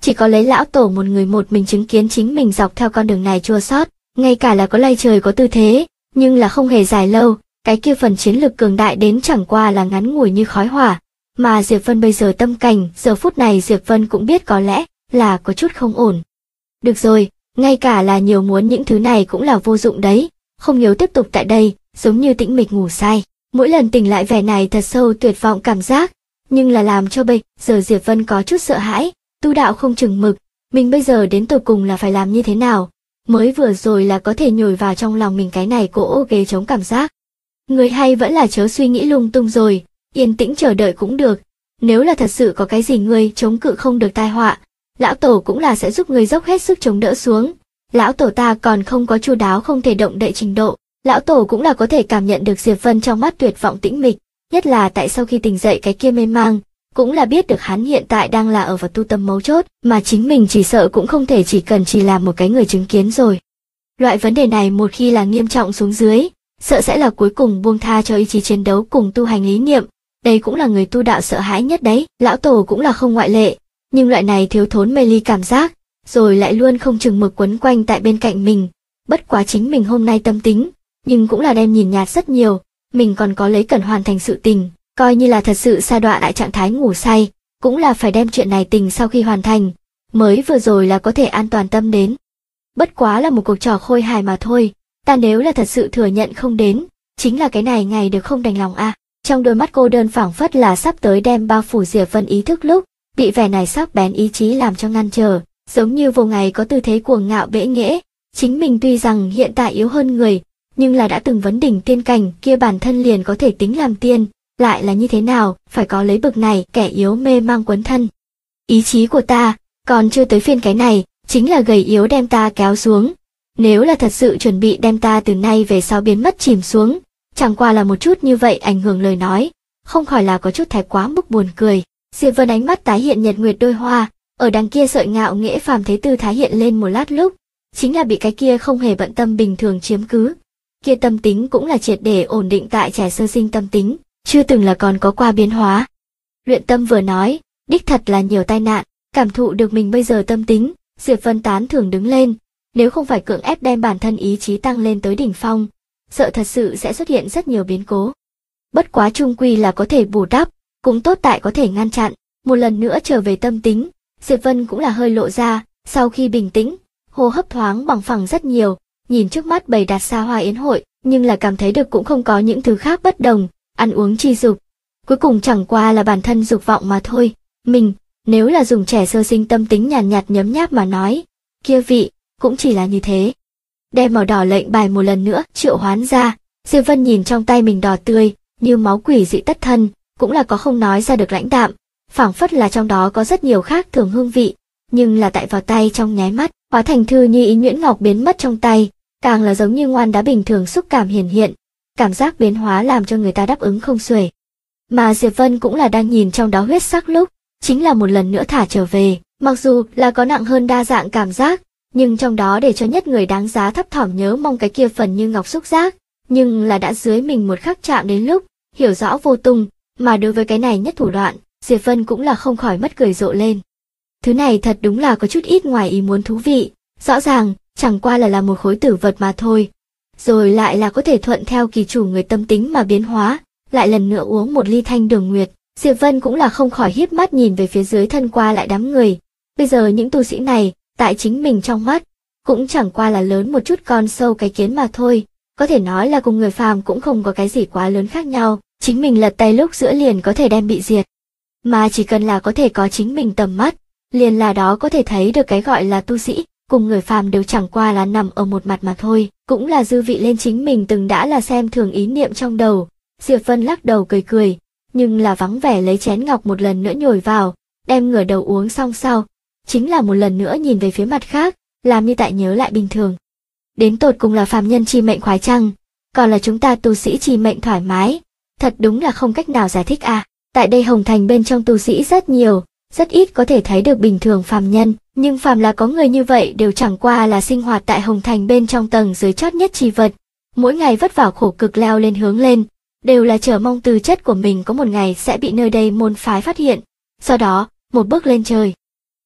chỉ có lấy lão tổ một người một mình chứng kiến chính mình dọc theo con đường này chua xót, ngay cả là có lay trời có tư thế, nhưng là không hề dài lâu, cái kia phần chiến lực cường đại đến chẳng qua là ngắn ngủi như khói hỏa, mà Diệp Vân bây giờ tâm cảnh, giờ phút này Diệp Vân cũng biết có lẽ là có chút không ổn. Được rồi, ngay cả là nhiều muốn những thứ này cũng là vô dụng đấy, không nhiều tiếp tục tại đây, giống như tĩnh mịch ngủ say. Mỗi lần tỉnh lại vẻ này thật sâu tuyệt vọng cảm giác, nhưng là làm cho bây giờ Diệp Vân có chút sợ hãi, tu đạo không chừng mực, mình bây giờ đến tột cùng là phải làm như thế nào, mới vừa rồi là có thể nhồi vào trong lòng mình cái này cỗ ghế chống cảm giác. Người hay vẫn là chớ suy nghĩ lung tung rồi, yên tĩnh chờ đợi cũng được, nếu là thật sự có cái gì ngươi chống cự không được tai họa, lão tổ cũng là sẽ giúp ngươi dốc hết sức chống đỡ xuống. Lão tổ ta còn không có chu đáo không thể động đậy trình độ, lão tổ cũng là có thể cảm nhận được Diệp Vân trong mắt tuyệt vọng tĩnh mịch, nhất là tại sau khi tỉnh dậy cái kia mê mang, cũng là biết được hắn hiện tại đang là ở vào tu tâm mấu chốt, mà chính mình chỉ sợ cũng không thể chỉ cần chỉ làm một cái người chứng kiến rồi. Loại vấn đề này một khi là nghiêm trọng xuống dưới, sợ sẽ là cuối cùng buông tha cho ý chí chiến đấu cùng tu hành lý niệm, đây cũng là người tu đạo sợ hãi nhất đấy, lão tổ cũng là không ngoại lệ, nhưng loại này thiếu thốn mê ly cảm giác, rồi lại luôn không chừng mực quấn quanh tại bên cạnh mình, bất quá chính mình hôm nay tâm tính, nhưng cũng là đem nhìn nhạt rất nhiều, mình còn có lấy cần hoàn thành sự tình, coi như là thật sự sa đọa lại trạng thái ngủ say, cũng là phải đem chuyện này tình sau khi hoàn thành, mới vừa rồi là có thể an toàn tâm đến. Bất quá là một cuộc trò khôi hài mà thôi, ta nếu là thật sự thừa nhận không đến, chính là cái này ngày được không đành lòng a. Trong đôi mắt cô đơn phảng phất là sắp tới đem bao phủ Diệp Vân ý thức lúc, bị vẻ này sắc bén ý chí làm cho ngăn trở, giống như vô ngày có tư thế cuồng ngạo bẽ nghễ, chính mình tuy rằng hiện tại yếu hơn người, nhưng là đã từng vấn đỉnh tiên cảnh kia bản thân liền có thể tính làm tiên, lại là như thế nào, phải có lấy bực này kẻ yếu mê mang quấn thân. Ý chí của ta, còn chưa tới phiên cái này, chính là gầy yếu đem ta kéo xuống. Nếu là thật sự chuẩn bị đem ta từ nay về sau biến mất chìm xuống, chẳng qua là một chút như vậy ảnh hưởng lời nói, không khỏi là có chút thái quá mức buồn cười. Diệp Vân ánh mắt tái hiện nhật nguyệt đôi hoa, ở đằng kia sợi ngạo nghễ phàm thế tư thái hiện lên một lát lúc, chính là bị cái kia không hề bận tâm bình thường chiếm cứ. Kia tâm tính cũng là triệt để ổn định tại trẻ sơ sinh tâm tính, chưa từng là còn có qua biến hóa. Luyện tâm vừa nói, đích thật là nhiều tai nạn, cảm thụ được mình bây giờ tâm tính, Diệp Vân tán thưởng đứng lên, nếu không phải cưỡng ép đem bản thân ý chí tăng lên tới đỉnh phong, sợ thật sự sẽ xuất hiện rất nhiều biến cố. Bất quá chung quy là có thể bù đắp, cũng tốt tại có thể ngăn chặn, một lần nữa trở về tâm tính, Diệp Vân cũng là hơi lộ ra, sau khi bình tĩnh, hô hấp thoáng bằng phẳng rất nhiều, nhìn trước mắt bày đặt xa hoa yến hội, nhưng là cảm thấy được cũng không có những thứ khác bất đồng, ăn uống chi dục. Cuối cùng chẳng qua là bản thân dục vọng mà thôi, mình, nếu là dùng trẻ sơ sinh tâm tính nhàn nhạt nhấm nháp mà nói, kia vị, cũng chỉ là như thế. Đem màu đỏ lệnh bài một lần nữa triệu hoán ra, Diệp Vân nhìn trong tay mình đỏ tươi, như máu quỷ dị tất thân, cũng là có không nói ra được lãnh đạm, phảng phất là trong đó có rất nhiều khác thường hương vị, nhưng là tại vào tay trong nháy mắt, hóa thành thư như ý nhuyễn ngọc biến mất trong tay, càng là giống như ngoan đá bình thường xúc cảm hiển hiện, cảm giác biến hóa làm cho người ta đáp ứng không xuể. Mà Diệp Vân cũng là đang nhìn trong đó huyết sắc lúc, chính là một lần nữa thả trở về, mặc dù là có nặng hơn đa dạng cảm giác, nhưng trong đó để cho nhất người đáng giá thấp thỏm nhớ mong cái kia phần như ngọc xúc giác, nhưng là đã dưới mình một khắc chạm đến lúc, hiểu rõ vô tung, mà đối với cái này nhất thủ đoạn, Diệp Vân cũng là không khỏi mất cười rộ lên. Thứ này thật đúng là có chút ít ngoài ý muốn thú vị, rõ ràng, chẳng qua là một khối tử vật mà thôi. Rồi lại là có thể thuận theo kỳ chủ người tâm tính mà biến hóa, lại lần nữa uống một ly thanh đường nguyệt, Diệp Vân cũng là không khỏi híp mắt nhìn về phía dưới thân qua lại đám người. Bây giờ những tu sĩ này, tại chính mình trong mắt, cũng chẳng qua là lớn một chút con sâu cái kiến mà thôi, có thể nói là cùng người phàm cũng không có cái gì quá lớn khác nhau, chính mình lật tay lúc giữa liền có thể đem bị diệt. Mà chỉ cần là có thể có chính mình tầm mắt, liền là đó có thể thấy được cái gọi là tu sĩ, cùng người phàm đều chẳng qua là nằm ở một mặt mà thôi, cũng là dư vị lên chính mình từng đã là xem thường ý niệm trong đầu. Diệp Vân lắc đầu cười cười, nhưng là vắng vẻ lấy chén ngọc một lần nữa nhồi vào, đem ngửa đầu uống xong sau, chính là một lần nữa nhìn về phía mặt khác, làm như tại nhớ lại bình thường. Đến tột cùng là phàm nhân chi mệnh khoái chăng, còn là chúng ta tu sĩ chi mệnh thoải mái, thật đúng là không cách nào giải thích à. Tại đây Hồng Thành bên trong tu sĩ rất nhiều, rất ít có thể thấy được bình thường phàm nhân, nhưng phàm là có người như vậy đều chẳng qua là sinh hoạt tại Hồng Thành bên trong tầng dưới chót nhất chi vật, mỗi ngày vất vả khổ cực leo lên hướng lên, đều là chờ mong tư chất của mình có một ngày sẽ bị nơi đây môn phái phát hiện, sau đó, một bước lên trời.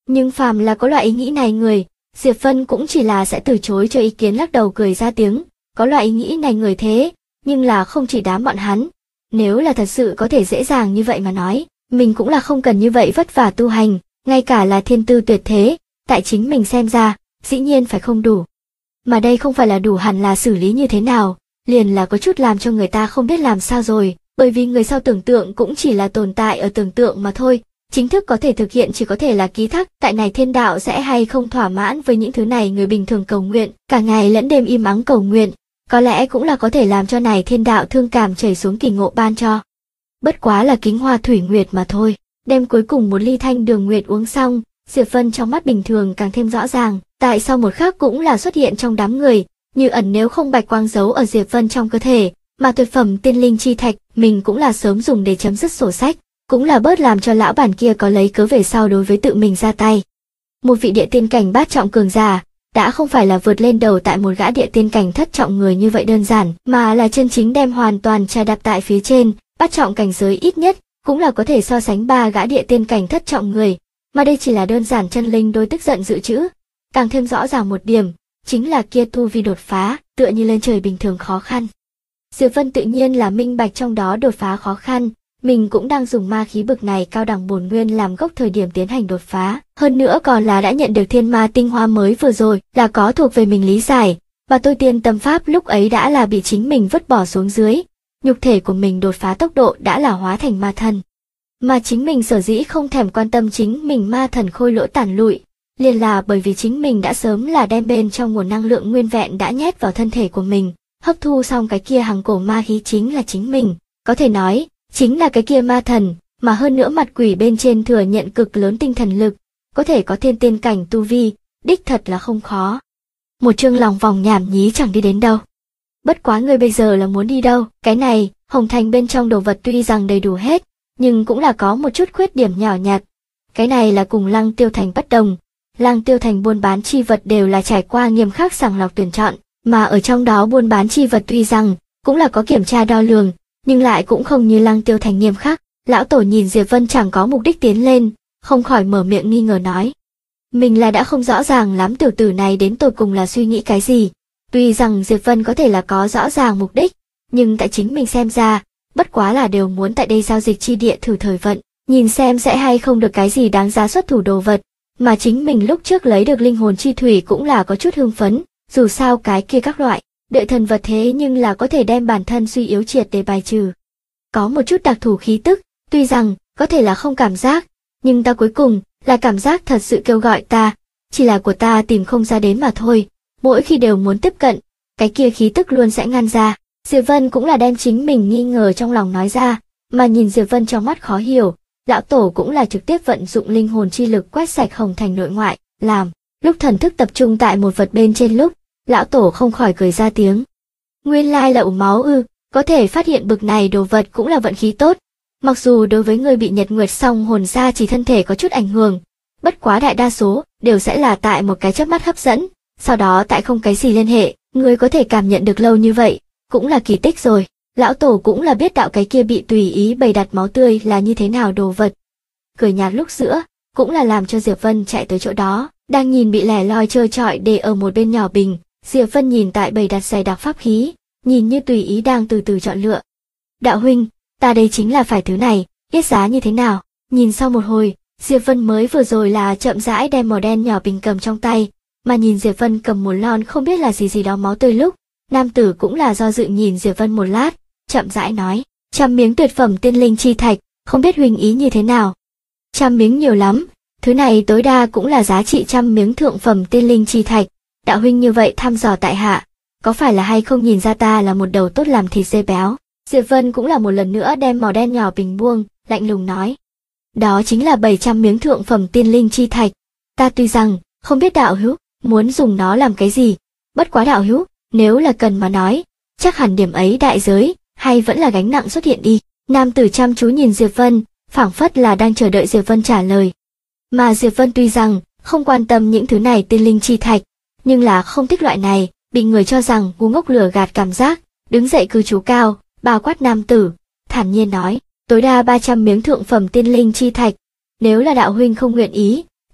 Nhưng phàm là có loại ý nghĩ này người, Diệp Vân cũng chỉ là sẽ từ chối cho ý kiến, lắc đầu cười ra tiếng. Có loại ý nghĩ này người thế, nhưng là không chỉ đám bọn hắn. Nếu là thật sự có thể dễ dàng như vậy mà nói, mình cũng là không cần như vậy vất vả tu hành, ngay cả là thiên tư tuyệt thế, tại chính mình xem ra, dĩ nhiên phải không đủ. Mà đây không phải là đủ, hẳn là xử lý như thế nào, liền là có chút làm cho người ta không biết làm sao rồi, bởi vì người sau tưởng tượng cũng chỉ là tồn tại ở tưởng tượng mà thôi, chính thức có thể thực hiện chỉ có thể là ký thác tại này thiên đạo sẽ hay không thỏa mãn với những thứ này người bình thường cầu nguyện, cả ngày lẫn đêm im ắng cầu nguyện, có lẽ cũng là có thể làm cho này thiên đạo thương cảm chảy xuống kỳ ngộ ban cho. Bất quá là kính hoa thủy nguyệt mà thôi. Đêm cuối cùng một ly thanh đường nguyệt uống xong, Diệp Vân trong mắt bình thường càng thêm rõ ràng, tại sao một khắc cũng là xuất hiện trong đám người, như ẩn nếu không bạch quang giấu ở Diệp Vân trong cơ thể, mà tuyệt phẩm tiên linh chi thạch mình cũng là sớm dùng để chấm dứt sổ sách, cũng là bớt làm cho lão bản kia có lấy cớ về sau đối với tự mình ra tay. Một vị địa tiên cảnh bát trọng cường giả, đã không phải là vượt lên đầu tại một gã địa tiên cảnh thất trọng người như vậy đơn giản, mà là chân chính đem hoàn toàn trà đạp tại phía trên, bát trọng cảnh giới ít nhất cũng là có thể so sánh 3 gã địa tiên cảnh thất trọng người, mà đây chỉ là đơn giản chân linh đôi tức giận dự trữ. Càng thêm rõ ràng một điểm, chính là kia tu vi đột phá, tựa như lên trời bình thường khó khăn. Diệp Vân tự nhiên là minh bạch trong đó đột phá khó khăn, mình cũng đang dùng ma khí bực này cao đẳng bổn nguyên làm gốc thời điểm tiến hành đột phá, hơn nữa còn là đã nhận được thiên ma tinh hoa mới vừa rồi, là có thuộc về mình lý giải, và tôi tiên tâm pháp lúc ấy đã là bị chính mình vứt bỏ xuống dưới, nhục thể của mình đột phá tốc độ đã là hóa thành ma thần. Mà chính mình sở dĩ không thèm quan tâm chính mình ma thần khôi lỗi tản lụi, liền là bởi vì chính mình đã sớm là đem bên trong nguồn năng lượng nguyên vẹn đã nhét vào thân thể của mình, hấp thu xong cái kia hàng cổ ma khí chính là chính mình, có thể nói, chính là cái kia ma thần, mà hơn nữa mặt quỷ bên trên thừa nhận cực lớn tinh thần lực, có thể có thiên tiên cảnh tu vi, đích thật là không khó. Một chương lòng vòng nhảm nhí chẳng đi đến đâu. Bất quá người bây giờ là muốn đi đâu, cái này, Hồng Thành bên trong đồ vật tuy rằng đầy đủ hết, nhưng cũng là có một chút khuyết điểm nhỏ nhặt. Cái này là cùng Lăng Tiêu Thành bất đồng. Lăng Tiêu Thành buôn bán chi vật đều là trải qua nghiêm khắc sàng lọc tuyển chọn, mà ở trong đó buôn bán chi vật tuy rằng cũng là có kiểm tra đo lường, nhưng lại cũng không như Lăng Tiêu Thành nghiêm khắc. Lão tổ nhìn Diệp Vân chẳng có mục đích tiến lên, không khỏi mở miệng nghi ngờ nói. Mình là đã không rõ ràng lắm tiểu tử này đến tột cùng là suy nghĩ cái gì. Tuy rằng Diệp Vân có thể là có rõ ràng mục đích, nhưng tại chính mình xem ra, bất quá là đều muốn tại đây giao dịch chi địa thử thời vận, nhìn xem sẽ hay không được cái gì đáng giá xuất thủ đồ vật, mà chính mình lúc trước lấy được linh hồn chi thủy cũng là có chút hưng phấn, dù sao cái kia các loại, đợi thần vật thế nhưng là có thể đem bản thân suy yếu triệt để bài trừ. Có một chút đặc thù khí tức, tuy rằng có thể là không cảm giác, nhưng ta cuối cùng là cảm giác thật sự kêu gọi ta, chỉ là của ta tìm không ra đến mà thôi, mỗi khi đều muốn tiếp cận, cái kia khí tức luôn sẽ ngăn ra. Diệp Vân cũng là đem chính mình nghi ngờ trong lòng nói ra, mà nhìn Diệp Vân trong mắt khó hiểu, lão tổ cũng là trực tiếp vận dụng linh hồn chi lực quét sạch Hồng Thành nội ngoại, làm, lúc thần thức tập trung tại một vật bên trên lúc, lão tổ không khỏi cười ra tiếng. Nguyên lai là ủ máu ư, có thể phát hiện bực này đồ vật cũng là vận khí tốt, mặc dù đối với người bị nhật nguyệt song hồn ra chỉ thân thể có chút ảnh hưởng, bất quá đại đa số đều sẽ là tại một cái chớp mắt hấp dẫn, sau đó tại không cái gì liên hệ, người có thể cảm nhận được lâu như vậy, cũng là kỳ tích rồi. Lão tổ cũng là biết đạo cái kia bị tùy ý bày đặt máu tươi là như thế nào đồ vật. Cười nhạt lúc giữa, cũng là làm cho Diệp Vân chạy tới chỗ đó, đang nhìn bị lẻ loi trơ trọi để ở một bên nhỏ bình, Diệp Vân nhìn tại bày đặt dày đặc pháp khí, nhìn như tùy ý đang từ từ chọn lựa. Đạo huynh, ta đây chính là phải thứ này, biết giá như thế nào? Nhìn sau một hồi, Diệp Vân mới vừa rồi là chậm rãi đem màu đen nhỏ bình cầm trong tay, mà nhìn Diệp Vân cầm một lon không biết là gì đó máu tươi lúc, nam tử cũng là do dự nhìn Diệp Vân một lát, chậm rãi nói, 100 miếng tuyệt phẩm tiên linh chi thạch, không biết huynh ý như thế nào. 100 miếng nhiều lắm, thứ này tối đa cũng là giá trị 100 miếng thượng phẩm tiên linh chi thạch, đạo huynh như vậy thăm dò tại hạ, có phải là hay không nhìn ra ta là một đầu tốt làm thịt dê béo? Diệp Vân cũng là một lần nữa đem màu đen nhỏ bình buông, lạnh lùng nói. Đó chính là 700 miếng thượng phẩm tiên linh chi thạch, ta tuy rằng không biết đạo hữu muốn dùng nó làm cái gì, bất quá đạo hữu, nếu là cần mà nói, chắc hẳn điểm ấy đại giới, hay vẫn là gánh nặng xuất hiện đi. Nam tử chăm chú nhìn Diệp Vân, phảng phất là đang chờ đợi Diệp Vân trả lời. Mà Diệp Vân tuy rằng không quan tâm những thứ này tiên linh chi thạch, nhưng là không thích loại này, bị người cho rằng ngu ngốc lừa gạt cảm giác, đứng dậy cư trú cao, bao quát nam tử, thản nhiên nói, tối đa 300 miếng thượng phẩm tiên linh chi thạch, nếu là đạo huynh không nguyện ý,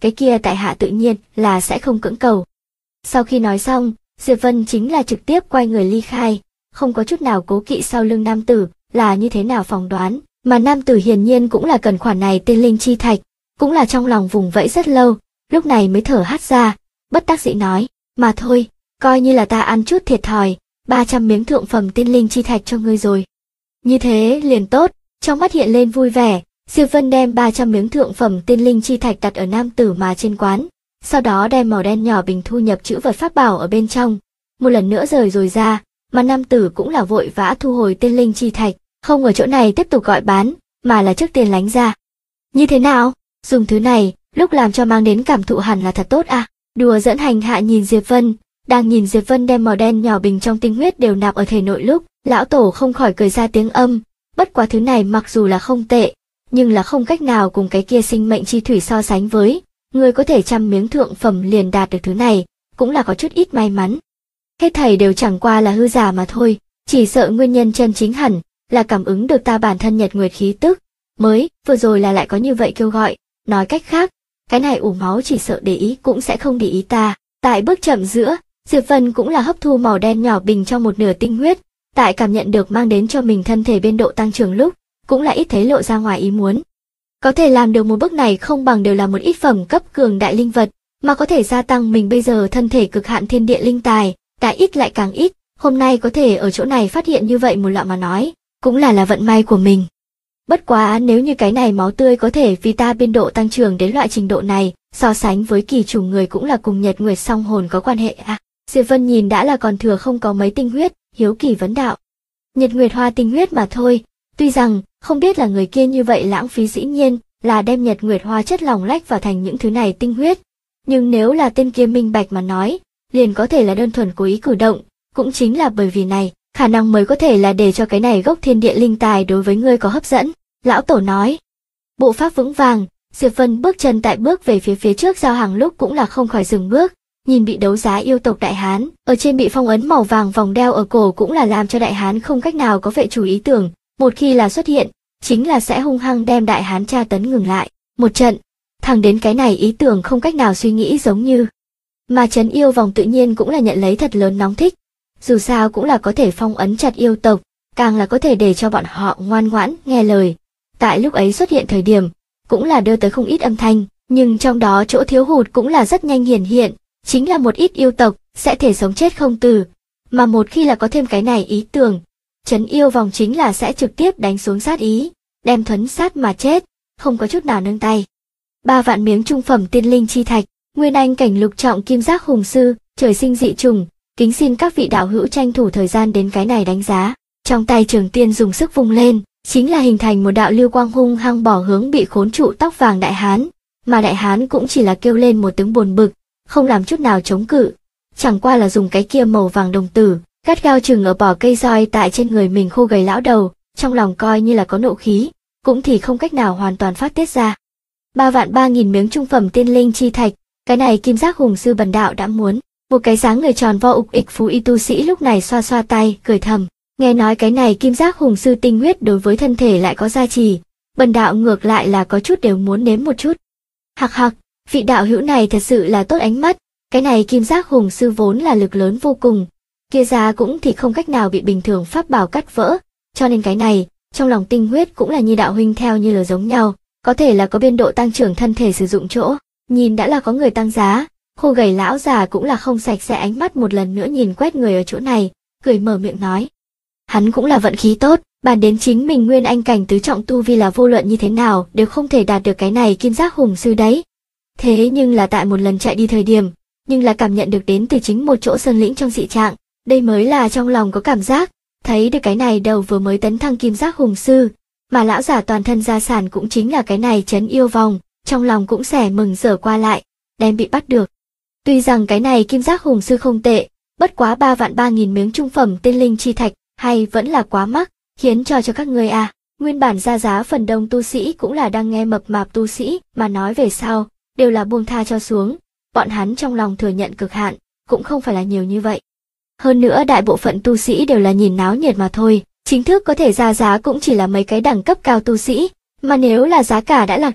cái kia tại hạ tự nhiên là sẽ không cưỡng cầu. Sau khi nói xong, Diệp Vân chính là trực tiếp quay người ly khai, không có chút nào cố kỵ sau lưng nam tử là như thế nào phỏng đoán, mà nam tử hiển nhiên cũng là cần khoản này tiên linh chi thạch, cũng là trong lòng vùng vẫy rất lâu, lúc này mới thở hắt ra, bất đắc dĩ nói, mà thôi, coi như là ta ăn chút thiệt thòi, 300 miếng thượng phẩm tiên linh chi thạch cho ngươi rồi. Như thế liền tốt, trong mắt hiện lên vui vẻ, Diệp Vân đem 300 miếng thượng phẩm tiên linh chi thạch đặt ở nam tử mà trên quán, sau đó đem màu đen nhỏ bình thu nhập chữ vật pháp bảo ở bên trong, một lần nữa rời rồi ra, mà nam tử cũng là vội vã thu hồi tiên linh chi thạch, không ở chỗ này tiếp tục gọi bán, mà là trước tiên lánh ra. Như thế nào? Dùng thứ này, lúc làm cho mang đến cảm thụ hẳn là thật tốt à? Đùa dẫn hành hạ nhìn Diệp Vân, đang nhìn Diệp Vân đem màu đen nhỏ bình trong tinh huyết đều nạp ở thể nội lúc, lão tổ không khỏi cười ra tiếng âm, bất quá thứ này mặc dù là không tệ, nhưng là không cách nào cùng cái kia sinh mệnh chi thủy so sánh với, người có thể 100 miếng thượng phẩm liền đạt được thứ này, cũng là có chút ít may mắn. Hết thảy đều chẳng qua là hư giả mà thôi, chỉ sợ nguyên nhân chân chính hẳn là cảm ứng được ta bản thân nhật nguyệt khí tức, mới vừa rồi là lại có như vậy kêu gọi, nói cách khác, cái này ủ máu chỉ sợ để ý cũng sẽ không để ý ta. Tại bước chậm giữa, Diệp Vân cũng là hấp thu màu đen nhỏ bình trong một nửa tinh huyết, tại cảm nhận được mang đến cho mình thân thể biên độ tăng trưởng lúc, cũng là ít thấy lộ ra ngoài ý muốn. Có thể làm được một bước này không bằng đều là một ít phẩm cấp cường đại linh vật, mà có thể gia tăng mình bây giờ thân thể cực hạn thiên địa linh tài, đã ít lại càng ít, hôm nay có thể ở chỗ này phát hiện như vậy một lọ mà nói, cũng là vận may của mình. Bất quá nếu như cái này máu tươi có thể vì ta biên độ tăng trưởng đến loại trình độ này, so sánh với kỳ chủ người cũng là cùng nhật nguyệt song hồn có quan hệ à? Diệp Vân nhìn đã là còn thừa không có mấy tinh huyết, hiếu kỳ vấn đạo. Nhật nguyệt hoa tinh huyết mà thôi, tuy rằng không biết là người kia như vậy lãng phí dĩ nhiên là đem nhật nguyệt hoa chất lỏng lách vào thành những thứ này tinh huyết, nhưng nếu là tên kia minh bạch mà nói, liền có thể là đơn thuần cố ý cử động, cũng chính là bởi vì này, khả năng mới có thể là để cho cái này gốc thiên địa linh tài đối với ngươi có hấp dẫn. Lão tổ nói, bộ pháp vững vàng, Diệp Vân bước chân tại bước về phía trước giao hàng lúc cũng là không khỏi dừng bước, nhìn bị đấu giá yêu tộc đại hán, ở trên bị phong ấn màu vàng vòng đeo ở cổ cũng là làm cho đại hán không cách nào có vệ chủ ý tưởng, một khi là xuất hiện, chính là sẽ hung hăng đem đại hán tra tấn ngừng lại, một trận, thẳng đến cái này ý tưởng không cách nào suy nghĩ giống như. Mà trấn yêu vòng tự nhiên cũng là nhận lấy thật lớn nóng thích, dù sao cũng là có thể phong ấn chặt yêu tộc, càng là có thể để cho bọn họ ngoan ngoãn, nghe lời. Tại lúc ấy xuất hiện thời điểm, cũng là đưa tới không ít âm thanh, nhưng trong đó chỗ thiếu hụt cũng là rất nhanh hiển hiện, chính là một ít yêu tộc sẽ thể sống chết không từ, mà một khi là có thêm cái này ý tưởng, trấn yêu vòng chính là sẽ trực tiếp đánh xuống sát ý, đem thuấn sát mà chết, không có chút nào nương tay. 3 vạn miếng trung phẩm tiên linh chi thạch, nguyên anh cảnh lục trọng kim giác hùng sư, trời sinh dị trùng, kính xin các vị đạo hữu tranh thủ thời gian đến cái này đánh giá. Trong tay Trường Tiên dùng sức vung lên, chính là hình thành một đạo lưu quang hung hăng bỏ hướng bị khốn trụ tóc vàng đại hán, mà đại hán cũng chỉ là kêu lên một tiếng buồn bực, không làm chút nào chống cự, chẳng qua là dùng cái kia màu vàng đồng tử, gắt gao chừng ở bỏ cây roi tại trên người mình khô gầy lão đầu, trong lòng coi như là có nộ khí, cũng thì không cách nào hoàn toàn phát tiết ra. 3.300.000 miếng trung phẩm tiên linh chi thạch, cái này kim giác hùng sư bần đạo đã muốn. Một cái dáng người tròn vo ục ịch phú y tu sĩ lúc này xoa xoa tay, cười thầm, nghe nói cái này kim giác hùng sư tinh huyết đối với thân thể lại có gia trì, bần đạo ngược lại là có chút đều muốn nếm một chút. Hặc hặc, vị đạo hữu này thật sự là tốt ánh mắt, cái này kim giác hùng sư vốn là lực lớn vô cùng, kia ra cũng thì không cách nào bị bình thường pháp bảo cắt vỡ, cho nên cái này, trong lòng tinh huyết cũng là như đạo huynh theo như là giống nhau, có thể là có biên độ tăng trưởng thân thể sử dụng chỗ, nhìn đã là có người tăng giá. Khô gầy lão già cũng là không sạch sẽ ánh mắt một lần nữa nhìn quét người ở chỗ này, cười mở miệng nói. Hắn cũng là vận khí tốt, bàn đến chính mình nguyên anh cảnh tứ trọng tu vi là vô luận như thế nào đều không thể đạt được cái này kim giác hùng sư đấy. Thế nhưng là tại một lần chạy đi thời điểm, nhưng là cảm nhận được đến từ chính một chỗ sơn lĩnh trong dị trạng, đây mới là trong lòng có cảm giác, thấy được cái này đầu vừa mới tấn thăng kim giác hùng sư, mà lão giả toàn thân gia sản cũng chính là cái này trấn yêu vòng, trong lòng cũng xẻ mừng rỡ qua lại, đem bị bắt được. Tuy rằng cái này kim giác hùng sư không tệ, bất quá 3.300.000 miếng trung phẩm tiên linh chi thạch hay vẫn là quá mắc, khiến cho các ngươi à, nguyên bản ra giá phần đông tu sĩ cũng là đang nghe mập mạp tu sĩ mà nói về sau, đều là buông tha cho xuống, bọn hắn trong lòng thừa nhận cực hạn, cũng không phải là nhiều như vậy. Hơn nữa đại bộ phận tu sĩ đều là nhìn náo nhiệt mà thôi, chính thức có thể ra giá cũng chỉ là mấy cái đẳng cấp cao tu sĩ, mà nếu là giá cả đã lạc định,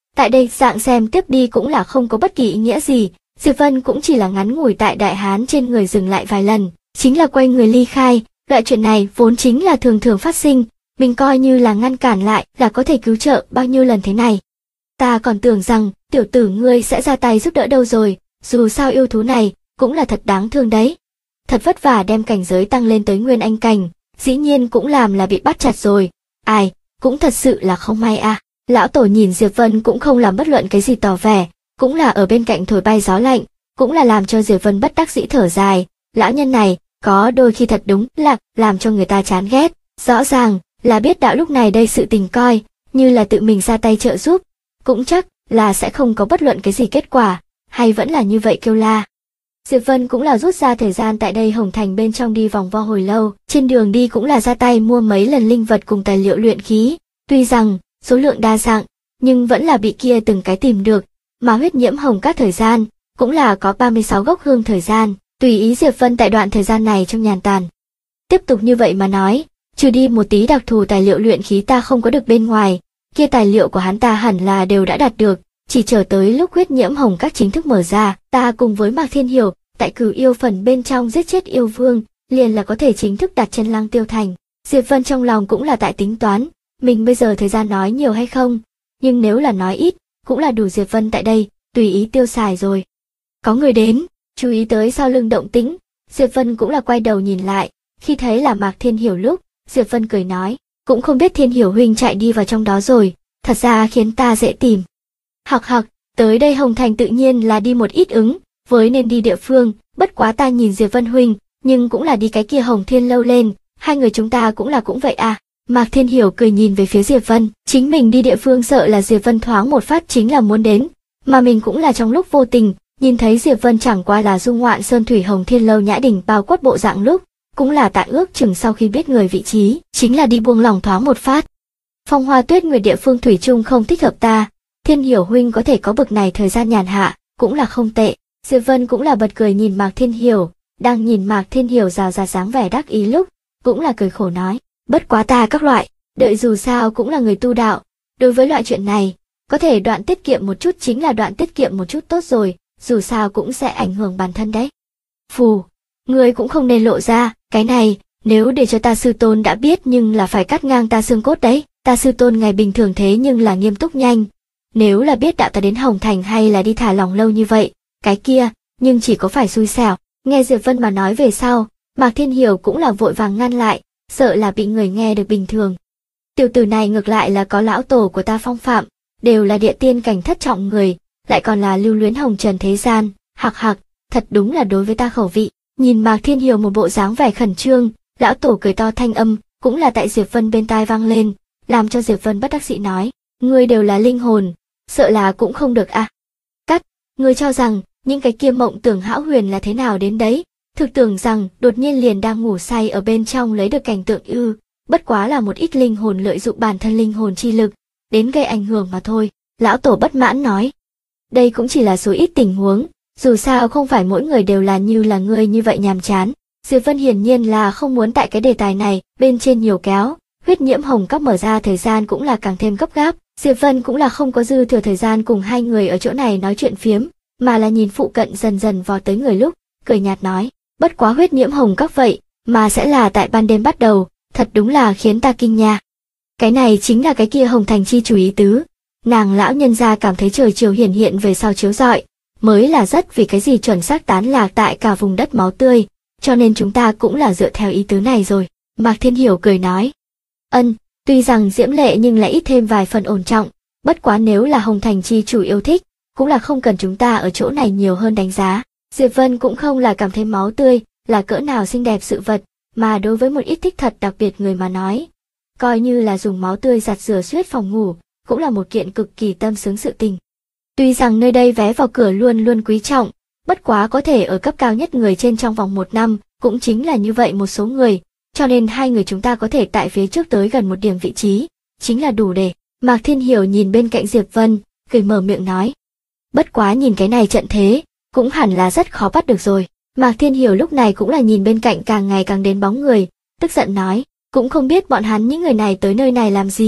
Tại đây dạng xem tiếp đi cũng là không có bất kỳ ý nghĩa gì, Diệp Vân cũng chỉ là ngắn ngủi tại đại hán trên người dừng lại vài lần, chính là quay người ly khai, loại chuyện này vốn chính là thường thường phát sinh, mình coi như là ngăn cản lại là có thể cứu trợ bao nhiêu lần thế này. Ta còn tưởng rằng tiểu tử ngươi sẽ ra tay giúp đỡ đâu rồi, dù sao yêu thú này cũng là thật đáng thương đấy. Thật vất vả đem cảnh giới tăng lên tới nguyên anh cảnh, dĩ nhiên cũng làm là bị bắt chặt rồi. Ai, cũng thật sự là không may à. Lão tổ nhìn Diệp Vân cũng không làm bất luận cái gì tỏ vẻ, cũng là ở bên cạnh thổi bay gió lạnh, cũng là làm cho Diệp Vân bất đắc dĩ thở dài. Lão nhân này, có đôi khi thật đúng là làm cho người ta chán ghét, rõ ràng là biết đạo lúc này đây sự tình coi, như là tự mình ra tay trợ giúp, cũng chắc là sẽ không có bất luận cái gì kết quả, hay vẫn là như vậy kêu la. Diệp Vân cũng là rút ra thời gian tại đây Hồng Thành bên trong đi vòng vo hồi lâu, trên đường đi cũng là ra tay mua mấy lần linh vật cùng tài liệu luyện khí, tuy rằng số lượng đa dạng, nhưng vẫn là bị kia từng cái tìm được, mà huyết nhiễm hồng các thời gian, cũng là có 36 gốc hương thời gian, tùy ý Diệp Vân tại đoạn thời gian này trong nhàn tản. Tiếp tục như vậy mà nói, trừ đi một tí đặc thù tài liệu luyện khí ta không có được bên ngoài, kia tài liệu của hắn ta hẳn là đều đã đạt được, chỉ chờ tới lúc huyết nhiễm hồng các chính thức mở ra, ta cùng với Mạc Thiên Hiểu, tại cửu yêu phần bên trong giết chết yêu vương, liền là có thể chính thức đặt chân Lăng Tiêu Thành. Diệp Vân trong lòng cũng là tại tính toán, mình bây giờ thời gian nói nhiều hay không, nhưng nếu là nói ít, cũng là đủ Diệp Vân tại đây, tùy ý tiêu xài rồi. Có người đến, chú ý tới sau lưng động tĩnh, Diệp Vân cũng là quay đầu nhìn lại, khi thấy là Mạc Thiên Hiểu lúc, Diệp Vân cười nói, cũng không biết Thiên Hiểu huynh chạy đi vào trong đó rồi, thật ra khiến ta dễ tìm. Hặc hặc, tới đây Hồng Thành tự nhiên là đi một ít ứng, với nên đi địa phương, bất quá ta nhìn Diệp Vân huynh, nhưng cũng là đi cái kia Hồng Thiên lâu lên, hai người chúng ta cũng là cũng vậy à. Mạc Thiên Hiểu cười nhìn về phía Diệp Vân, chính mình đi địa phương sợ là Diệp Vân thoáng một phát chính là muốn đến, mà mình cũng là trong lúc vô tình, nhìn thấy Diệp Vân chẳng qua là dung ngoạn sơn thủy Hồng Thiên lâu nhã đỉnh bao quát bộ dạng lúc, cũng là tại ước chừng sau khi biết người vị trí, chính là đi buông lòng thoáng một phát. Phong Hoa Tuyết Nguyệt địa phương thủy chung không thích hợp ta, Thiên Hiểu huynh có thể có bực này thời gian nhàn hạ, cũng là không tệ. Diệp Vân cũng là bật cười nhìn Mạc Thiên Hiểu, đang nhìn Mạc Thiên Hiểu rào rạt dáng vẻ đắc ý lúc, cũng là cười khổ nói, bất quá ta các loại, đợi dù sao cũng là người tu đạo, đối với loại chuyện này, có thể đoạn tiết kiệm một chút chính là đoạn tiết kiệm một chút tốt rồi, dù sao cũng sẽ ảnh hưởng bản thân đấy. Phù, ngươi cũng không nên lộ ra, cái này, nếu để cho ta sư tôn đã biết nhưng là phải cắt ngang ta xương cốt đấy, ta sư tôn ngày bình thường thế nhưng là nghiêm túc nhanh. Nếu là biết đạo ta đến Hồng Thành hay là đi thả lòng lâu như vậy, cái kia, nhưng chỉ có phải xui xẻo. Nghe Diệp Vân mà nói về sau, Mạc Thiên Hiểu cũng là vội vàng ngăn lại, sợ là bị người nghe được bình thường. Tiểu tử này ngược lại là có lão tổ của ta phong phạm, đều là địa tiên cảnh thất trọng người, lại còn là lưu luyến hồng trần thế gian, hặc hặc, thật đúng là đối với ta khẩu vị. Nhìn Mạc Thiên Hiểu một bộ dáng vẻ khẩn trương, lão tổ cười to thanh âm, cũng là tại Diệp Vân bên tai vang lên, làm cho Diệp Vân bất đắc dĩ nói, ngươi đều là linh hồn, sợ là cũng không được à. Cắt, ngươi cho rằng, những cái kia mộng tưởng hão huyền là thế nào đến đấy, thực tưởng rằng đột nhiên liền đang ngủ say ở bên trong lấy được cảnh tượng ư, bất quá là một ít linh hồn lợi dụng bản thân linh hồn chi lực, đến gây ảnh hưởng mà thôi. Lão tổ bất mãn nói, đây cũng chỉ là số ít tình huống, dù sao không phải mỗi người đều là như là ngươi như vậy nhàm chán. Diệp Vân hiển nhiên là không muốn tại cái đề tài này bên trên nhiều kéo, huyết nhiễm hồng các mở ra thời gian cũng là càng thêm gấp gáp, Diệp Vân cũng là không có dư thừa thời gian cùng hai người ở chỗ này nói chuyện phiếm, mà là nhìn phụ cận dần dần vò tới người lúc, cười nhạt nói, bất quá huyết nhiễm hồng các vậy, mà sẽ là tại ban đêm bắt đầu, thật đúng là khiến ta kinh nha. Cái này chính là cái kia Hồng Thành chi chủ ý tứ, nàng lão nhân gia cảm thấy trời chiều hiển hiện về sau chiếu rọi, mới là rất vì cái gì chuẩn xác tán lạc tại cả vùng đất máu tươi, cho nên chúng ta cũng là dựa theo ý tứ này rồi. Mạc Thiên Hiểu cười nói, tuy rằng diễm lệ nhưng lại ít thêm vài phần ổn trọng, bất quá nếu là Hồng Thành chi chủ yêu thích, cũng là không cần chúng ta ở chỗ này nhiều hơn đánh giá. Diệp Vân cũng không là cảm thấy máu tươi là cỡ nào xinh đẹp sự vật, mà đối với một ít thích thật đặc biệt người mà nói, coi như là dùng máu tươi giặt rửa suýt phòng ngủ, cũng là một kiện cực kỳ tâm sướng sự tình. Tuy rằng nơi đây vé vào cửa luôn luôn quý trọng, bất quá có thể ở cấp cao nhất người trên trong vòng 1 năm, cũng chính là như vậy một số người, cho nên hai người chúng ta có thể tại phía trước tới gần một điểm vị trí, chính là đủ để. Mạc Thiên Hiểu nhìn bên cạnh Diệp Vân, cười mở miệng nói, bất quá nhìn cái này trận thế, cũng hẳn là rất khó bắt được rồi. Mạc Thiên Hiểu lúc này cũng là nhìn bên cạnh càng ngày càng đến bóng người, tức giận nói, cũng không biết bọn hắn những người này tới nơi này làm gì,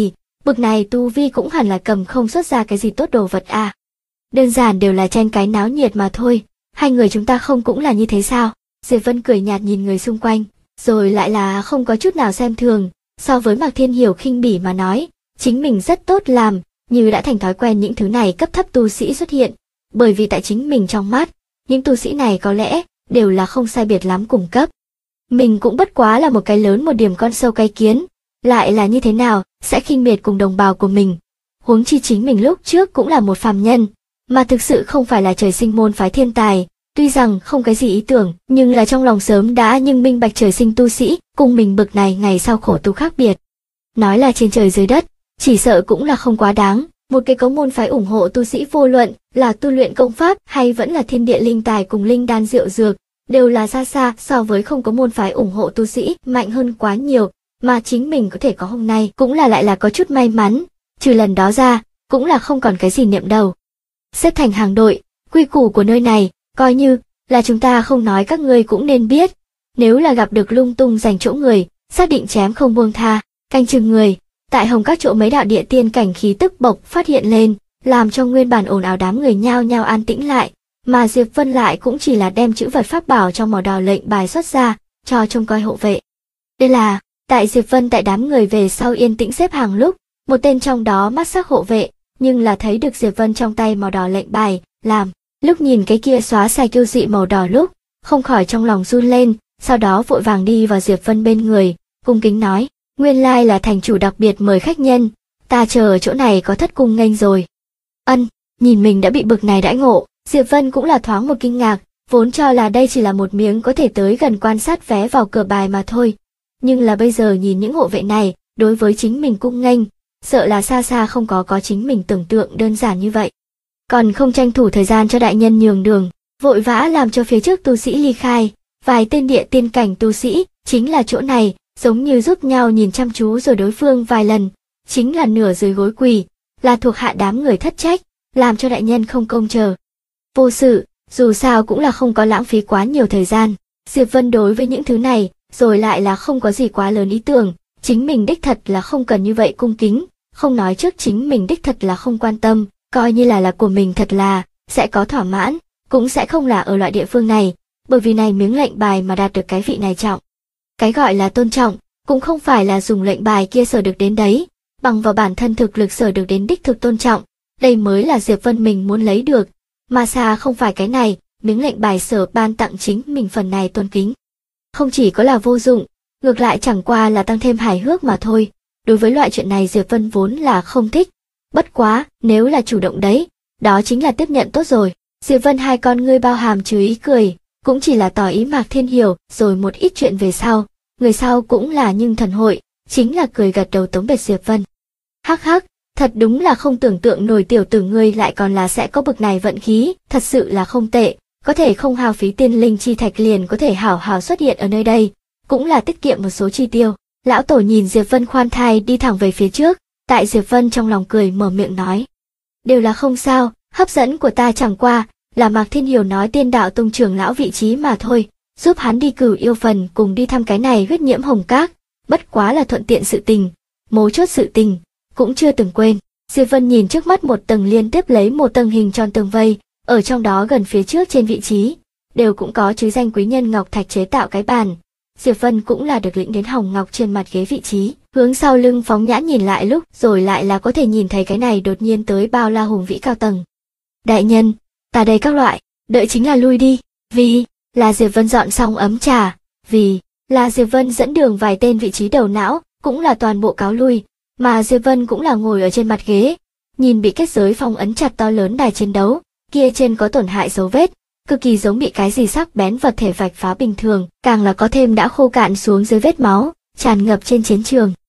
bực này tu vi cũng hẳn là cầm không xuất ra cái gì tốt đồ vật à. Đơn giản đều là tranh cái náo nhiệt mà thôi, hai người chúng ta không cũng là như thế sao? Diệp Vân cười nhạt nhìn người xung quanh, rồi lại là không có chút nào xem thường, so với Mạc Thiên Hiểu khinh bỉ mà nói, chính mình rất tốt làm, như đã thành thói quen những thứ này cấp thấp tu sĩ xuất hiện, bởi vì tại chính mình trong mắt, những tu sĩ này có lẽ đều là không sai biệt lắm cùng cấp. Mình cũng bất quá là một cái lớn một điểm con sâu cái kiến, lại là như thế nào, sẽ khinh miệt cùng đồng bào của mình. Huống chi chính mình lúc trước cũng là một phàm nhân, mà thực sự không phải là trời sinh môn phái thiên tài, tuy rằng không cái gì ý tưởng, nhưng là trong lòng sớm đã nhưng minh bạch trời sinh tu sĩ, cùng mình bực này ngày sau khổ tu khác biệt. Nói là trên trời dưới đất, chỉ sợ cũng là không quá đáng, một cái có môn phái ủng hộ tu sĩ vô luận là tu luyện công pháp hay vẫn là thiên địa linh tài cùng linh đan rượu dược, đều là xa xa so với không có môn phái ủng hộ tu sĩ mạnh hơn quá nhiều, mà chính mình có thể có hôm nay cũng là lại là có chút may mắn, trừ lần đó ra, cũng là không còn cái gì niệm đầu. Xếp thành hàng đội, quy củ của nơi này, coi như là chúng ta không nói các ngươi cũng nên biết, nếu là gặp được lung tung giành chỗ người, xác định chém không buông tha, canh chừng người. Tại Hồng các chỗ mấy đạo địa tiên cảnh khí tức bộc phát hiện lên, làm cho nguyên bản ồn ào đám người nhao nhao an tĩnh lại, mà Diệp Vân lại cũng chỉ là đem chữ vật pháp bảo trong màu đỏ lệnh bài xuất ra, cho trông coi hộ vệ. Đây là, tại Diệp Vân tại đám người về sau yên tĩnh xếp hàng lúc, một tên trong đó mắt sắc hộ vệ, nhưng là thấy được Diệp Vân trong tay màu đỏ lệnh bài, làm, lúc nhìn cái kia xóa sai kiêu dị màu đỏ lúc, không khỏi trong lòng run lên, sau đó vội vàng đi vào Diệp Vân bên người, cung kính nói, nguyên lai là thành chủ đặc biệt mời khách nhân, ta chờ ở chỗ này có thất cung nghênh rồi. Ân, nhìn mình đã bị bực này đãi ngộ, Diệp Vân cũng là thoáng một kinh ngạc, vốn cho là đây chỉ là một miếng có thể tới gần quan sát vé vào cửa bài mà thôi. Nhưng là bây giờ nhìn những hộ vệ này, đối với chính mình cung nghênh, sợ là xa xa không có chính mình tưởng tượng đơn giản như vậy. Còn không tranh thủ thời gian cho đại nhân nhường đường, vội vã làm cho phía trước tu sĩ ly khai, vài tên địa tiên cảnh tu sĩ, chính là chỗ này, giống như giúp nhau nhìn chăm chú rồi đối phương vài lần, chính là nửa dưới gối quỳ, là thuộc hạ đám người thất trách, làm cho đại nhân không công chờ. Vô sự, dù sao cũng là không có lãng phí quá nhiều thời gian, Diệp Vân đối với những thứ này, rồi lại là không có gì quá lớn ý tưởng, chính mình đích thật là không cần như vậy cung kính, không nói trước chính mình đích thật là không quan tâm, coi như là của mình thật là, sẽ có thỏa mãn, cũng sẽ không là ở loại địa phương này, bởi vì này miếng lệnh bài mà đạt được cái vị này trọng. Cái gọi là tôn trọng, cũng không phải là dùng lệnh bài kia sở được đến đấy, bằng vào bản thân thực lực sở được đến đích thực tôn trọng, đây mới là Diệp Vân mình muốn lấy được, mà xa không phải cái này, miếng lệnh bài sở ban tặng chính mình phần này tôn kính. Không chỉ có là vô dụng, ngược lại chẳng qua là tăng thêm hài hước mà thôi, đối với loại chuyện này Diệp Vân vốn là không thích, bất quá, nếu là chủ động đấy, đó chính là tiếp nhận tốt rồi. Diệp Vân hai con ngươi bao hàm chứa ý cười, cũng chỉ là tỏ ý Mạc Thiên Hiểu, rồi một ít chuyện về sau, người sau cũng là nhưng thần hội, chính là cười gật đầu tống biệt Diệp Vân. Hắc hắc, thật đúng là không tưởng tượng nổi tiểu tử ngươi lại còn là sẽ có bực này vận khí, thật sự là không tệ, có thể không hao phí tiên linh chi thạch liền có thể hảo hảo xuất hiện ở nơi đây, cũng là tiết kiệm một số chi tiêu. Lão tổ nhìn Diệp Vân khoan thai đi thẳng về phía trước, tại Diệp Vân trong lòng cười mở miệng nói. Đều là không sao, hấp dẫn của ta chẳng qua là Mạc Thiên Hiểu nói tiên đạo tông trưởng lão vị trí mà thôi, giúp hắn đi cửu yêu phần cùng đi thăm cái này huyết nhiễm hồng các, bất quá là thuận tiện sự tình, mấu chốt sự tình, cũng chưa từng quên. Diệp Vân nhìn trước mắt một tầng liên tiếp lấy một tầng hình tròn tường vây, ở trong đó gần phía trước trên vị trí, đều cũng có chứ danh quý nhân ngọc thạch chế tạo cái bàn. Diệp Vân cũng là được lĩnh đến hồng ngọc trên mặt ghế vị trí, hướng sau lưng phóng nhãn nhìn lại lúc rồi lại là có thể nhìn thấy cái này đột nhiên tới bao la hùng vĩ cao tầng. Đại nhân, ta đây các loại, đợi chính là lui đi, vì là Diệp Vân dọn xong ấm trà, vì là Diệp Vân dẫn đường vài tên vị trí đầu não, cũng là toàn bộ cáo lui, mà Diệp Vân cũng là ngồi ở trên mặt ghế, nhìn bị kết giới phong ấn chặt to lớn đài chiến đấu, kia trên có tổn hại dấu vết, cực kỳ giống bị cái gì sắc bén vật thể vạch phá bình thường, càng là có thêm đã khô cạn xuống dưới vết máu, tràn ngập trên chiến trường.